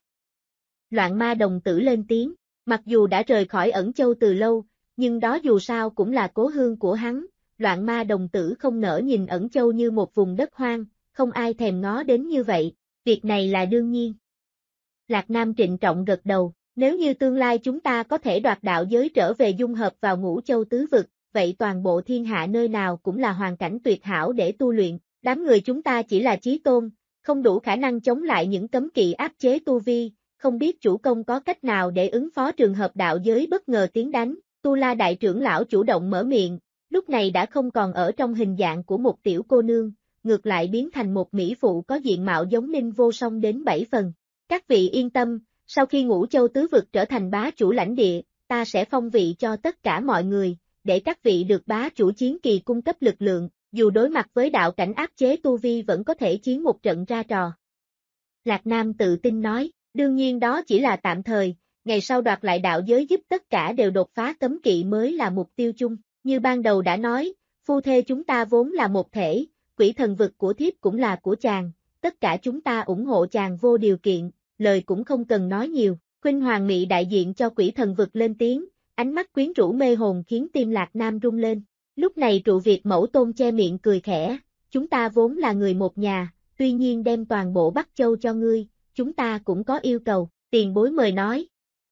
Loạn Ma đồng tử lên tiếng, mặc dù đã rời khỏi Ẩn Châu từ lâu, nhưng đó dù sao cũng là cố hương của hắn, Loạn Ma đồng tử không nỡ nhìn Ẩn Châu như một vùng đất hoang, không ai thèm ngó đến như vậy, việc này là đương nhiên. Lạc Nam trịnh trọng gật đầu, nếu như tương lai chúng ta có thể đoạt đạo giới trở về dung hợp vào Ngũ Châu tứ vực, vậy toàn bộ thiên hạ nơi nào cũng là hoàn cảnh tuyệt hảo để tu luyện, đám người chúng ta chỉ là chí tôn, không đủ khả năng chống lại những cấm kỵ áp chế tu vi, không biết chủ công có cách nào để ứng phó trường hợp đạo giới bất ngờ tiến đánh, Tu La đại trưởng lão chủ động mở miệng, lúc này đã không còn ở trong hình dạng của một tiểu cô nương, ngược lại biến thành một mỹ phụ có diện mạo giống Ninh Vô Song đến 7 phần. Các vị yên tâm, sau khi Ngũ Châu tứ vực trở thành bá chủ lãnh địa, ta sẽ phong vị cho tất cả mọi người, để các vị được bá chủ chiến kỳ cung cấp lực lượng, dù đối mặt với đạo cảnh áp chế tu vi vẫn có thể chiến một trận ra trò. Lạc Nam tự tin nói, đương nhiên đó chỉ là tạm thời, ngày sau đoạt lại đạo giới giúp tất cả đều đột phá cấm kỵ mới là mục tiêu chung, như ban đầu đã nói, phu thê chúng ta vốn là một thể, Quỷ Thần vực của thiếp cũng là của chàng, tất cả chúng ta ủng hộ chàng vô điều kiện, lời cũng không cần nói nhiều, Khuynh Hoàng Mị đại diện cho Quỷ Thần vực lên tiếng, ánh mắt quyến rũ mê hồn khiến tim Lạc Nam rung lên. Lúc này Trụ Việt Mẫu Tôn che miệng cười khẽ, chúng ta vốn là người một nhà, tuy nhiên đem toàn bộ Bắc Châu cho ngươi, chúng ta cũng có yêu cầu, tiền bối mời nói.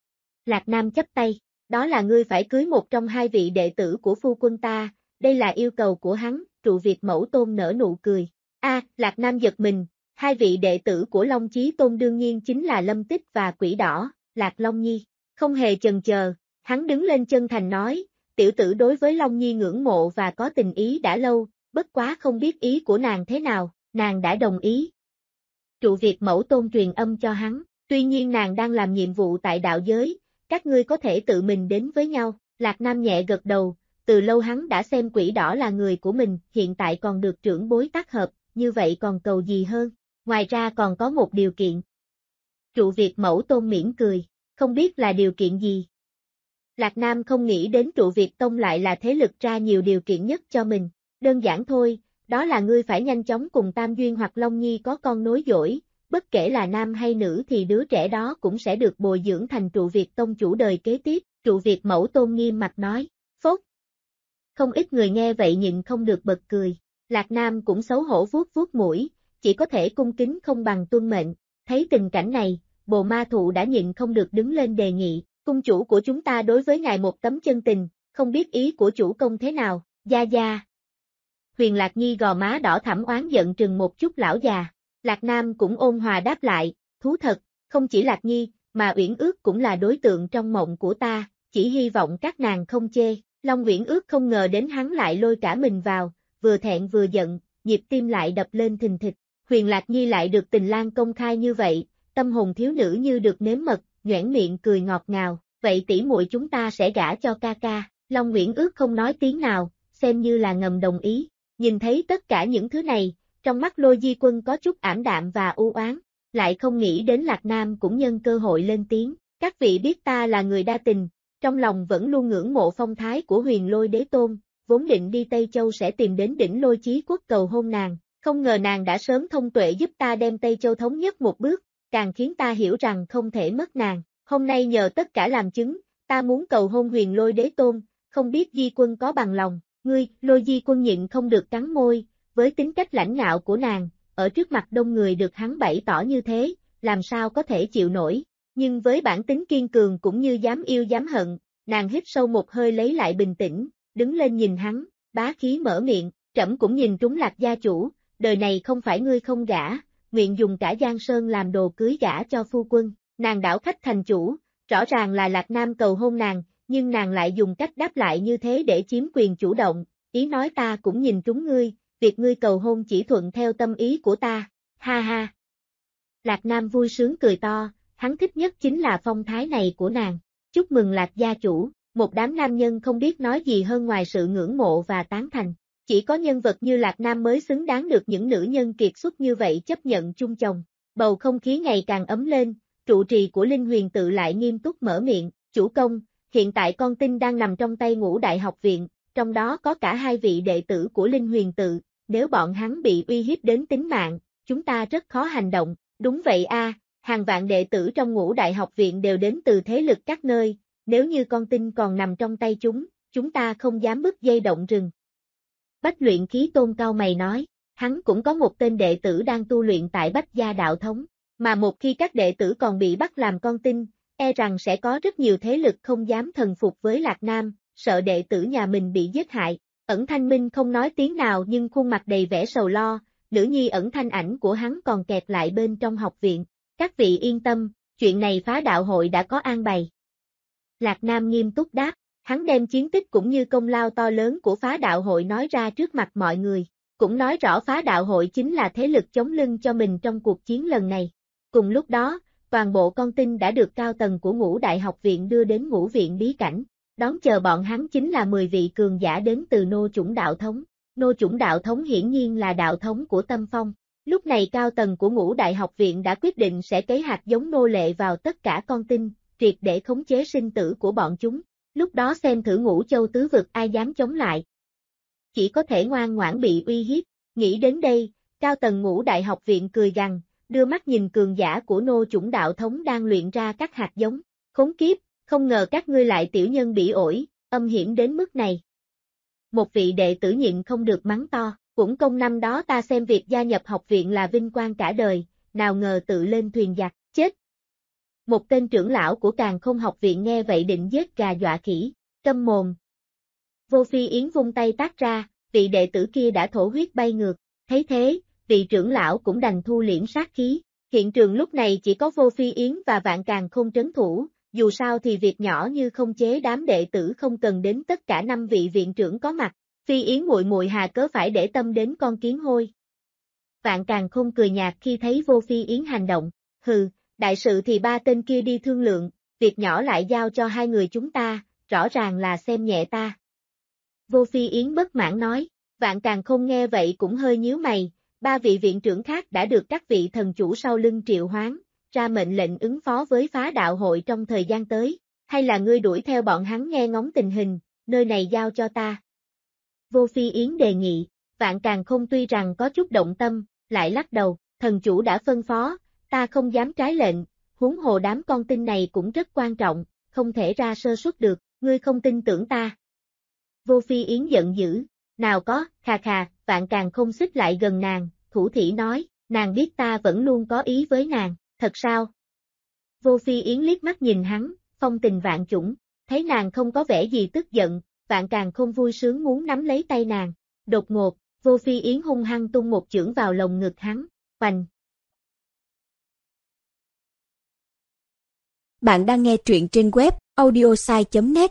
Lạc Nam chắp tay, đó là ngươi phải cưới một trong hai vị đệ tử của phu quân ta, đây là yêu cầu của hắn, Trụ Việt Mẫu Tôn nở nụ cười. Lạc Nam giật mình, hai vị đệ tử của Long Chí Tôn đương nhiên chính là Lâm Tích và Quỷ Đỏ, Lạc Long Nhi, không hề chần chờ, hắn đứng lên chân thành nói, tiểu tử đối với Long Nhi ngưỡng mộ và có tình ý đã lâu, bất quá không biết ý của nàng thế nào, nàng đã đồng ý. Trụ Việt Mẫu Tôn truyền âm cho hắn, tuy nhiên nàng đang làm nhiệm vụ tại đạo giới, các ngươi có thể tự mình đến với nhau, Lạc Nam nhẹ gật đầu, từ lâu hắn đã xem Quỷ Đỏ là người của mình, hiện tại còn được trưởng bối tác hợp, như vậy còn cầu gì hơn, ngoài ra còn có một điều kiện. Trụ Việt Mẫu Tôn mỉm cười, không biết là điều kiện gì. Lạc Nam không nghĩ đến Trụ Việt Tông lại là thế lực ra nhiều điều kiện nhất cho mình, đơn giản thôi, đó là ngươi phải nhanh chóng cùng Tam Duyên hoặc Long Nhi có con nối dõi, bất kể là nam hay nữ thì đứa trẻ đó cũng sẽ được bồi dưỡng thành Trụ Việt Tông chủ đời kế tiếp, Trụ Việt Mẫu Tôn nghiêm mặt nói, phốt. Không ít người nghe vậy nhịn không được bật cười, Lạc Nam cũng xấu hổ vuốt vuốt mũi, chỉ có thể cung kính không bằng tuân mệnh, thấy tình cảnh này, Bồ Ma Thụ đã nhịn không được đứng lên đề nghị, cung chủ của chúng ta đối với ngài một tấm chân tình, không biết ý của chủ công thế nào, gia gia. Huyền Lạc Nhi gò má đỏ thẳm oán giận trừng một chút lão già, Lạc Nam cũng ôn hòa đáp lại, thú thật, không chỉ Lạc Nhi, mà Uyển Ước cũng là đối tượng trong mộng của ta, chỉ hy vọng các nàng không chê, Long Uyển Ước không ngờ đến hắn lại lôi cả mình vào, vừa thẹn vừa giận, nhịp tim lại đập lên thình thịch, Huyền Lạc Nhi lại được Tình Lang công khai như vậy, tâm hồn thiếu nữ như được nếm mật, nhoẻn miệng cười ngọt ngào, vậy tỷ muội chúng ta sẽ gả cho ca ca. Long Uyển Ước không nói tiếng nào, xem như là ngầm đồng ý. Nhìn thấy tất cả những thứ này, trong mắt Lôi Di Quân có chút ảm đạm và u oán, lại không nghĩ đến Lạc Nam cũng nhân cơ hội lên tiếng. Các vị biết ta là người đa tình, trong lòng vẫn luôn ngưỡng mộ phong thái của Huyền Lôi Đế Tôn, vốn định đi Tây Châu sẽ tìm đến đỉnh Lôi Chí Quốc cầu hôn nàng, không ngờ nàng đã sớm thông tuệ giúp ta đem Tây Châu thống nhất một bước, càng khiến ta hiểu rằng không thể mất nàng. Hôm nay nhờ tất cả làm chứng, ta muốn cầu hôn Huyền Lôi Đế Tôn, không biết Di Quân có bằng lòng. Ngươi, Lôi Di Quân nhịn không được cắn môi, với tính cách lãnh ngạo của nàng, ở trước mặt đông người được hắn bày tỏ như thế, làm sao có thể chịu nổi. Nhưng với bản tính kiên cường cũng như dám yêu dám hận, nàng hít sâu một hơi lấy lại bình tĩnh, đứng lên nhìn hắn, bá khí mở miệng, trẫm cũng nhìn trúng Lạc gia chủ, đời này không phải ngươi không gả, nguyện dùng cả Giang Sơn làm đồ cưới gả cho phu quân. Nàng đảo khách thành chủ, rõ ràng là Lạc Nam cầu hôn nàng, nhưng nàng lại dùng cách đáp lại như thế để chiếm quyền chủ động, ý nói ta cũng nhìn trúng ngươi, việc ngươi cầu hôn chỉ thuận theo tâm ý của ta, ha ha. Lạc Nam vui sướng cười to, hắn thích nhất chính là phong thái này của nàng. Chúc mừng Lạc gia chủ, một đám nam nhân không biết nói gì hơn ngoài sự ngưỡng mộ và tán thành. Chỉ có nhân vật như Lạc Nam mới xứng đáng được những nữ nhân kiệt xuất như vậy chấp nhận chung chồng. Bầu không khí ngày càng ấm lên, trụ trì của Linh Huyền Tự lại nghiêm túc mở miệng, chủ công, hiện tại con tin đang nằm trong tay Ngũ Đại học viện, trong đó có cả 2 vị đệ tử của Linh Huyền Tự, nếu bọn hắn bị uy hiếp đến tính mạng, chúng ta rất khó hành động. Đúng vậy a, hàng vạn đệ tử trong Ngũ Đại học viện đều đến từ thế lực các nơi, nếu như con tin còn nằm trong tay chúng ta không dám bứt dây động rừng. Bách Luyện Khí Tôn cau mày nói, hắn cũng có một tên đệ tử đang tu luyện tại Bách Gia Đạo Thống, mà một khi các đệ tử còn bị bắt làm con tin, e rằng sẽ có rất nhiều thế lực không dám thần phục với Lạc Nam, sợ đệ tử nhà mình bị giết hại. Ẩn Thanh Minh không nói tiếng nào nhưng khuôn mặt đầy vẻ sầu lo, nữ nhi Ẩn Thanh Ảnh của hắn còn kẹt lại bên trong học viện. Các vị yên tâm, chuyện này phá đạo hội đã có an bày. Lạc Nam nghiêm túc đáp, hắn đem chiến tích cũng như công lao to lớn của phá đạo hội nói ra trước mặt mọi người, cũng nói rõ phá đạo hội chính là thế lực chống lưng cho mình trong cuộc chiến lần này. Cùng lúc đó, toàn bộ con tin đã được cao tầng của Ngũ Đại học viện đưa đến Ngũ viện bí cảnh, đón chờ bọn hắn chính là 10 vị cường giả đến từ Nô Chủng Đạo Thống. Nô Chủng Đạo Thống hiển nhiên là đạo thống của Tâm Phong. Lúc này cao tầng của Ngũ Đại học viện đã quyết định sẽ cấy hạt giống nô lệ vào tất cả con tin, triệt để khống chế sinh tử của bọn chúng. Lúc đó xem thử Ngũ Châu tứ vực ai dám chống lại. Chỉ có thể ngoan ngoãn bị uy hiếp. Nghĩ đến đây, cao tầng Ngũ Đại học viện cười gằn, đưa mắt nhìn cường giả của Nô Chủng Đạo Thống đang luyện ra các hạt giống. Khốn kiếp, không ngờ các ngươi lại tiểu nhân bỉ ổi, âm hiểm đến mức này. Một vị đệ tử nhịn không được mắng to, cũng công năm đó ta xem việc gia nhập học viện là vinh quang cả đời, nào ngờ tự lên thuyền giặc, chết. Một tên trưởng lão của Càn Khôn học viện nghe vậy định giết gà dọa khỉ, câm mồm. Vô Phi Yến vung tay tát ra, vị đệ tử kia đã thổ huyết bay ngược, thấy thế, vị trưởng lão cũng đành thu liễm sát khí. Hiện trường lúc này chỉ có Vô Phi Yến và Vạn Càn Khôn trấn thủ, dù sao thì việc nhỏ như không chế đám đệ tử không cần đến tất cả 5 vị viện trưởng có mặt. Phi Yến muội muội hà cớ phải để tâm đến con kiến hôi. Vạn Càn Khôn cười nhạt khi thấy Vô Phi Yến hành động, hừ, đại sự thì 3 tên kia đi thương lượng, việc nhỏ lại giao cho 2 người chúng ta, rõ ràng là xem nhẹ ta. Vô Phi Yến bất mãn nói, Vạn Càn Khôn nghe vậy cũng hơi nhíu mày, 3 vị viện trưởng khác đã được các vị thần chủ sau lưng triệu hoán, ra mệnh lệnh ứng phó với phá đạo hội trong thời gian tới, hay là ngươi đuổi theo bọn hắn nghe ngóng tình hình, nơi này giao cho ta. Vô Phi Yến đề nghị, Vạn Càn Khôn tuy rằng có chút động tâm, lại lắc đầu, thần chủ đã phân phó, ta không dám trái lệnh, huống hồ đám con tin này cũng rất quan trọng, không thể ra sơ suất được, ngươi không tin tưởng ta. Vô Phi Yến giận dữ, nào có, khà khà, Vạn Càn Khôn xích lại gần nàng, thủ thỉ nói, nàng biết ta vẫn luôn có ý với nàng, thật sao? Vô Phi Yến liếc mắt nhìn hắn, phong tình vạn chủng, thấy nàng không có vẻ gì tức giận, Vạn Càn Khôn vui sướng muốn nắm lấy tay nàng. Đột ngột, Vô Phi Yến hung hăng tung một chưởng vào lồng ngực hắn, oành. Bạn đang nghe truyện trên web audiosai.net.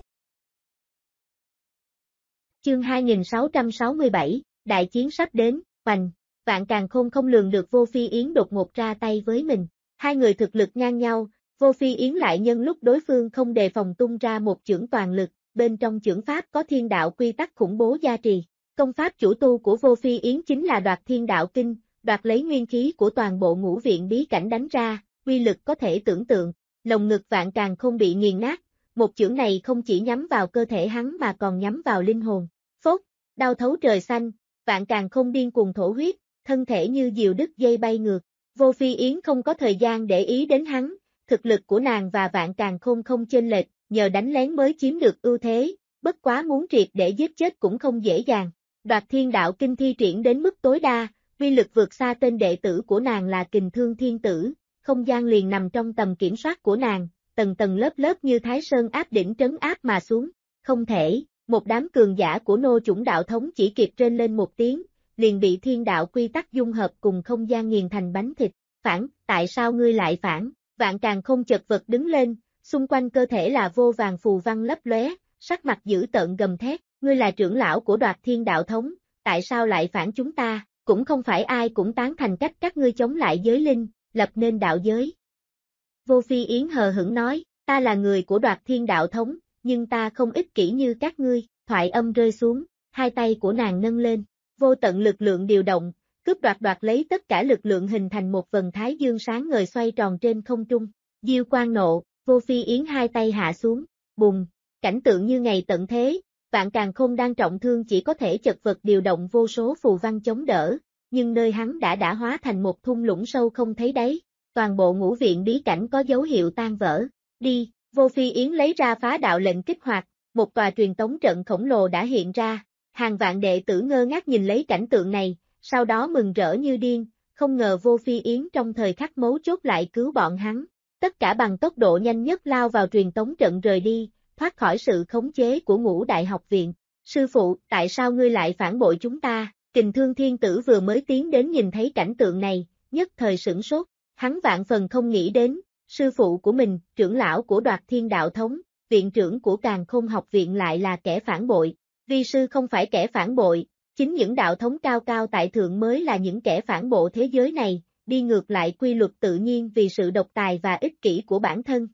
Chương 2667, đại chiến sắp đến, oành. Vạn Càn Khôn không lường được Vô Phi Yến đột ngột ra tay với mình. 2 người thực lực ngang nhau, Vô Phi Yến lại nhân lúc đối phương không đề phòng tung ra một chưởng toàn lực, bên trong chưởng pháp có thiên đạo quy tắc khủng bố gia trì. Công pháp chủ tu của Vô Phi Yến chính là đoạt thiên đạo kinh, đoạt lấy nguyên khí của toàn bộ ngũ viện bí cảnh đánh ra, uy lực có thể tưởng tượng, lồng ngực Vạn Càn Khôn bị nghiền nát, một chưởng này không chỉ nhắm vào cơ thể hắn mà còn nhắm vào linh hồn. Phốt, đau thấu trời xanh, Vạn Càn Khôn điên cuồng thổ huyết, thân thể như diều đứt dây bay ngược. Vô Phi Yến không có thời gian để ý đến hắn, thực lực của nàng và Vạn Càn Khôn không chênh lệch, nhờ đánh lén mới chiếm được ưu thế, bất quá muốn triệt để giết chết cũng không dễ dàng. Đoạt thiên đạo kinh thi triển đến mức tối đa, uy lực vượt xa tên đệ tử của nàng là Kình Thương Thiên Tử, không gian liền nằm trong tầm kiểm soát của nàng, tầng tầng lớp lớp như Thái Sơn áp đỉnh trấn áp mà xuống. Không thể, một đám cường giả của nô chủng đạo thống chỉ kịp rên lên một tiếng, liền bị thiên đạo quy tắc dung hợp cùng không gian nghiền thành bánh thịt. Phản, tại sao ngươi lại phản? Vạn Càn Khôn chật vật đứng lên, xung quanh cơ thể là vô vàng phù văn lấp lóe, sắc mặt dữ tợn gầm thét, ngươi là trưởng lão của Đoạt Thiên đạo thống, tại sao lại phản chúng ta? Cũng không phải ai cũng tán thành cách các ngươi chống lại giới linh, lập nên đạo giới. Vô Phi Yến hờ hững nói, ta là người của Đoạt Thiên đạo thống, nhưng ta không ích kỷ như các ngươi. Thoại âm rơi xuống, hai tay của nàng nâng lên, vô tận lực lượng điều động, cướp đoạt lấy tất cả lực lượng hình thành một vầng thái dương sáng ngời xoay tròn trên không trung. Diêu quang nộ, Vô Phi Yến hai tay hạ xuống, bùng, cảnh tượng như ngày tận thế. Vạn Càn Khôn đang trọng thương chỉ có thể chật vật điều động vô số phù văn chống đỡ, nhưng nơi hắn đã hóa thành một thung lũng sâu không thấy đáy, toàn bộ ngũ viện bí cảnh có dấu hiệu tan vỡ. Đi, Vô Phi Yến lấy ra phá đạo lệnh kích hoạt, một tòa truyền tống trận khổng lồ đã hiện ra, hàng vạn đệ tử ngơ ngác nhìn lấy cảnh tượng này, sau đó mừng rỡ như điên, không ngờ Vô Phi Yến trong thời khắc mấu chốt lại cứu bọn hắn, tất cả bằng tốc độ nhanh nhất lao vào truyền tống trận rời đi, thoát khỏi sự khống chế của Ngũ Đại học viện. Sư phụ, tại sao ngươi lại phản bội chúng ta? Kình Thương Thiên Tử vừa mới tiến đến nhìn thấy cảnh tượng này, nhất thời sửng sốt, hắn vạn phần không nghĩ đến, sư phụ của mình, trưởng lão của Đoạt Thiên đạo thống, viện trưởng của Càn Khôn học viện lại là kẻ phản bội. Vi sư không phải kẻ phản bội, chính những đạo thống cao cao tại thượng mới là những kẻ phản bội thế giới này, đi ngược lại quy luật tự nhiên vì sự độc tài và ích kỷ của bản thân.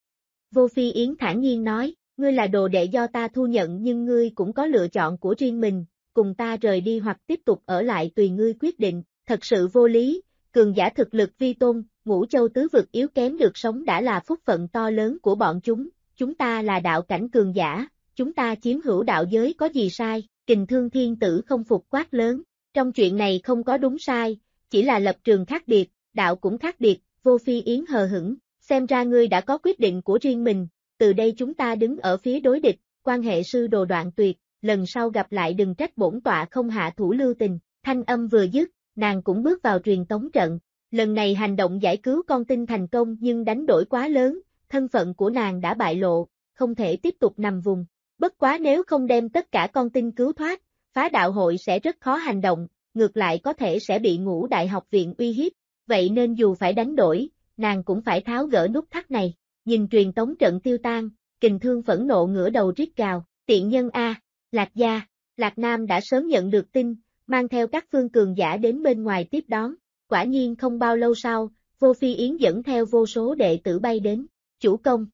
Vô Phi Yến thản nhiên nói, ngươi là đồ đệ do ta thu nhận nhưng ngươi cũng có lựa chọn của riêng mình, cùng ta rời đi hoặc tiếp tục ở lại tùy ngươi quyết định, thật sự vô lý, cường giả thực lực vi tôn, Ngũ Châu tứ vực yếu kém được sống đã là phúc phận to lớn của bọn chúng ta là đạo cảnh cường giả, chúng ta chiếm hữu đạo giới có gì sai? Kình Thương Thiên Tử không phục quát lớn, trong chuyện này không có đúng sai, chỉ là lập trường khác biệt, đạo cũng khác biệt. Vô Phi Yến hờ hững, xem ra ngươi đã có quyết định của riêng mình, từ đây chúng ta đứng ở phía đối địch, quan hệ sư đồ đoạn tuyệt, lần sau gặp lại đừng trách bổn tọa không hạ thủ lưu tình. Thanh âm vừa dứt, nàng cũng bước vào truyền tống trận, lần này hành động giải cứu con tin thành công nhưng đánh đổi quá lớn, thân phận của nàng đã bại lộ, không thể tiếp tục nằm vùng. Bất quá nếu không đem tất cả con tin cứu thoát, phá đạo hội sẽ rất khó hành động, ngược lại có thể sẽ bị Ngũ Đại học viện uy hiếp, vậy nên dù phải đánh đổi, nàng cũng phải tháo gỡ nút thắt này. Nhìn truyền tống trận tiêu tan, Kình Thương phẫn nộ ngửa đầu rít gào, tiện nhân a, Lạc gia, Lạc Nam đã sớm nhận được tin, mang theo các phương cường giả đến bên ngoài tiếp đón, quả nhiên không bao lâu sau, Vô Phi Yến dẫn theo vô số đệ tử bay đến, chủ công.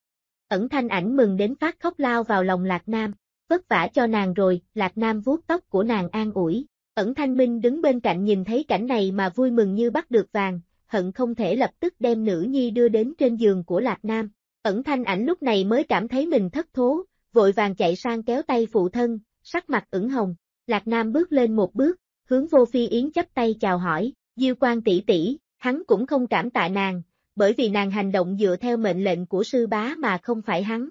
Ẩn Thanh Ảnh mừng đến phát khóc lao vào lòng Lạc Nam, vất vả cho nàng rồi. Lạc Nam vuốt tóc của nàng an ủi, Ẩn Thanh Minh đứng bên cạnh nhìn thấy cảnh này mà vui mừng như bắt được vàng, hận không thể lập tức đem nữ nhi đưa đến trên giường của Lạc Nam. Ẩn Thanh Ảnh lúc này mới cảm thấy mình thất thố, vội vàng chạy sang kéo tay phụ thân, sắc mặt ửng hồng. Lạc Nam bước lên một bước, hướng Vô Phi Yến chắp tay chào hỏi, Diêu Quan tỷ tỷ, hắn cũng không cảm tạ nàng, bởi vì nàng hành động dựa theo mệnh lệnh của sư bá mà không phải hắn.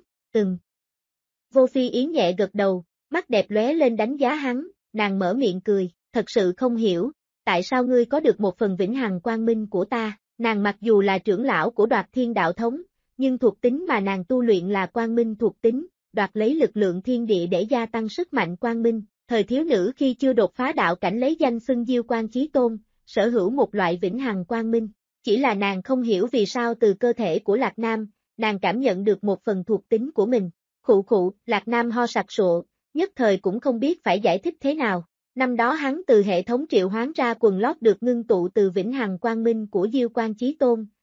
Vô Phi Yến nhẹ gật đầu, mắt đẹp lóe lên đánh giá hắn, nàng mở miệng cười, thật sự không hiểu, tại sao ngươi có được một phần vĩnh hằng quang minh của ta? Nàng mặc dù là trưởng lão của Đoạt Thiên đạo thống, nhưng thuộc tính mà nàng tu luyện là quang minh thuộc tính, đoạt lấy lực lượng thiên địa để gia tăng sức mạnh quang minh. Thời thiếu nữ khi chưa đột phá đạo cảnh lấy danh xưng Diêu Quan Chí Tôn, sở hữu một loại vĩnh hằng quang minh. Chỉ là nàng không hiểu vì sao từ cơ thể của Lạc Nam, nàng cảm nhận được một phần thuộc tính của mình. Khụ khụ, Lạc Nam ho sặc sụa, nhất thời cũng không biết phải giải thích thế nào. Năm đó hắn từ hệ thống triệu hoán ra quần lót được ngưng tụ từ vĩnh hằng quang minh của Diêu Quan Chí Tôn,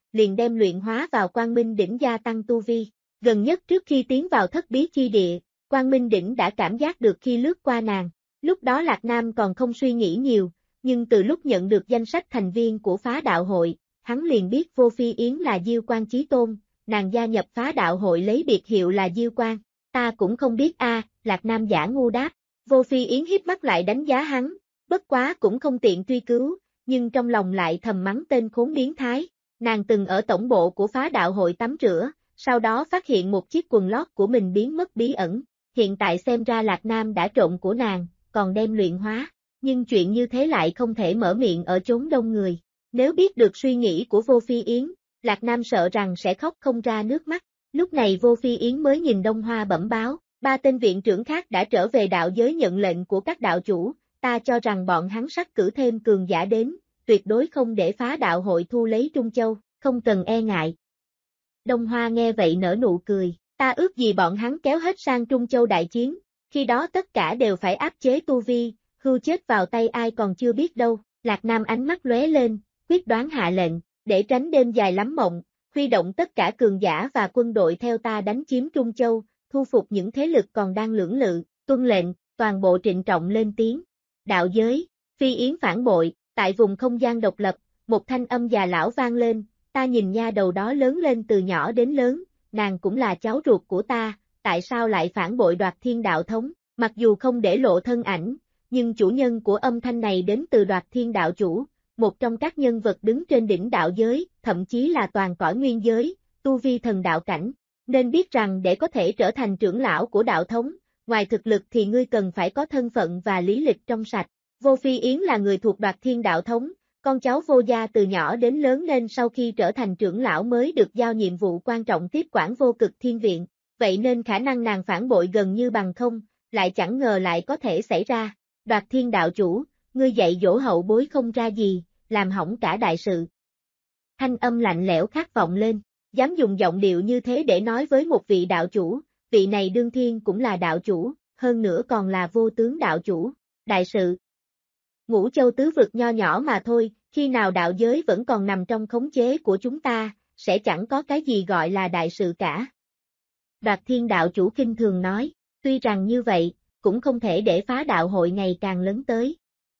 liền đem luyện hóa vào Quang Minh đỉnh gia tăng tu vi. Gần nhất trước khi tiến vào thất bí chi địa, Quang Minh đỉnh đã cảm giác được khi lướt qua nàng. Lúc đó Lạc Nam còn không suy nghĩ nhiều, nhưng từ lúc nhận được danh sách thành viên của phá đạo hội, hắn liền biết Vô Phi Yến là Diêu Quan Chí Tôn, nàng gia nhập phá đạo hội lấy biệt hiệu là Diêu Quan. Ta cũng không biết a, Lạc Nam giả ngu đáp. Vô Phi Yến híp mắt lại đánh giá hắn, bất quá cũng không tiện truy cứu, nhưng trong lòng lại thầm mắng tên khốn biến thái. Nàng từng ở tổng bộ của phá đạo hội tắm rửa, sau đó phát hiện một chiếc quần lót của mình biến mất bí ẩn. Hiện tại xem ra Lạc Nam đã trộm của nàng, còn đem luyện hóa. Nhưng chuyện như thế lại không thể mở miệng ở chốn đông người. Nếu biết được suy nghĩ của Vô Phi Yến, Lạc Nam sợ rằng sẽ khóc không ra nước mắt. Lúc này Vô Phi Yến mới nhìn Đông Hoa bẩm báo, 3 tên viện trưởng khác đã trở về đạo giới nhận lệnh của các đạo chủ, ta cho rằng bọn hắn sắp cử thêm cường giả đến, tuyệt đối không để phá đạo hội thu lấy Trung Châu, không cần e ngại. Đông Hoa nghe vậy nở nụ cười, ta ước gì bọn hắn kéo hết sang Trung Châu đại chiến, khi đó tất cả đều phải áp chế tu vi, hưu chết vào tay ai còn chưa biết đâu. Lạc Nam ánh mắt lóe lên, quyết đoán hạ lệnh, để tránh đêm dài lắm mộng, huy động tất cả cường giả và quân đội theo ta đánh chiếm Trung Châu, thu phục những thế lực còn đang lưỡng lự, tuân lệnh, toàn bộ trịnh trọng lên tiếng. Đạo giới, Phi Yến phản bội, tại vùng không gian độc lập, một thanh âm già lão vang lên, ta nhìn nha đầu đó lớn lên từ nhỏ đến lớn, nàng cũng là cháu ruột của ta, tại sao lại phản bội Đoạt Thiên đạo thống, mặc dù không để lộ thân ảnh, nhưng chủ nhân của âm thanh này đến từ Đoạt Thiên đạo chủ, một trong các nhân vật đứng trên đỉnh đạo giới, thậm chí là toàn cõi nguyên giới, tu vi thần đạo cảnh, nên biết rằng để có thể trở thành trưởng lão của đạo thống, ngoài thực lực thì ngươi cần phải có thân phận và lý lịch trong sạch. Vô Phi Yến là người thuộc Đoạt Thiên đạo thống, con cháu Vô gia từ nhỏ đến lớn nên sau khi trở thành trưởng lão mới được giao nhiệm vụ quan trọng tiếp quản Vô Cực Thiên Viện, vậy nên khả năng nàng phản bội gần như bằng không, lại chẳng ngờ lại có thể xảy ra. Đoạt Thiên đạo chủ, ngươi dạy dỗ hậu bối không ra gì, làm hỏng cả đại sự. Thanh âm lạnh lẽo khát vọng lên, dám dùng giọng điệu như thế để nói với một vị đạo chủ, vị này đương thiên cũng là đạo chủ, hơn nữa còn là vô tướng đạo chủ, đại sự. Ngũ Châu tứ vực nho nhỏ mà thôi, khi nào đạo giới vẫn còn nằm trong khống chế của chúng ta, sẽ chẳng có cái gì gọi là đại sự cả. Đoạt Thiên đạo chủ kinh thường nói, tuy rằng như vậy, cũng không thể để phá đạo hội ngày càng lớn tới.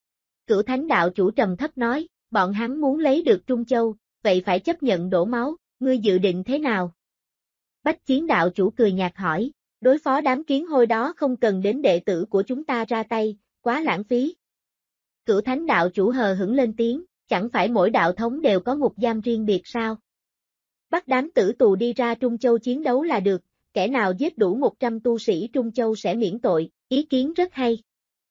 Cửu Thánh đạo chủ trầm thấp nói, bọn hắn muốn lấy được Trung Châu, vậy phải chấp nhận đổ máu, ngươi dự định thế nào? Bách Chiến đạo chủ cười nhạt hỏi, đối phó đám kiến hôi đó không cần đến đệ tử của chúng ta ra tay, quá lãng phí. Cửu Thánh đạo chủ hờ hững lên tiếng, chẳng phải mỗi đạo thống đều có ngục giam riêng biệt sao? Bắt đám tử tù đi ra Trung Châu chiến đấu là được, kẻ nào giết đủ 100 tu sĩ Trung Châu sẽ miễn tội, ý kiến rất hay.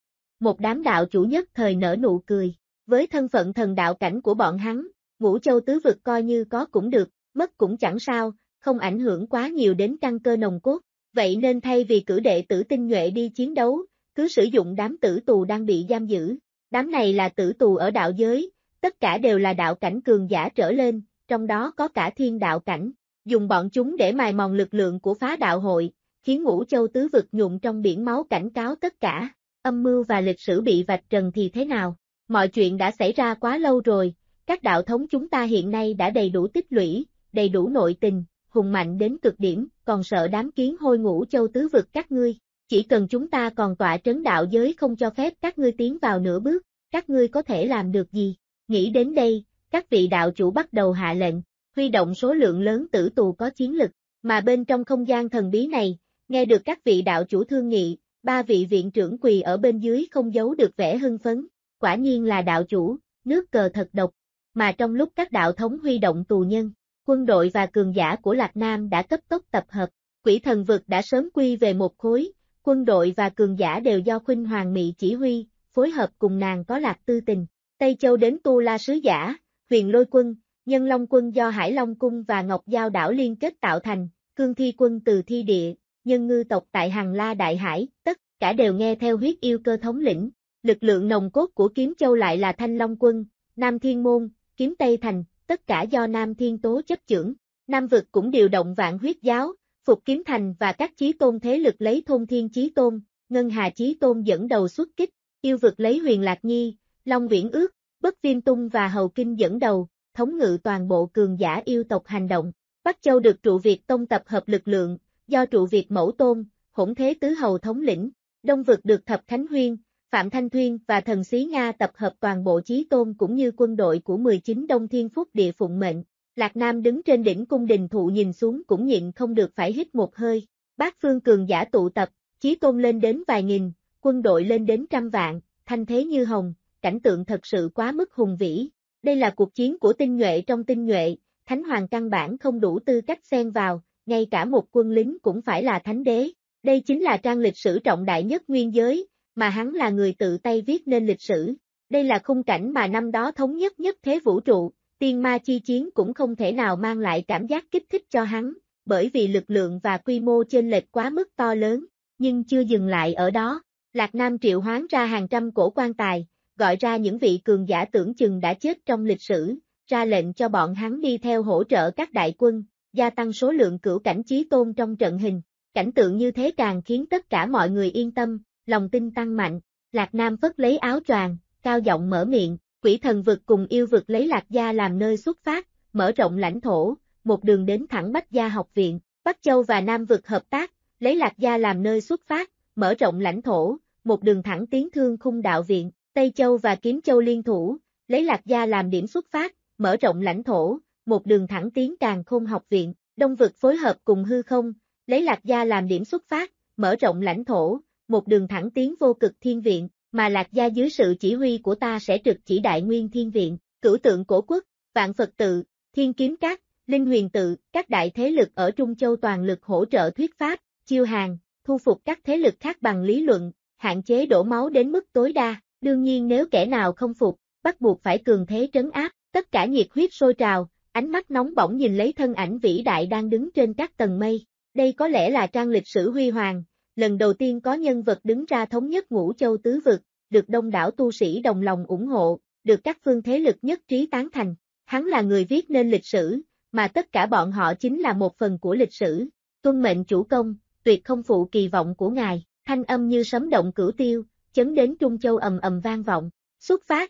Một đám đạo chủ nhất thời nở nụ cười, với thân phận thần đạo cảnh của bọn hắn, Ngũ Châu tứ vực coi như có cũng được, mất cũng chẳng sao, không ảnh hưởng quá nhiều đến căn cơ nồng cốt, vậy nên thay vì cử đệ tử tinh nhuệ đi chiến đấu, cứ sử dụng đám tử tù đang bị giam giữ. Đám này là tử tù ở đạo giới, tất cả đều là đạo cảnh cường giả trở lên, trong đó có cả thiên đạo cảnh, dùng bọn chúng để mài mòn lực lượng của phá đạo hội, khiến Ngũ Châu tứ vực nhuộm trong biển máu cảnh cáo tất cả. Âm mưu và lịch sử bị vạch trần thì thế nào? Mọi chuyện đã xảy ra quá lâu rồi, các đạo thống chúng ta hiện nay đã đầy đủ tích lũy, đầy đủ nội tình, hùng mạnh đến cực điểm, còn sợ đám kiến hôi Ngũ Châu tứ vực các ngươi. Chỉ cần chúng ta còn tọa trấn đạo giới không cho phép các ngươi tiến vào nửa bước, các ngươi có thể làm được gì? Nghĩ đến đây, các vị đạo chủ bắt đầu hạ lệnh, huy động số lượng lớn tử tù có chiến lực, mà bên trong không gian thần bí này, nghe được các vị đạo chủ thương nghị, 3 vị viện trưởng quỳ ở bên dưới không giấu được vẻ hưng phấn, quả nhiên là đạo chủ, nước cờ thật độc, mà trong lúc các đạo thống huy động tù nhân, quân đội và cường giả của Lạc Nam đã cấp tốc tập hợp, Quỷ Thần Vực đã sớm quy về một khối, quân đội và cường giả đều do Khuynh Hoàng Mị chỉ huy, phối hợp cùng nàng có Lạc Tư Tình, Tây Châu đến Tu La Sứ Giả, Huyền Lôi Quân, Nhân Long Quân do Hải Long Cung và Ngọc Giao Đảo liên kết tạo thành, Cương Thi Quân từ Thi Địa, Nhân Ngư tộc tại Hằng La Đại Hải, tất cả đều nghe theo huyết yêu cơ thống lĩnh. Lực lượng nòng cốt của Kiếm Châu lại là Thanh Long Quân, Nam Thiên Môn, Kiếm Tây Thành, tất cả do Nam Thiên Tố chấp chưởng. Nam Vực cũng điều động Vạn Huyết Giáo, Phục Kiếm Thành và các chí tôn thế lực lấy Thôn Thiên Chí Tôn, Ngân Hà Chí Tôn dẫn đầu xuất kích, Yêu Vực lấy Huyền Lạc Nhi, Long Viễn Ước, Bất Viêm Tung và Hầu Kinh dẫn đầu, thống ngự toàn bộ cường giả yêu tộc hành động. Bắc Châu được Trụ Việt Tông tập hợp lực lượng, do Trụ Việt Mẫu Tôn, Hỗn Thế Tứ Hầu thống lĩnh. Đông Vực được Thập Khánh Huyên, Phạm Thanh Thuyên và Thần Xí Nga tập hợp toàn bộ chí tôn cũng như quân đội của 19 Đông Thiên Phúc Địa phụng mệnh. Lạc Nam đứng trên đỉnh cung đình thụ nhìn xuống cũng nhịn không được phải hít một hơi. Bát phương cường giả tụ tập, chí tôn lên đến vài nghìn, quân đội lên đến trăm vạn, thanh thế như hồng, cảnh tượng thật sự quá mức hùng vĩ. Đây là cuộc chiến của tinh nhuệ trong tinh nhuệ, Thánh Hoàng căn bản không đủ tư cách xen vào, ngay cả một quân lính cũng phải là thánh đế. Đây chính là trang lịch sử trọng đại nhất nguyên giới, mà hắn là người tự tay viết nên lịch sử. Đây là khung cảnh mà năm đó thống nhất nhất thế vũ trụ, tiên ma chi chiến cũng không thể nào mang lại cảm giác kích thích cho hắn, bởi vì lực lượng và quy mô chênh lệch quá mức to lớn, nhưng chưa dừng lại ở đó. Lạc Nam triệu hoán ra hàng trăm cổ quan tài, gọi ra những vị cường giả tưởng chừng đã chết trong lịch sử, ra lệnh cho bọn hắn đi theo hỗ trợ các đại quân, gia tăng số lượng cửu cảnh chí tôn trong trận hình. Cảnh tượng như thế càng khiến tất cả mọi người yên tâm, lòng tin tăng mạnh. Lạc Nam phất lấy áo choàng, cao giọng mở miệng, Quỷ Thần Vực cùng Yêu Vực lấy Lạc Gia làm nơi xuất phát, mở rộng lãnh thổ, một đường đến thẳng Bách Gia học viện. Bắc Châu và Nam Vực hợp tác, lấy Lạc Gia làm nơi xuất phát, mở rộng lãnh thổ, một đường thẳng tiến Thương Khung Đạo viện. Tây Châu và Kiếm Châu liên thủ, lấy Lạc Gia làm điểm xuất phát, mở rộng lãnh thổ, một đường thẳng tiến Càn Khôn học viện. Đông Vực phối hợp cùng Hư Không, lấy Lạc Gia làm điểm xuất phát, mở rộng lãnh thổ, một đường thẳng tiến Vô Cực Thiên viện, mà Lạc Gia dưới sự chỉ huy của ta sẽ trực chỉ Đại Nguyên Thiên viện, Cửu Tượng Cổ Quốc, Vạn Phật Tự, Thiên Kiếm Các, Linh Huyền Tự, các đại thế lực ở Trung Châu toàn lực hỗ trợ thuyết pháp, chiêu hàng, thu phục các thế lực khác bằng lý luận, hạn chế đổ máu đến mức tối đa. Đương nhiên nếu kẻ nào không phục, bắt buộc phải cường thế trấn áp, tất cả nhiệt huyết sôi trào, ánh mắt nóng bỏng nhìn lấy thân ảnh vĩ đại đang đứng trên các tầng mây. Đây có lẽ là trang lịch sử huy hoàng, lần đầu tiên có nhân vật đứng ra thống nhất Ngũ Châu tứ vực, được đông đảo tu sĩ đồng lòng ủng hộ, được các phương thế lực nhất trí tán thành. Hắn là người viết nên lịch sử, mà tất cả bọn họ chính là một phần của lịch sử. Tuân mệnh chủ công, tuyệt không phụ kỳ vọng của ngài, thanh âm như sấm động cửu tiêu, chấn đến Trung Châu ầm ầm vang vọng. Xuất phát.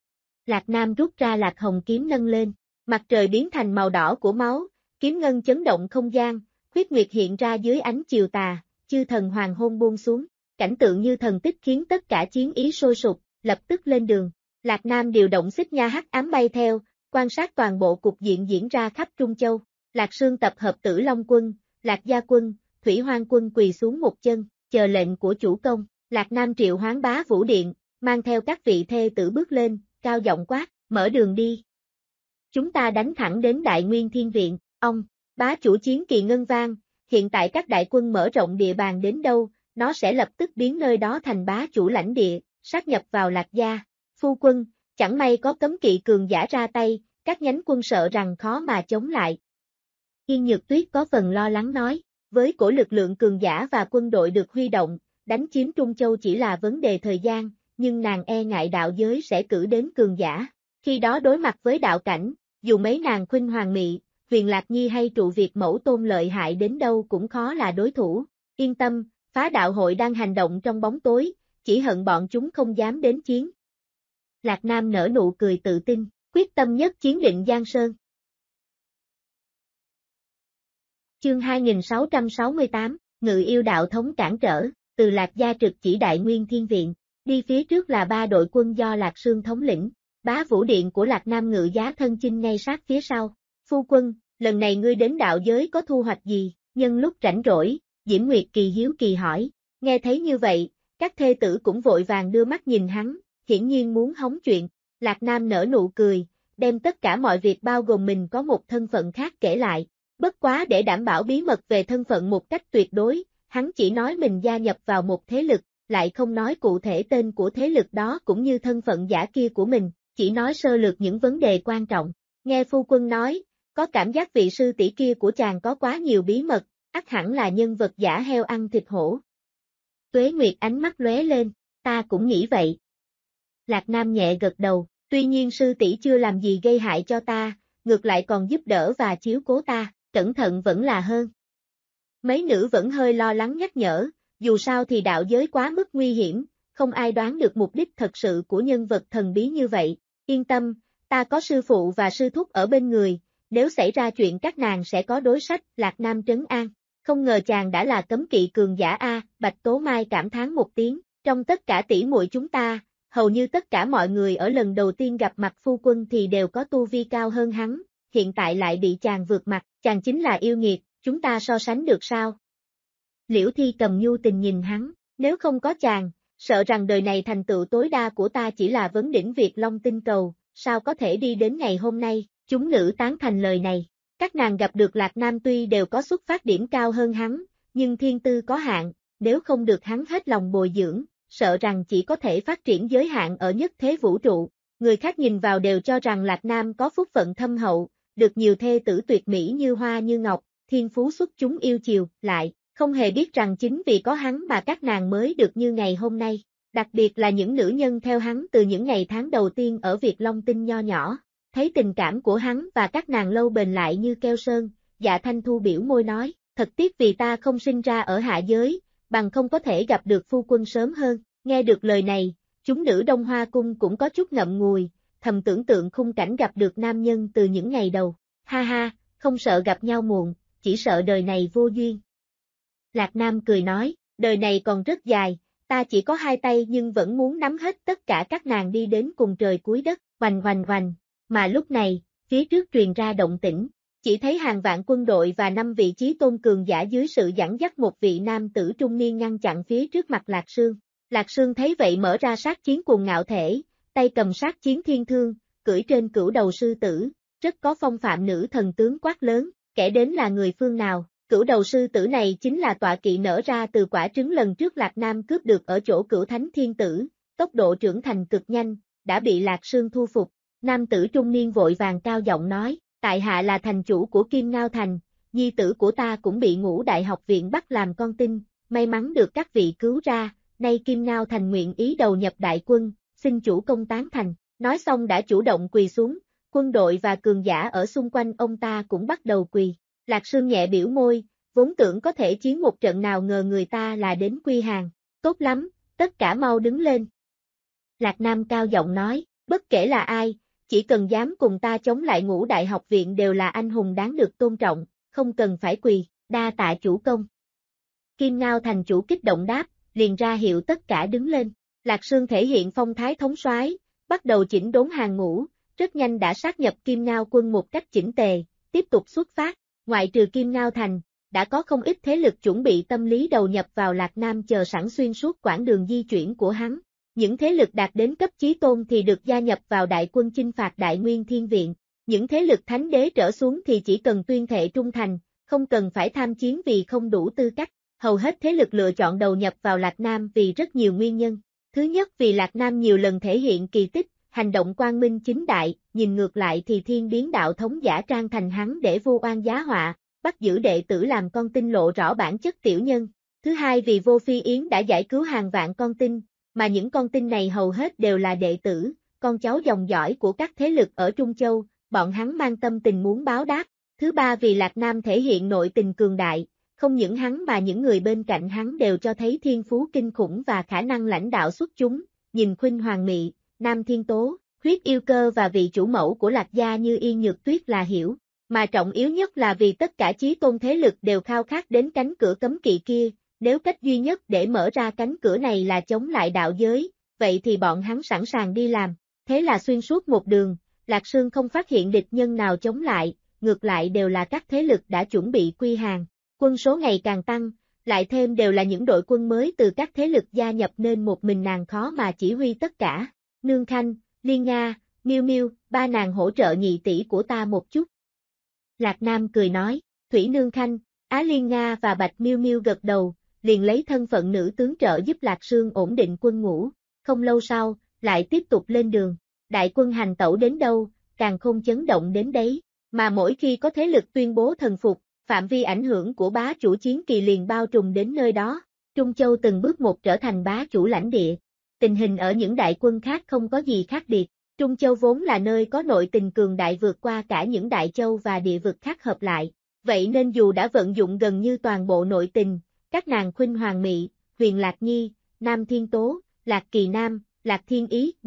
Lạc Nam rút ra Lạc Hồng kiếm nâng lên, mặt trời biến thành màu đỏ của máu, kiếm ngân chấn động không gian, huyết nguyệt hiện ra dưới ánh chiều tà, chư thần hoàng hôn buông xuống, cảnh tượng như thần tích khiến tất cả chiến ý sôi sục, lập tức lên đường. Lạc Nam điều động xích nha hắc ám bay theo, quan sát toàn bộ cục diện diễn ra khắp Trung Châu. Lạc Sương tập hợp Tử Long quân, Lạc Gia quân, Thủy Hoang quân quỳ xuống một chân, chờ lệnh của chủ công. Lạc Nam triệu hoán Bá Vũ Điện, mang theo các vị thê tử bước lên, cao giọng quát, mở đường đi. Chúng ta đánh thẳng đến Đại Nguyên Thiên viện, ông, bá chủ chiến kỳ ngân vang, hiện tại các đại quân mở rộng địa bàn đến đâu, nó sẽ lập tức biến nơi đó thành bá chủ lãnh địa, sát nhập vào Lạc Gia. Phu quân, chẳng may có cấm kỵ cường giả ra tay, các nhánh quân sợ rằng khó mà chống lại. Yên Nhược Tuyết có phần lo lắng nói, với cổ lực lượng cường giả và quân đội được huy động, đánh chiếm Trung Châu chỉ là vấn đề thời gian, nhưng nàng e ngại đạo giới sẽ cử đến cường giả. Khi đó đối mặt với đạo cảnh, dù mấy nàng Khuynh Hoàng Mị, Huyền Lạc Nhi hay Trụ Việt Mẫu Tôn lợi hại đến đâu cũng khó là đối thủ. Yên tâm, phá đạo hội đang hành động trong bóng tối, chỉ hận bọn chúng không dám đến chiến. Lạc Nam nở nụ cười tự tin, quyết tâm nhất chiến định Giang Sơn. Chương 2668, Ngự Yêu đạo thống cản trở, từ Lạc Gia trực chỉ Đại Nguyên Thiên viện, đi phía trước là 3 đội quân do Lạc Sương thống lĩnh, Bá Vũ Điện của Lạc Nam ngự giá thân chinh ngay sát phía sau. Phu quân, lần này ngươi đến đạo giới có thu hoạch gì? Nhân lúc rảnh rỗi, Diễm Nguyệt Kỳ hiếu kỳ hỏi. Nghe thấy như vậy, các thê tử cũng vội vàng đưa mắt nhìn hắn, hiển nhiên muốn hóng chuyện. Lạc Nam nở nụ cười, đem tất cả mọi việc bao gồm mình có một thân phận khác kể lại. Bất quá để đảm bảo bí mật về thân phận một cách tuyệt đối, hắn chỉ nói mình gia nhập vào một thế lực, lại không nói cụ thể tên của thế lực đó cũng như thân phận giả kia của mình, chỉ nói sơ lược những vấn đề quan trọng. Nghe phu quân nói, có cảm giác vị sư tỷ kia của chàng có quá nhiều bí mật, ắt hẳn là nhân vật giả heo ăn thịt hổ. Tuế Nguyệt ánh mắt lóe lên, ta cũng nghĩ vậy. Lạc Nam nhẹ gật đầu, tuy nhiên sư tỷ chưa làm gì gây hại cho ta, ngược lại còn giúp đỡ và chiếu cố ta, cẩn thận vẫn là hơn. Mấy nữ vẫn hơi lo lắng nhắc nhở, dù sao thì đạo giới quá mức nguy hiểm, không ai đoán được mục đích thật sự của nhân vật thần bí như vậy. Yên tâm, Ta có sư phụ và sư thúc ở bên người, nếu xảy ra chuyện các nàng sẽ có đối sách, Lạc Nam trấn an. Không ngờ chàng đã là cấm kỵ cường giả a, Bạch Tố Mai cảm thán một tiếng, trong tất cả tỷ muội chúng ta, hầu như tất cả mọi người ở lần đầu tiên gặp mặt phu quân thì đều có tu vi cao hơn hắn, hiện tại lại bị chàng vượt mặt, chàng chính là yêu nghiệt, chúng ta so sánh được sao? Liễu Thi Cầm nhu tình nhìn hắn, nếu không có chàng, sợ rằng đời này thành tựu tối đa của ta chỉ là vấn đỉnh Việt Long tinh cầu, sao có thể đi đến ngày hôm nay, chúng nữ tán thành lời này. Các nàng gặp được Lạc Nam tuy đều có xuất phát điểm cao hơn hắn, nhưng thiên tư có hạn, nếu không được hắn hết lòng bồi dưỡng, sợ rằng chỉ có thể phát triển giới hạn ở nhất thế vũ trụ. Người khác nhìn vào đều cho rằng Lạc Nam có phúc phận thâm hậu, được nhiều thê tử tuyệt mỹ như hoa như ngọc, thiên phú xuất chúng yêu chiều, lại không hề biết rằng chính vì có hắn mà các nàng mới được như ngày hôm nay. Đặc biệt là những nữ nhân theo hắn từ những ngày tháng đầu tiên ở Việt Long Tinh nho nhỏ. Thấy tình cảm của hắn và các nàng lâu bền lại như keo sơn, Dạ Thanh Thu biểu môi nói, thật tiếc vì ta không sinh ra ở hạ giới, bằng không có thể gặp được phu quân sớm hơn. Nghe được lời này, chúng nữ Đông Hoa Cung cũng có chút ngậm ngùi, thầm tưởng tượng khung cảnh gặp được nam nhân từ những ngày đầu. Ha ha, không sợ gặp nhau muộn, chỉ sợ đời này vô duyên. Lạc Nam cười nói, đời này còn rất dài, ta chỉ có 2 tay nhưng vẫn muốn nắm hết tất cả các nàng đi đến cùng trời cuối đất, oành oành oành. Mà lúc này, phía trước truyền ra động tĩnh, chỉ thấy hàng vạn quân đội và 5 vị chí tôn cường giả dưới sự dẫn dắt một vị nam tử trung niên ngăn chặn phía trước mặt Lạc Sương. Lạc Sương thấy vậy mở ra sát chiến cuồng ngạo thể, tay cầm sát chiến thiên thương, cưỡi trên cửu đầu sư tử, rất có phong phạm nữ thần tướng quát lớn, kẻ đến là người phương nào. Cửu đầu sư tử này chính là tọa kỵ nở ra từ quả trứng lần trước Lạc Nam cướp được ở chỗ Cửu Thánh Thiên Tử, tốc độ trưởng thành cực nhanh, đã bị Lạc Sương thu phục. Nam tử trung niên vội vàng cao giọng nói, tại hạ là thành chủ của Kim Ngao Thành, nhi tử của ta cũng bị Ngũ Đại học viện bắt làm con tin, may mắn được các vị cứu ra, nay Kim Ngao Thành nguyện ý đầu nhập đại quân, xin chủ công tán thành. Nói xong đã chủ động quỳ xuống, quân đội và cường giả ở xung quanh ông ta cũng bắt đầu quỳ. Lạc Sương nhẹ biểu môi, vốn tưởng có thể chiến một trận nào ngờ người ta là đến quy hàng, tốt lắm, tất cả mau đứng lên. Lạc Nam cao giọng nói, bất kể là ai, chỉ cần dám cùng ta chống lại Ngũ Đại học viện đều là anh hùng đáng được tôn trọng, không cần phải quỳ, đa tạ chủ công. Kim Ngao thành chủ kích động đáp, liền ra hiệu tất cả đứng lên. Lạc Sương thể hiện phong thái thống soái, bắt đầu chỉnh đốn hàng ngũ, rất nhanh đã sát nhập Kim Ngao quân một cách chỉnh tề, tiếp tục xuất phát. Ngoại trừ Kim Ngao thành, đã có không ít thế lực chuẩn bị tâm lý đầu nhập vào Lạc Nam chờ sẵn xuyên suốt quãng đường di chuyển của hắn. Những thế lực đạt đến cấp chí tôn thì được gia nhập vào đại quân chinh phạt Đại Nguyên Thiên Viện. Những thế lực thánh đế trở xuống thì chỉ cần tuyên thệ trung thành, không cần phải tham chiến vì không đủ tư cách. Hầu hết thế lực lựa chọn đầu nhập vào Lạc Nam vì rất nhiều nguyên nhân. Thứ nhất vì Lạc Nam nhiều lần thể hiện kỳ tích, hành động quang minh chính đại, nhìn ngược lại thì thiên biến đạo thống giả trang thành hắn để vu oan giá họa, bắt giữ đệ tử làm con tin lộ rõ bản chất tiểu nhân. Thứ hai vì Vô Phi Yến đã giải cứu hàng vạn con tin, mà những con tin này hầu hết đều là đệ tử, con cháu dòng dõi của các thế lực ở Trung Châu, bọn hắn mang tâm tình muốn báo đáp. Thứ ba vì Lạc Nam thể hiện nội tình cường đại, không những hắn mà những người bên cạnh hắn đều cho thấy thiên phú kinh khủng và khả năng lãnh đạo xuất chúng, nhìn Khuynh Hoàng Mị, Nam Thiên Tố, Huyết Yêu Cơ và vị chủ mẫu của Lạc gia như Yên Nhược Tuyết là hiểu, mà trọng yếu nhất là vì tất cả chí tôn thế lực đều khao khát đến cánh cửa cấm kỵ kia, nếu cách duy nhất để mở ra cánh cửa này là chống lại đạo giới, vậy thì bọn hắn sẵn sàng đi làm. Thế là xuyên suốt một đường, Lạc Sương không phát hiện địch nhân nào chống lại, ngược lại đều là các thế lực đã chuẩn bị quy hàng. Quân số ngày càng tăng, lại thêm đều là những đội quân mới từ các thế lực gia nhập nên một mình nàng khó mà chỉ huy tất cả. Nương Khanh, Liên Nga, Miêu Miêu, ba nàng hỗ trợ nhị tỷ của ta một chút. Lạc Nam cười nói, Thủy Nương Khanh, Á Liên Nga và Bạch Miêu Miêu gật đầu, liền lấy thân phận nữ tướng trợ giúp Lạc Sương ổn định quân ngũ. Không lâu sau, lại tiếp tục lên đường. Đại quân hành tẩu đến đâu, càng không chấn động đến đấy, mà mỗi khi có thế lực tuyên bố thần phục, phạm vi ảnh hưởng của bá chủ chiến kỳ liền bao trùm đến nơi đó. Trung Châu từng bước một trở thành bá chủ lãnh địa. Tình hình ở những đại quân khác không có gì khác biệt. Trung Châu vốn là nơi có nội tình cường đại vượt qua cả những đại châu và địa vực khác hợp lại. Vậy nên dù đã vận dụng gần như toàn bộ nội tình, các nàng Khuynh Hoàng Mị, Huyền Lạc Nhi, Nam Thiên Tố, Lạc Kỳ Nam, Lạc Thiên Ý, Bang,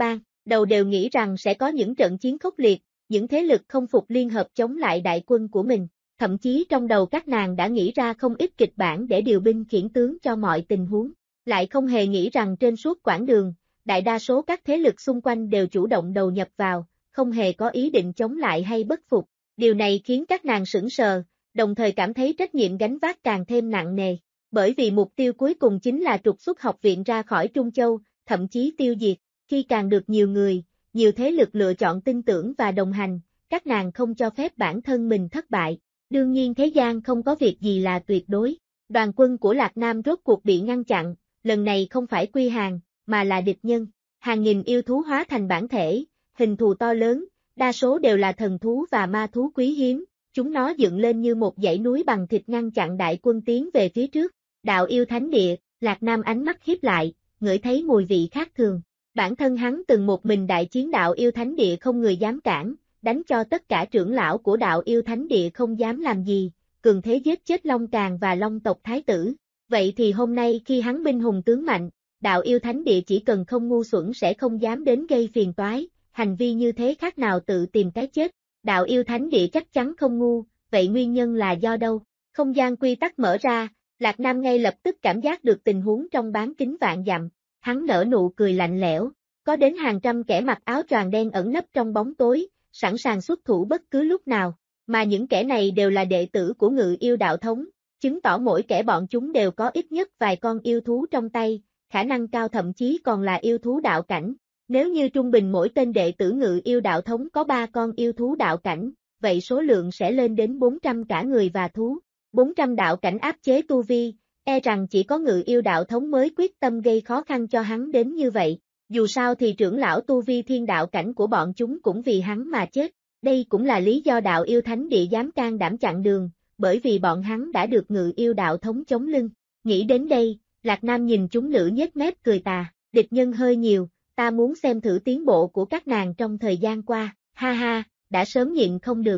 đầu đều nghĩ rằng sẽ có những trận chiến khốc liệt, những thế lực không phục liên hợp chống lại đại quân của mình. Thậm chí trong đầu các nàng đã nghĩ ra không ít kịch bản để điều binh khiển tướng cho mọi tình huống. Lại không hề nghĩ rằng trên suốt quãng đường, đại đa số các thế lực xung quanh đều chủ động đầu nhập vào, không hề có ý định chống lại hay bất phục. Điều này khiến các nàng sững sờ, đồng thời cảm thấy trách nhiệm gánh vác càng thêm nặng nề. Bởi vì mục tiêu cuối cùng chính là trục xuất học viện ra khỏi Trung Châu, thậm chí tiêu diệt. Khi càng được nhiều người, nhiều thế lực lựa chọn tin tưởng và đồng hành, các nàng không cho phép bản thân mình thất bại. Đương nhiên thế gian không có việc gì là tuyệt đối. Đoàn quân của Lạc Nam rốt cuộc bị ngăn chặn, lần này không phải Quy Hàng, mà là địch nhân. Hàng nghìn yêu thú hóa thành bản thể, hình thù to lớn, đa số đều là thần thú và ma thú quý hiếm, chúng nó dựng lên như một dãy núi bằng thịt ngăn chặn đại quân tiến về phía trước. Đạo yêu thánh địa, Lạc Nam ánh mắt híp lại, ngửi thấy mùi vị khác thường. Bản thân hắn từng một mình đại chiến đạo yêu thánh địa không người dám cản, đánh cho tất cả trưởng lão của đạo yêu thánh địa không dám làm gì, cường thế giết chết Long Càn và Long tộc thái tử. Vậy thì hôm nay khi hắn binh hùng tướng mạnh, đạo yêu thánh địa chỉ cần không ngu xuẩn sẽ không dám đến gây phiền toái, hành vi như thế khác nào tự tìm cái chết. Đạo yêu thánh địa chắc chắn không ngu, vậy nguyên nhân là do đâu? Không gian quy tắc mở ra, Lạc Nam ngay lập tức cảm giác được tình huống trong bán kính vạn dặm, hắn nở nụ cười lạnh lẽo, có đến hàng trăm kẻ mặc áo choàng đen ẩn nấp trong bóng tối, sẵn sàng xuất thủ bất cứ lúc nào, mà những kẻ này đều là đệ tử của Ngự Yêu đạo thống, chứng tỏ mỗi kẻ bọn chúng đều có ít nhất vài con yêu thú trong tay, khả năng cao thậm chí còn là yêu thú đạo cảnh. Nếu như trung bình mỗi tên đệ tử Ngự Yêu đạo thống có 3 con yêu thú đạo cảnh, vậy số lượng sẽ lên đến 400 cả người và thú. 400 đạo cảnh áp chế tu vi, e rằng chỉ có Ngự Yêu đạo thống mới quyết tâm gây khó khăn cho hắn đến như vậy. Dù sao thì trưởng lão tu vi thiên đạo cảnh của bọn chúng cũng vì hắn mà chết. Đây cũng là lý do đạo yêu thánh địa dám can đảm chặn đường, bởi vì bọn hắn đã được Ngự Yêu đạo thống chống lưng. Nghĩ đến đây, Lạc Nam nhìn chúng nữ nhếch mép cười tà, địch nhân hơi nhiều, ta muốn xem thử tiến bộ của các nàng trong thời gian qua, ha ha, đã sớm nhịn không được.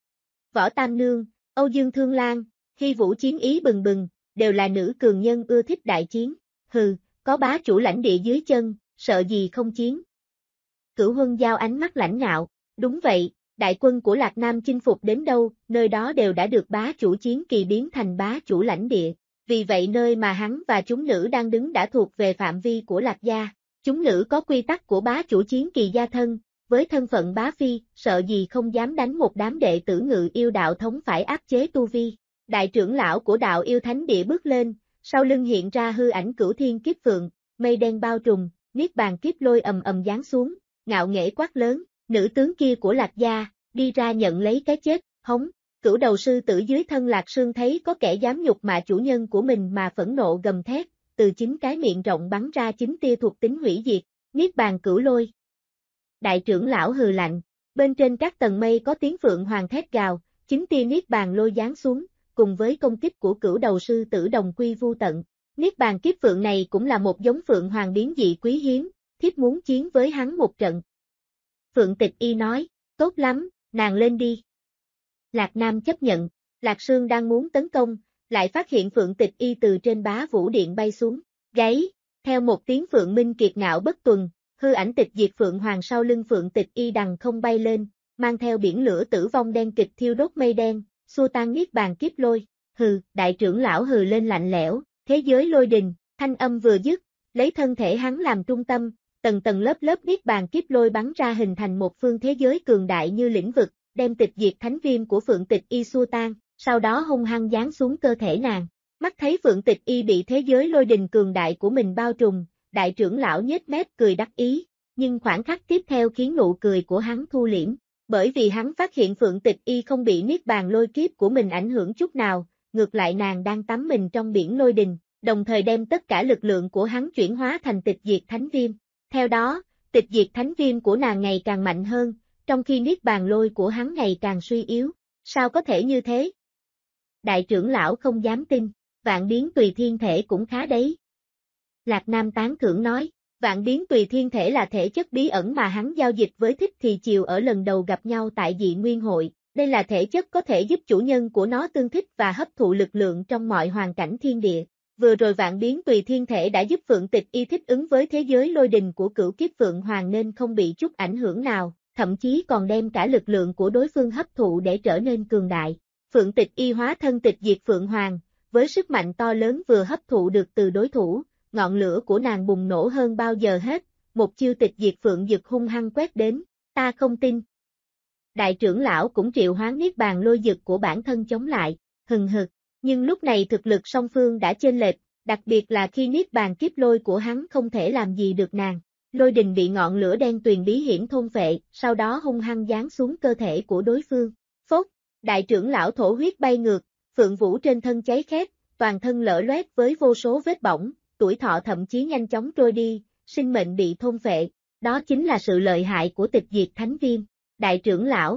Võ Tam Nương, Âu Dương Thương Lan, Hy Vũ chiến ý bừng bừng, đều là nữ cường nhân ưa thích đại chiến, hừ, có bá chủ lãnh địa dưới chân, sợ gì không chiến. Cửu Huân giao ánh mắt lãnh ngạo, đúng vậy, đại quân của Lạc Nam chinh phục đến đâu, nơi đó đều đã được bá chủ chiến kỳ biến thành bá chủ lãnh địa, vì vậy nơi mà hắn và chúng nữ đang đứng đã thuộc về phạm vi của Lạc gia. Chúng nữ có quy tắc của bá chủ chiến kỳ gia thân, với thân phận bá phi, sợ gì không dám đánh một đám đệ tử Ngự Yêu đạo thống phải áp chế tu vi. Đại trưởng lão của đạo yêu thánh địa bước lên, sau lưng hiện ra hư ảnh Cửu Thiên Kiếp Phượng, mây đen bao trùm, niết bàn kiếp lôi ầm ầm giáng xuống, ngạo nghễ quát lớn, nữ tướng kia của Lạc gia, đi ra nhận lấy cái chết, hống. Cửu đầu sư tử dưới thân Lạc Sương thấy có kẻ dám nhục mạ chủ nhân của mình mà phẫn nộ gầm thét, từ chính cái miệng rộng bắn ra 9 tia thuộc tính hủy diệt, niết bàn cửu lôi. Đại trưởng lão hừ lạnh, bên trên các tầng mây có tiếng phượng hoàng thét gào, 9 tia niết bàn lôi giáng xuống, cùng với công kích của cửu đầu sư tử đồng quy vu tận. Niết bàn kiếp phượng này cũng là một giống phượng hoàng biến dị quý hiếm, thiếp muốn chiến với hắn một trận. Phượng Tịch Y nói, tốt lắm, nàng lên đi. Lạc Nam chấp nhận, Lạc Sương đang muốn tấn công, lại phát hiện Phượng Tịch Y từ trên bá vũ điện bay xuống, gáy, theo một tiếng Phượng Minh kiệt ngạo bất tuần, hư ảnh tịch diệt Phượng Hoàng sau lưng Phượng Tịch Y đằng không bay lên, mang theo biển lửa tử vong đen kịch thiêu đốt mây đen, xua tan niết bàn kiếp lôi, hừ, đại trưởng lão hừ lên lạnh lẽo, thế giới lôi đình, thanh âm vừa dứt, lấy thân thể hắn làm trung tâm, tầng tầng lớp lớp niết bàn kiếp lôi bắn ra hình thành một phương thế giới cường đại như lĩnh vực, đem tịch diệt thánh viêm của Phượng Tịch Y xua tan, sau đó hung hăng giáng xuống cơ thể nàng. Mắt thấy Phượng Tịch Y bị thế giới lôi đình cường đại của mình bao trùm, đại trưởng lão nhếch mép cười đắc ý, nhưng khoảnh khắc tiếp theo khiến nụ cười của hắn thu liễm, bởi vì hắn phát hiện Phượng Tịch Y không bị niết bàn lôi kiếp của mình ảnh hưởng chút nào, ngược lại nàng đang tắm mình trong biển lôi đình, đồng thời đem tất cả lực lượng của hắn chuyển hóa thành tịch diệt thánh viêm. Theo đó, tịch diệt thánh viêm của nàng ngày càng mạnh hơn, trong khi niết bàn lôi của hắn ngày càng suy yếu. Sao có thể như thế? Đại trưởng lão không dám tin, vạn biến tùy thiên thể cũng khá đấy. Lạc Nam tán thưởng nói, vạn biến tùy thiên thể là thể chất bí ẩn mà hắn giao dịch với Thích Thì Chiều ở lần đầu gặp nhau tại Dị Nguyên Hội. Đây là thể chất có thể giúp chủ nhân của nó tương thích và hấp thụ lực lượng trong mọi hoàn cảnh thiên địa. Vừa rồi vạn biến tùy thiên thể đã giúp Phượng Tịch Y thích ứng với thế giới lôi đình của cửu kiếp Phượng Hoàng nên không bị chút ảnh hưởng nào, thậm chí còn đem cả lực lượng của đối phương hấp thụ để trở nên cường đại. Phượng Tịch Y hóa thân tịch diệt Phượng Hoàng, với sức mạnh to lớn vừa hấp thụ được từ đối thủ, ngọn lửa của nàng bùng nổ hơn bao giờ hết, một chiêu tịch diệt Phượng Dực hung hăng quét đến, ta không tin. Đại trưởng lão cũng triệu hoán niết bàn lôi dực của bản thân chống lại, hừng hực, nhưng lúc này thực lực song phương đã chênh lệch, đặc biệt là khi niết bàn kiếp lôi của hắn không thể làm gì được nàng. Lôi đình bị ngọn lửa đen tuyền bí hiểm thôn phệ, sau đó hung hăng giáng xuống cơ thể của đối phương. Phốt, đại trưởng lão thổ huyết bay ngược, phượng vũ trên thân cháy khét, toàn thân lở loét với vô số vết bỏng, tuổi thọ thậm chí nhanh chóng trôi đi, sinh mệnh bị thôn phệ. Đó chính là sự lợi hại của tịch diệt thánh viêm. Đại trưởng lão.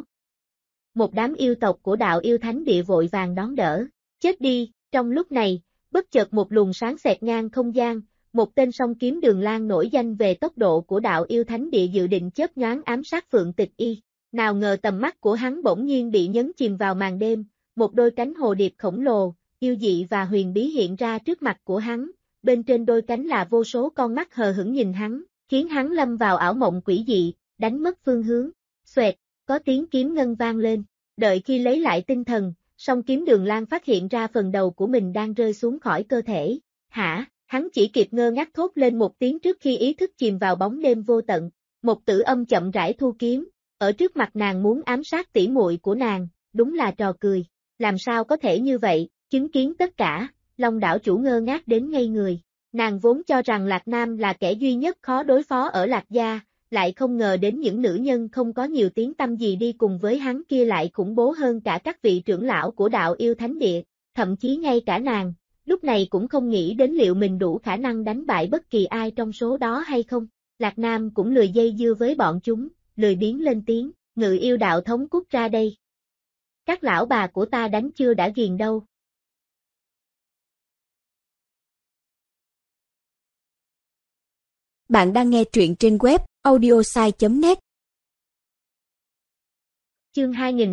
Một đám yêu tộc của đạo yêu thánh địa vội vàng đón đỡ. Chết đi, trong lúc này, bất chợt một luồng sáng xẹt ngang không gian, một tên song kiếm Đường Lan nổi danh về tốc độ của đạo yêu thánh địa dự định chớp nhoáng ám sát Phượng Tịch Y. Nào ngờ tầm mắt của hắn bỗng nhiên bị nhấn chìm vào màn đêm, một đôi cánh hồ điệp khổng lồ, yêu dị và huyền bí hiện ra trước mặt của hắn, bên trên đôi cánh là vô số con mắt hờ hững nhìn hắn, khiến hắn lâm vào ảo mộng quỷ dị, đánh mất phương hướng. Xoẹt, có tiếng kiếm ngân vang lên, đợi khi lấy lại tinh thần, song kiếm Đường Lan phát hiện ra phần đầu của mình đang rơi xuống khỏi cơ thể. Hả, hắn chỉ kịp ngơ ngác thốt lên một tiếng trước khi ý thức chìm vào bóng đêm vô tận. Một tử âm chậm rãi thu kiếm, ở trước mặt nàng muốn ám sát tỷ muội của nàng, đúng là trò cười. Làm sao có thể như vậy, chứng kiến tất cả, Long đảo chủ ngơ ngác đến ngây người. Nàng vốn cho rằng Lạc Nam là kẻ duy nhất khó đối phó ở Lạc gia, lại không ngờ đến những nữ nhân không có nhiều tiếng tăm gì đi cùng với hắn kia lại khủng bố hơn cả các vị trưởng lão của đạo yêu thánh địa, thậm chí ngay cả nàng, lúc này cũng không nghĩ đến liệu mình đủ khả năng đánh bại bất kỳ ai trong số đó hay không. Lạc Nam cũng lười dây dưa với bọn chúng, lười biếng lên tiếng, Ngự Yêu đạo thống cút ra đây. Các lão bà của ta đánh chưa đã ghiền đâu. Bạn đang nghe truyện trên web audiosai.net. Chương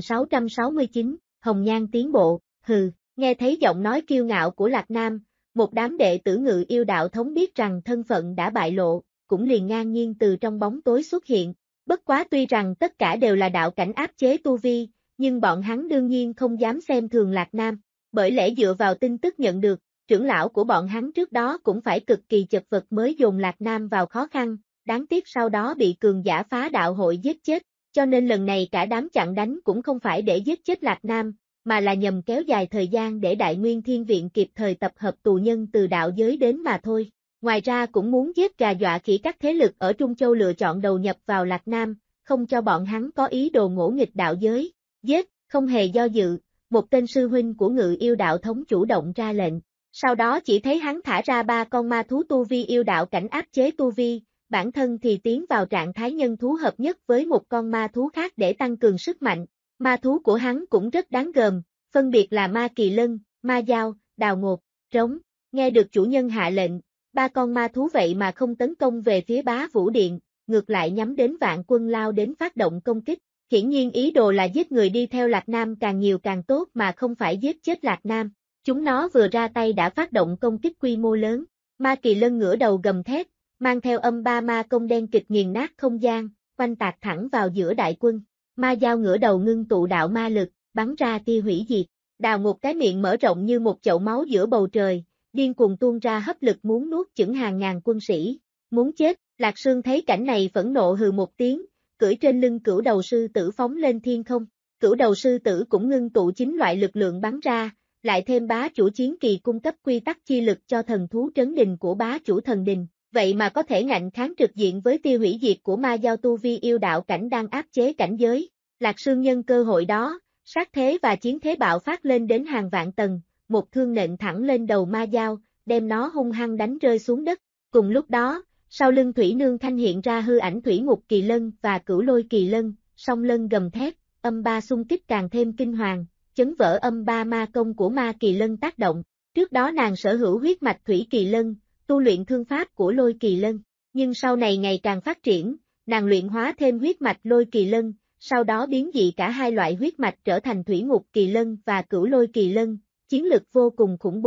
2669, Hồng Nhan tiến bộ, hừ, nghe thấy giọng nói kiêu ngạo của Lạc Nam, một đám đệ tử Ngự Yêu đạo thống biết rằng thân phận đã bại lộ, cũng liền ngang nhiên từ trong bóng tối xuất hiện. Bất quá tuy rằng tất cả đều là đạo cảnh áp chế tu vi, nhưng bọn hắn đương nhiên không dám xem thường Lạc Nam, bởi lẽ dựa vào tin tức nhận được, trưởng lão của bọn hắn trước đó cũng phải cực kỳ chật vật mới dồn Lạc Nam vào khó khăn, đáng tiếc sau đó bị cường giả phá đạo hội giết chết, cho nên lần này cả đám chặn đánh cũng không phải để giết chết Lạc Nam, mà là nhằm kéo dài thời gian để Đại Nguyên Thiên Viện kịp thời tập hợp tù nhân từ đạo giới đến mà thôi. Ngoài ra cũng muốn giết gà dọa khỉ các thế lực ở Trung Châu lựa chọn đầu nhập vào Lạc Nam, không cho bọn hắn có ý đồ ngỗ nghịch đạo giới. Giết, không hề do dự, một tên sư huynh của Ngự Yêu đạo thống chủ động ra lệnh. Sau đó chỉ thấy hắn thả ra 3 con ma thú tu vi yêu đạo cảnh áp chế tu vi, bản thân thì tiến vào trạng thái nhân thú hợp nhất với một con ma thú khác để tăng cường sức mạnh. Ma thú của hắn cũng rất đáng gờm, phân biệt là ma kỳ lân, ma dao, đào ngột, trống. Nghe được chủ nhân hạ lệnh, 3 con ma thú vậy mà không tấn công về phía Bá Vũ Điện, ngược lại nhắm đến Vạn Quân lao đến phát động công kích. Hiển nhiên ý đồ là giết người đi theo Lạc Nam càng nhiều càng tốt mà không phải giết chết Lạc Nam. Chúng nó vừa ra tay đã phát động công kích quy mô lớn. Ma kỳ lân ngửa đầu gầm thét, mang theo âm 3 ma công đen kịch nghiền nát không gian, oanh tạc thẳng vào giữa đại quân. Ma dao ngửa đầu ngưng tụ đạo ma lực, bắn ra tia hủy diệt. Đào một cái miệng mở rộng như một chậu máu giữa bầu trời, điên cuồng tuôn ra hấp lực muốn nuốt chửng hàng ngàn quân sĩ. Muốn chết, Lạc Sương thấy cảnh này phẫn nộ hừ một tiếng, cưỡi trên lưng cửu đầu sư tử phóng lên thiên không. Cửu đầu sư tử cũng ngưng tụ 9 loại lực lượng bắn ra, lại thêm bá chủ chiến kỳ cung cấp quy tắc chi lực cho thần thú trấn đình của bá chủ thần đình, vậy mà có thể ngạnh kháng trực diện với tiêu hủy diệt của ma giao tu vi yêu đạo cảnh đang áp chế cảnh giới. Lạc Sương nhân cơ hội đó, sát thế và chiến thế bạo phát lên đến hàng vạn tầng, một thương nện thẳng lên đầu ma giao, đem nó hung hăng đánh rơi xuống đất. Cùng lúc đó, sau lưng Thủy Nương Thanh hiện ra hư ảnh Thủy Ngục Kỳ Lân và Cửu Lôi Kỳ Lân, song lân gầm thét, âm 3 xung kích càng thêm kinh hoàng, chấn vỡ âm 3 ma công của ma Kỳ Lân tác động. Trước đó nàng sở hữu huyết mạch Thủy Kỳ Lân, tu luyện thương pháp của Lôi Kỳ Lân, nhưng sau này ngày càng phát triển, nàng luyện hóa thêm huyết mạch Lôi Kỳ Lân, sau đó biến dị cả hai loại huyết mạch trở thành Thủy Ngục Kỳ Lân và Cửu Lôi Kỳ Lân, chiến lực vô cùng khủng bố.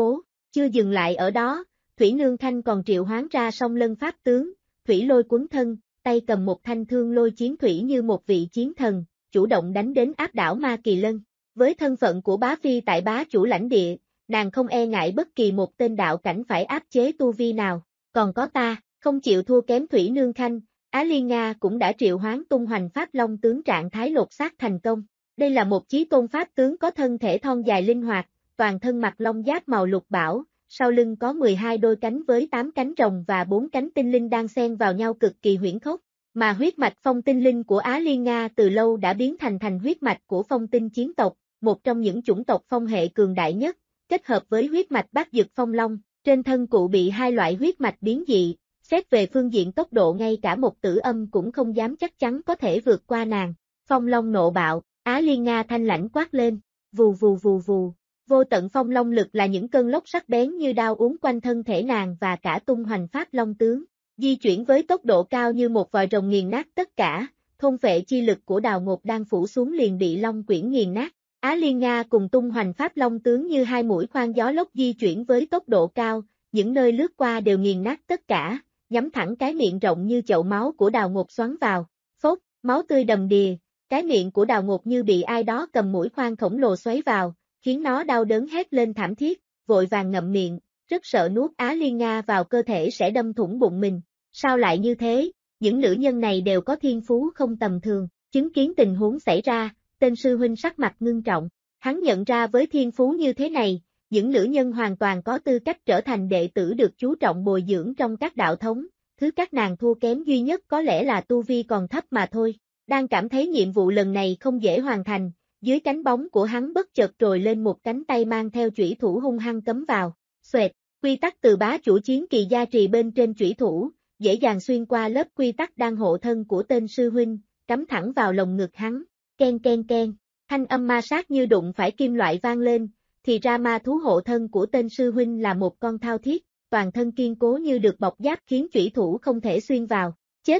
Chưa dừng lại ở đó, Thủy Nương Khanh còn triệu hoán ra song lân pháp tướng, thủy lôi quấn thân, tay cầm một thanh thương lôi chiến thủy như một vị chiến thần, chủ động đánh đến áp đảo Ma Kỳ Lân. Với thân phận của bá phi tại bá chủ lãnh địa, nàng không e ngại bất kỳ một tên đạo cảnh phải áp chế tu vi nào. Còn có ta, không chịu thua kém Thủy Nương Khanh, Á Liên Nga cũng đã triệu hoán tung hoành pháp long tướng trạng thái lột xác thành công. Đây là một chí tôn pháp tướng có thân thể thon dài linh hoạt, toàn thân mặc long giáp màu lục bảo, sau lưng có 12 đôi cánh với 8 cánh rồng và 4 cánh tinh linh đang xen vào nhau cực kỳ huyễn khốc. Mà huyết mạch phong tinh linh của Á Liên Nga từ lâu đã biến thành huyết mạch của phong tinh chiến tộc, một trong những chủng tộc phong hệ cường đại nhất, kết hợp với huyết mạch bát dực phong long, trên thân cụ bị hai loại huyết mạch biến dị, xét về phương diện tốc độ ngay cả một tử âm cũng không dám chắc chắn có thể vượt qua nàng. Phong long nộ bạo, Á Liên Nga thanh lãnh quát lên, vù vù vù vù, vô tận phong long lực là những cơn lốc sắc bén như đao uốn quanh thân thể nàng và cả tung hoành pháp long tướng, di chuyển với tốc độ cao như một vòi rồng nghiền nát tất cả, thôn phệ chi lực của Đào Ngột đang phủ xuống liền bị long quyển nghiền nát. Á Liên Nga cùng tung hoành pháp long tướng như hai mũi khoan gió lốc di chuyển với tốc độ cao, những nơi lướt qua đều nghiền nát tất cả, nhắm thẳng cái miệng rộng như chậu máu của Đào Ngột xoắn vào, phốc, máu tươi đầm đìa, cái miệng của Đào Ngột như bị ai đó cầm mũi khoan khổng lồ xoáy vào, khiến nó đau đớn hét lên thảm thiết, vội vàng ngậm miệng, rất sợ nuốt Á Liên Nga vào cơ thể sẽ đâm thủng bụng mình. Sao lại như thế? Những nữ nhân này đều có thiên phú không tầm thường. Chứng kiến tình huống xảy ra, tên sư huynh sắc mặt ngưng trọng. Hắn nhận ra với thiên phú như thế này, những nữ nhân hoàn toàn có tư cách trở thành đệ tử được chú trọng bồi dưỡng trong các đạo thống. Thứ các nàng thua kém duy nhất có lẽ là tu vi còn thấp mà thôi. Đang cảm thấy nhiệm vụ lần này không dễ hoàn thành, dưới cánh bóng của hắn bất chợt trồi lên một cánh tay mang theo chủy thủ hung hăng cấm vào. Xoẹt, quy tắc từ bá chủ chiến kỳ gia trì bên trên chủy thủ, dễ dàng xuyên qua lớp quy tắc đang hộ thân của tên sư huynh, cắm thẳng vào lồng ngực hắn. Ken ken ken, thanh âm ma sát như đụng phải kim loại vang lên, thì ra ma thú hộ thân của tên sư huynh là một con thao thiết, toàn thân kiên cố như được bọc giáp khiến chủy thủ không thể xuyên vào. Chết!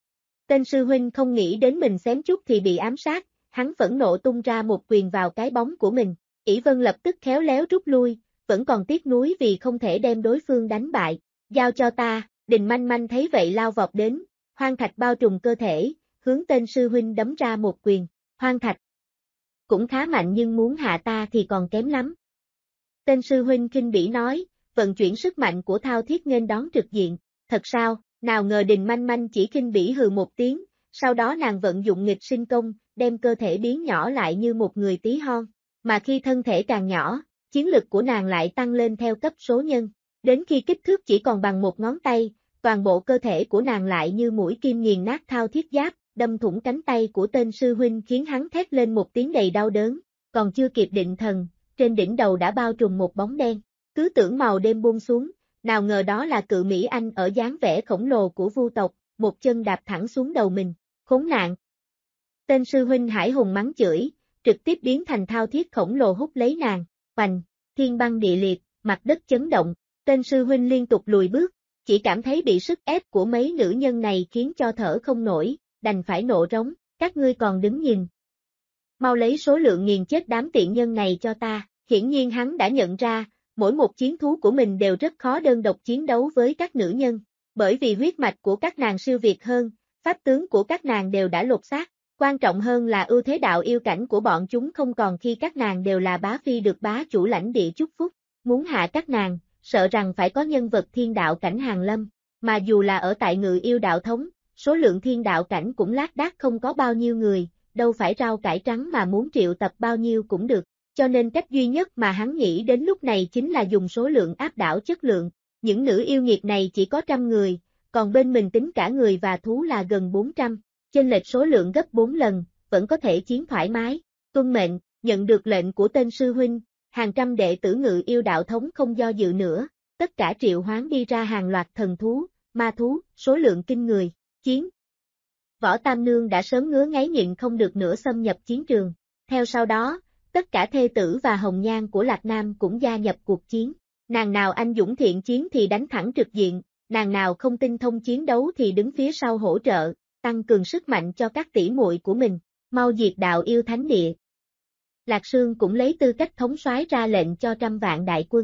Tên sư huynh không nghĩ đến mình xém chút thì bị ám sát, hắn phẫn nộ tung ra một quyền vào cái bóng của mình. ỷ Vân lập tức khéo léo rút lui, vẫn còn tiếc nuối vì không thể đem đối phương đánh bại. Giao cho ta. Đình Manh Manh thấy vậy lao vọt đến, hoang thạch bao trùm cơ thể, hướng tên sư huynh đấm ra một quyền. Hoang thạch cũng khá mạnh nhưng muốn hạ ta thì còn kém lắm. Tên sư huynh khinh bỉ nói, vận chuyển sức mạnh của thao thiết nghênh đón trực diện. Thật sao? Nào ngờ Đình Manh Manh chỉ khinh bỉ hừ một tiếng, sau đó nàng vận dụng nghịch sinh công, đem cơ thể biến nhỏ lại như một người tí hon. Mà khi thân thể càng nhỏ, chiến lực của nàng lại tăng lên theo cấp số nhân. Đến khi kích thước chỉ còn bằng một ngón tay, toàn bộ cơ thể của nàng lại như mũi kim nghiền nát thao thiết giáp, đâm thủng cánh tay của tên sư huynh khiến hắn thét lên một tiếng đầy đau đớn. Còn chưa kịp định thần, trên đỉnh đầu đã bao trùm một bóng đen. Cứ tưởng màu đêm buông xuống, nào ngờ đó là cự Mỹ Anh ở dáng vẻ khổng lồ của Vu tộc, một chân đạp thẳng xuống đầu mình. Khốn nạn! Tên sư huynh hải hùng mắng chửi, trực tiếp biến thành thao thiết khổng lồ hút lấy nàng. Oành! Thiên băng địa liệt, mặt đất chấn động. Tên sư huynh liên tục lùi bước, chỉ cảm thấy bị sức ép của mấy nữ nhân này khiến cho thở không nổi, đành phải nộ rống, các ngươi còn đứng nhìn. Mau lấy số lượng nghiền chết đám tiện nhân này cho ta. Hiển nhiên hắn đã nhận ra, mỗi một chiến thú của mình đều rất khó đơn độc chiến đấu với các nữ nhân, bởi vì huyết mạch của các nàng siêu việt hơn, pháp tướng của các nàng đều đã lột xác, quan trọng hơn là ưu thế đạo yêu cảnh của bọn chúng không còn khi các nàng đều là bá phi được bá chủ lãnh địa chúc phúc, muốn hạ các nàng, sợ rằng phải có nhân vật thiên đạo cảnh hàng lâm, mà dù là ở tại Ngự Yêu đạo thống, số lượng thiên đạo cảnh cũng lác đác không có bao nhiêu người, đâu phải rau cải trắng mà muốn triệu tập bao nhiêu cũng được. Cho nên cách duy nhất mà hắn nghĩ đến lúc này chính là dùng số lượng áp đảo chất lượng. Những nữ yêu nghiệt này chỉ có 100 người, còn bên mình tính cả người và thú là gần 400, chênh lệch số lượng gấp 4 lần, vẫn có thể chiến thoải mái. Tuân mệnh, nhận được lệnh của tên sư huynh, hàng trăm đệ tử Ngự Yêu đạo thống không do dự nữa, tất cả triệu hoán đi ra hàng loạt thần thú, ma thú, số lượng kinh người, chiến. Võ Tam Nương đã sớm ngứa ngáy nhịn không được nữa xâm nhập chiến trường. Theo sau đó, tất cả thê tử và hồng nhan của Lạc Nam cũng gia nhập cuộc chiến. Nàng nào anh dũng thiện chiến thì đánh thẳng trực diện, nàng nào không tinh thông chiến đấu thì đứng phía sau hỗ trợ, tăng cường sức mạnh cho các tỷ muội của mình, mau diệt đạo yêu thánh địa. Lạc Sương cũng lấy tư cách thống soái ra lệnh cho 100 vạn đại quân,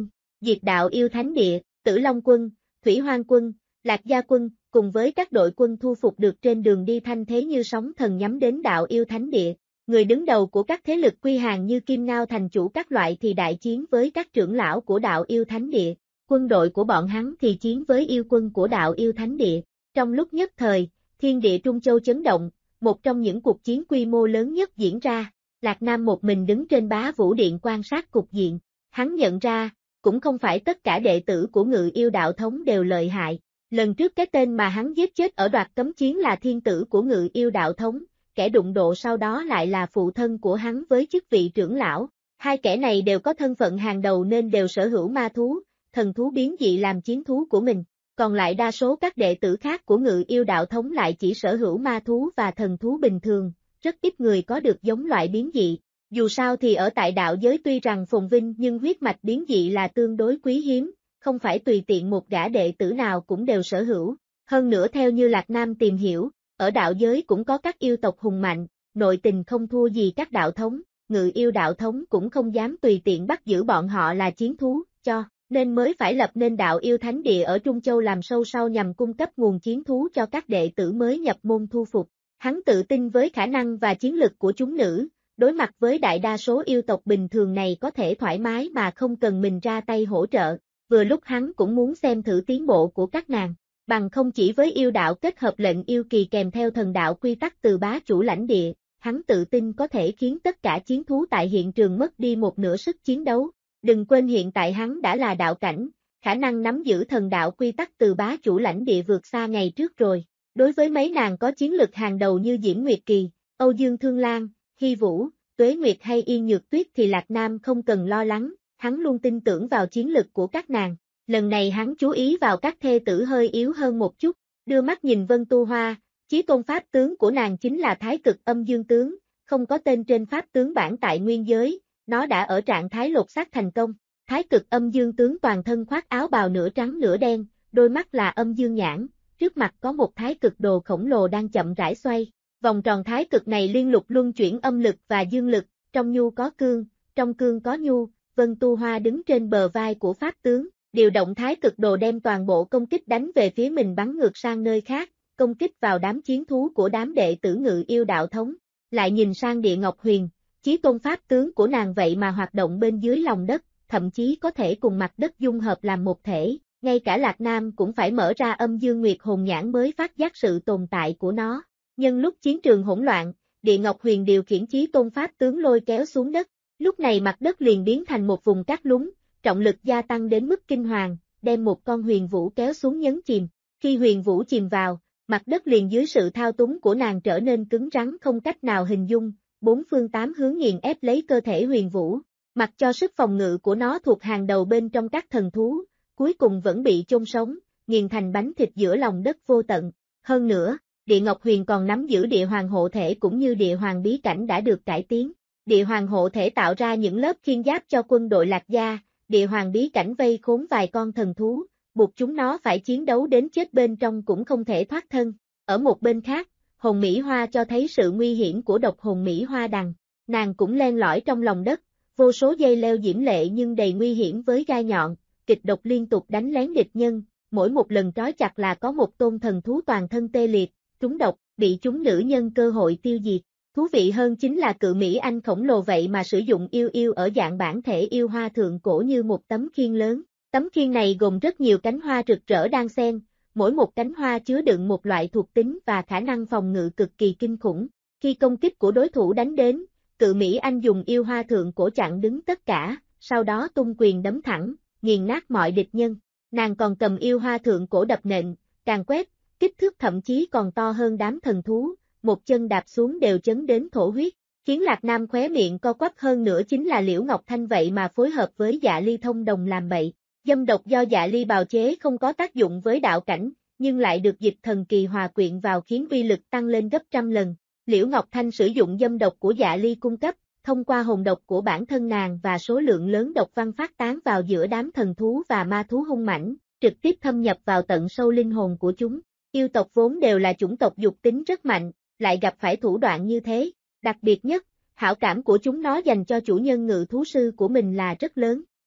Diệt đạo yêu thánh địa, Tử Long quân, Thủy Hoang quân, Lạc Gia quân, cùng với các đội quân thu phục được trên đường đi thanh thế như sóng thần nhắm đến đạo yêu thánh địa. Người đứng đầu của các thế lực quy hàng như Kim Ngao thành chủ các loại thì đại chiến với các trưởng lão của đạo yêu thánh địa. Quân đội của bọn hắn thì chiến với yêu quân của đạo yêu thánh địa. Trong lúc nhất thời, thiên địa Trung Châu chấn động, một trong những cuộc chiến quy mô lớn nhất diễn ra. Lạc Nam một mình đứng trên Bá Vũ Điện quan sát cục diện. Hắn nhận ra, cũng không phải tất cả đệ tử của Ngự Yêu đạo thống đều lợi hại. Lần trước cái tên mà hắn giết chết ở đoạt cấm chiến là thiên tử của Ngự Yêu đạo thống, kẻ đụng độ sau đó lại là phụ thân của hắn với chức vị trưởng lão. Hai kẻ này đều có thân phận hàng đầu nên đều sở hữu ma thú, thần thú biến dị làm chiến thú của mình. Còn lại đa số các đệ tử khác của Ngự Yêu đạo thống lại chỉ sở hữu ma thú và thần thú bình thường, rất ít người có được giống loại biến dị. Dù sao thì ở tại đạo giới tuy rằng phồn vinh nhưng huyết mạch biến dị là tương đối quý hiếm, không phải tùy tiện một gã đệ tử nào cũng đều sở hữu. Hơn nữa theo như Lạc Nam tìm hiểu, ở đạo giới cũng có các yêu tộc hùng mạnh, nội tình không thua gì các đạo thống, Ngự Yêu đạo thống cũng không dám tùy tiện bắt giữ bọn họ là chiến thú, nên mới phải lập nên đạo yêu thánh địa ở Trung Châu làm sâu sau nhằm cung cấp nguồn chiến thú cho các đệ tử mới nhập môn thu phục. Hắn tự tin với khả năng và chiến lực của chúng nữ, đối mặt với đại đa số yêu tộc bình thường này có thể thoải mái mà không cần mình ra tay hỗ trợ. Vừa lúc hắn cũng muốn xem thử tiến bộ của các nàng, bằng không chỉ với yêu đạo kết hợp lệnh yêu kỳ kèm theo thần đạo quy tắc từ bá chủ lãnh địa, hắn tự tin có thể khiến tất cả chiến thú tại hiện trường mất đi một nửa sức chiến đấu. Đừng quên hiện tại hắn đã là đạo cảnh, khả năng nắm giữ thần đạo quy tắc từ bá chủ lãnh địa vượt xa ngày trước rồi. Đối với mấy nàng có chiến lực hàng đầu như Diễm Nguyệt Kỳ, Âu Dương Thương Lan, Hy Vũ, Tuế Nguyệt hay Yên Nhược Tuyết thì Lạc Nam không cần lo lắng, hắn luôn tin tưởng vào chiến lực của các nàng. Lần này hắn chú ý vào các thê tử hơi yếu hơn một chút, đưa mắt nhìn Vân Tu Hoa, chí tôn pháp tướng của nàng chính là Thái Cực Âm Dương tướng, không có tên trên pháp tướng bản tại nguyên giới, nó đã ở trạng thái lột xác thành công. Thái Cực Âm Dương tướng toàn thân khoác áo bào nửa trắng nửa đen, đôi mắt là âm dương nhãn, trước mặt có một thái cực đồ khổng lồ đang chậm rãi xoay. Vòng tròn thái cực này liên lục luân chuyển âm lực và dương lực, trong nhu có cương, trong cương có nhu. Vân Tu Hoa đứng trên bờ vai của pháp tướng, điều động thái cực đồ đem toàn bộ công kích đánh về phía mình bắn ngược sang nơi khác, công kích vào đám chiến thú của đám đệ tử Ngự Yêu đạo thống. Lại nhìn sang Địa Ngọc Huyền, chí tôn pháp tướng của nàng vậy mà hoạt động bên dưới lòng đất, thậm chí có thể cùng mặt đất dung hợp làm một thể, ngay cả Lạc Nam cũng phải mở ra âm dương nguyệt hồn nhãn mới phát giác sự tồn tại của nó. Nhân lúc chiến trường hỗn loạn, Địa Ngọc Huyền điều khiển chí tôn pháp tướng lôi kéo xuống đất, lúc này mặt đất liền biến thành một vùng cát lún, trọng lực gia tăng đến mức kinh hoàng, đem một con huyền vũ kéo xuống nhấn chìm. Khi huyền vũ chìm vào, mặt đất liền dưới sự thao túng của nàng trở nên cứng rắn không cách nào hình dung, bốn phương tám hướng nghiền ép lấy cơ thể huyền vũ, mặc cho sức phòng ngự của nó thuộc hàng đầu bên trong các thần thú, cuối cùng vẫn bị chôn sống, nghiền thành bánh thịt giữa lòng đất vô tận. Hơn nữa, Địa Ngọc Huyền còn nắm giữ địa hoàng hộ thể cũng như địa hoàng bí cảnh đã được cải tiến. Địa hoàng hộ thể tạo ra những lớp khiên giáp cho quân đội Lạc Gia, địa hoàng bí cảnh vây khốn vài con thần thú, buộc chúng nó phải chiến đấu đến chết bên trong cũng không thể thoát thân. Ở một bên khác, Hồn Mỹ Hoa cho thấy sự nguy hiểm của độc hồn Mỹ Hoa đằng, nàng cũng len lỏi trong lòng đất, vô số dây leo diễm lệ nhưng đầy nguy hiểm với gai nhọn, kịch độc liên tục đánh lén địch nhân, mỗi một lần trói chặt là có một tôn thần thú toàn thân tê liệt, trúng độc, bị chúng nữ nhân cơ hội tiêu diệt. Thú vị hơn chính là cự Mỹ Anh khổng lồ vậy mà sử dụng yêu yêu ở dạng bản thể yêu hoa thượng cổ như một tấm khiên lớn. Tấm khiên này gồm rất nhiều cánh hoa rực rỡ đan xen, mỗi một cánh hoa chứa đựng một loại thuộc tính và khả năng phòng ngự cực kỳ kinh khủng. Khi công kích của đối thủ đánh đến, cự Mỹ Anh dùng yêu hoa thượng cổ chặn đứng tất cả, sau đó tung quyền đấm thẳng, nghiền nát mọi địch nhân. Nàng còn cầm yêu hoa thượng cổ đập nện, càn quét, kích thước thậm chí còn to hơn đám thần thú, một chân đạp xuống đều chấn đến thổ huyết. Khiến Lạc Nam khóe miệng co quắp hơn nữa chính là Liễu Ngọc Thanh vậy mà phối hợp với Dạ Ly thông đồng làm bậy. Dâm độc do Dạ Ly bào chế không có tác dụng với đạo cảnh, nhưng lại được dịch thần kỳ hòa quyện vào khiến uy lực tăng lên gấp trăm lần. Liễu Ngọc Thanh sử dụng dâm độc của Dạ Ly cung cấp, thông qua hồn độc của bản thân nàng và số lượng lớn độc văn phát tán vào giữa đám thần thú và ma thú hung mãnh, trực tiếp thâm nhập vào tận sâu linh hồn của chúng. Yêu tộc vốn đều là chủng tộc dục tính rất mạnh, lại gặp phải thủ đoạn như thế. Đặc biệt nhất, hảo cảm của chúng nó dành cho chủ nhân ngự thú sư của mình là rất lớn.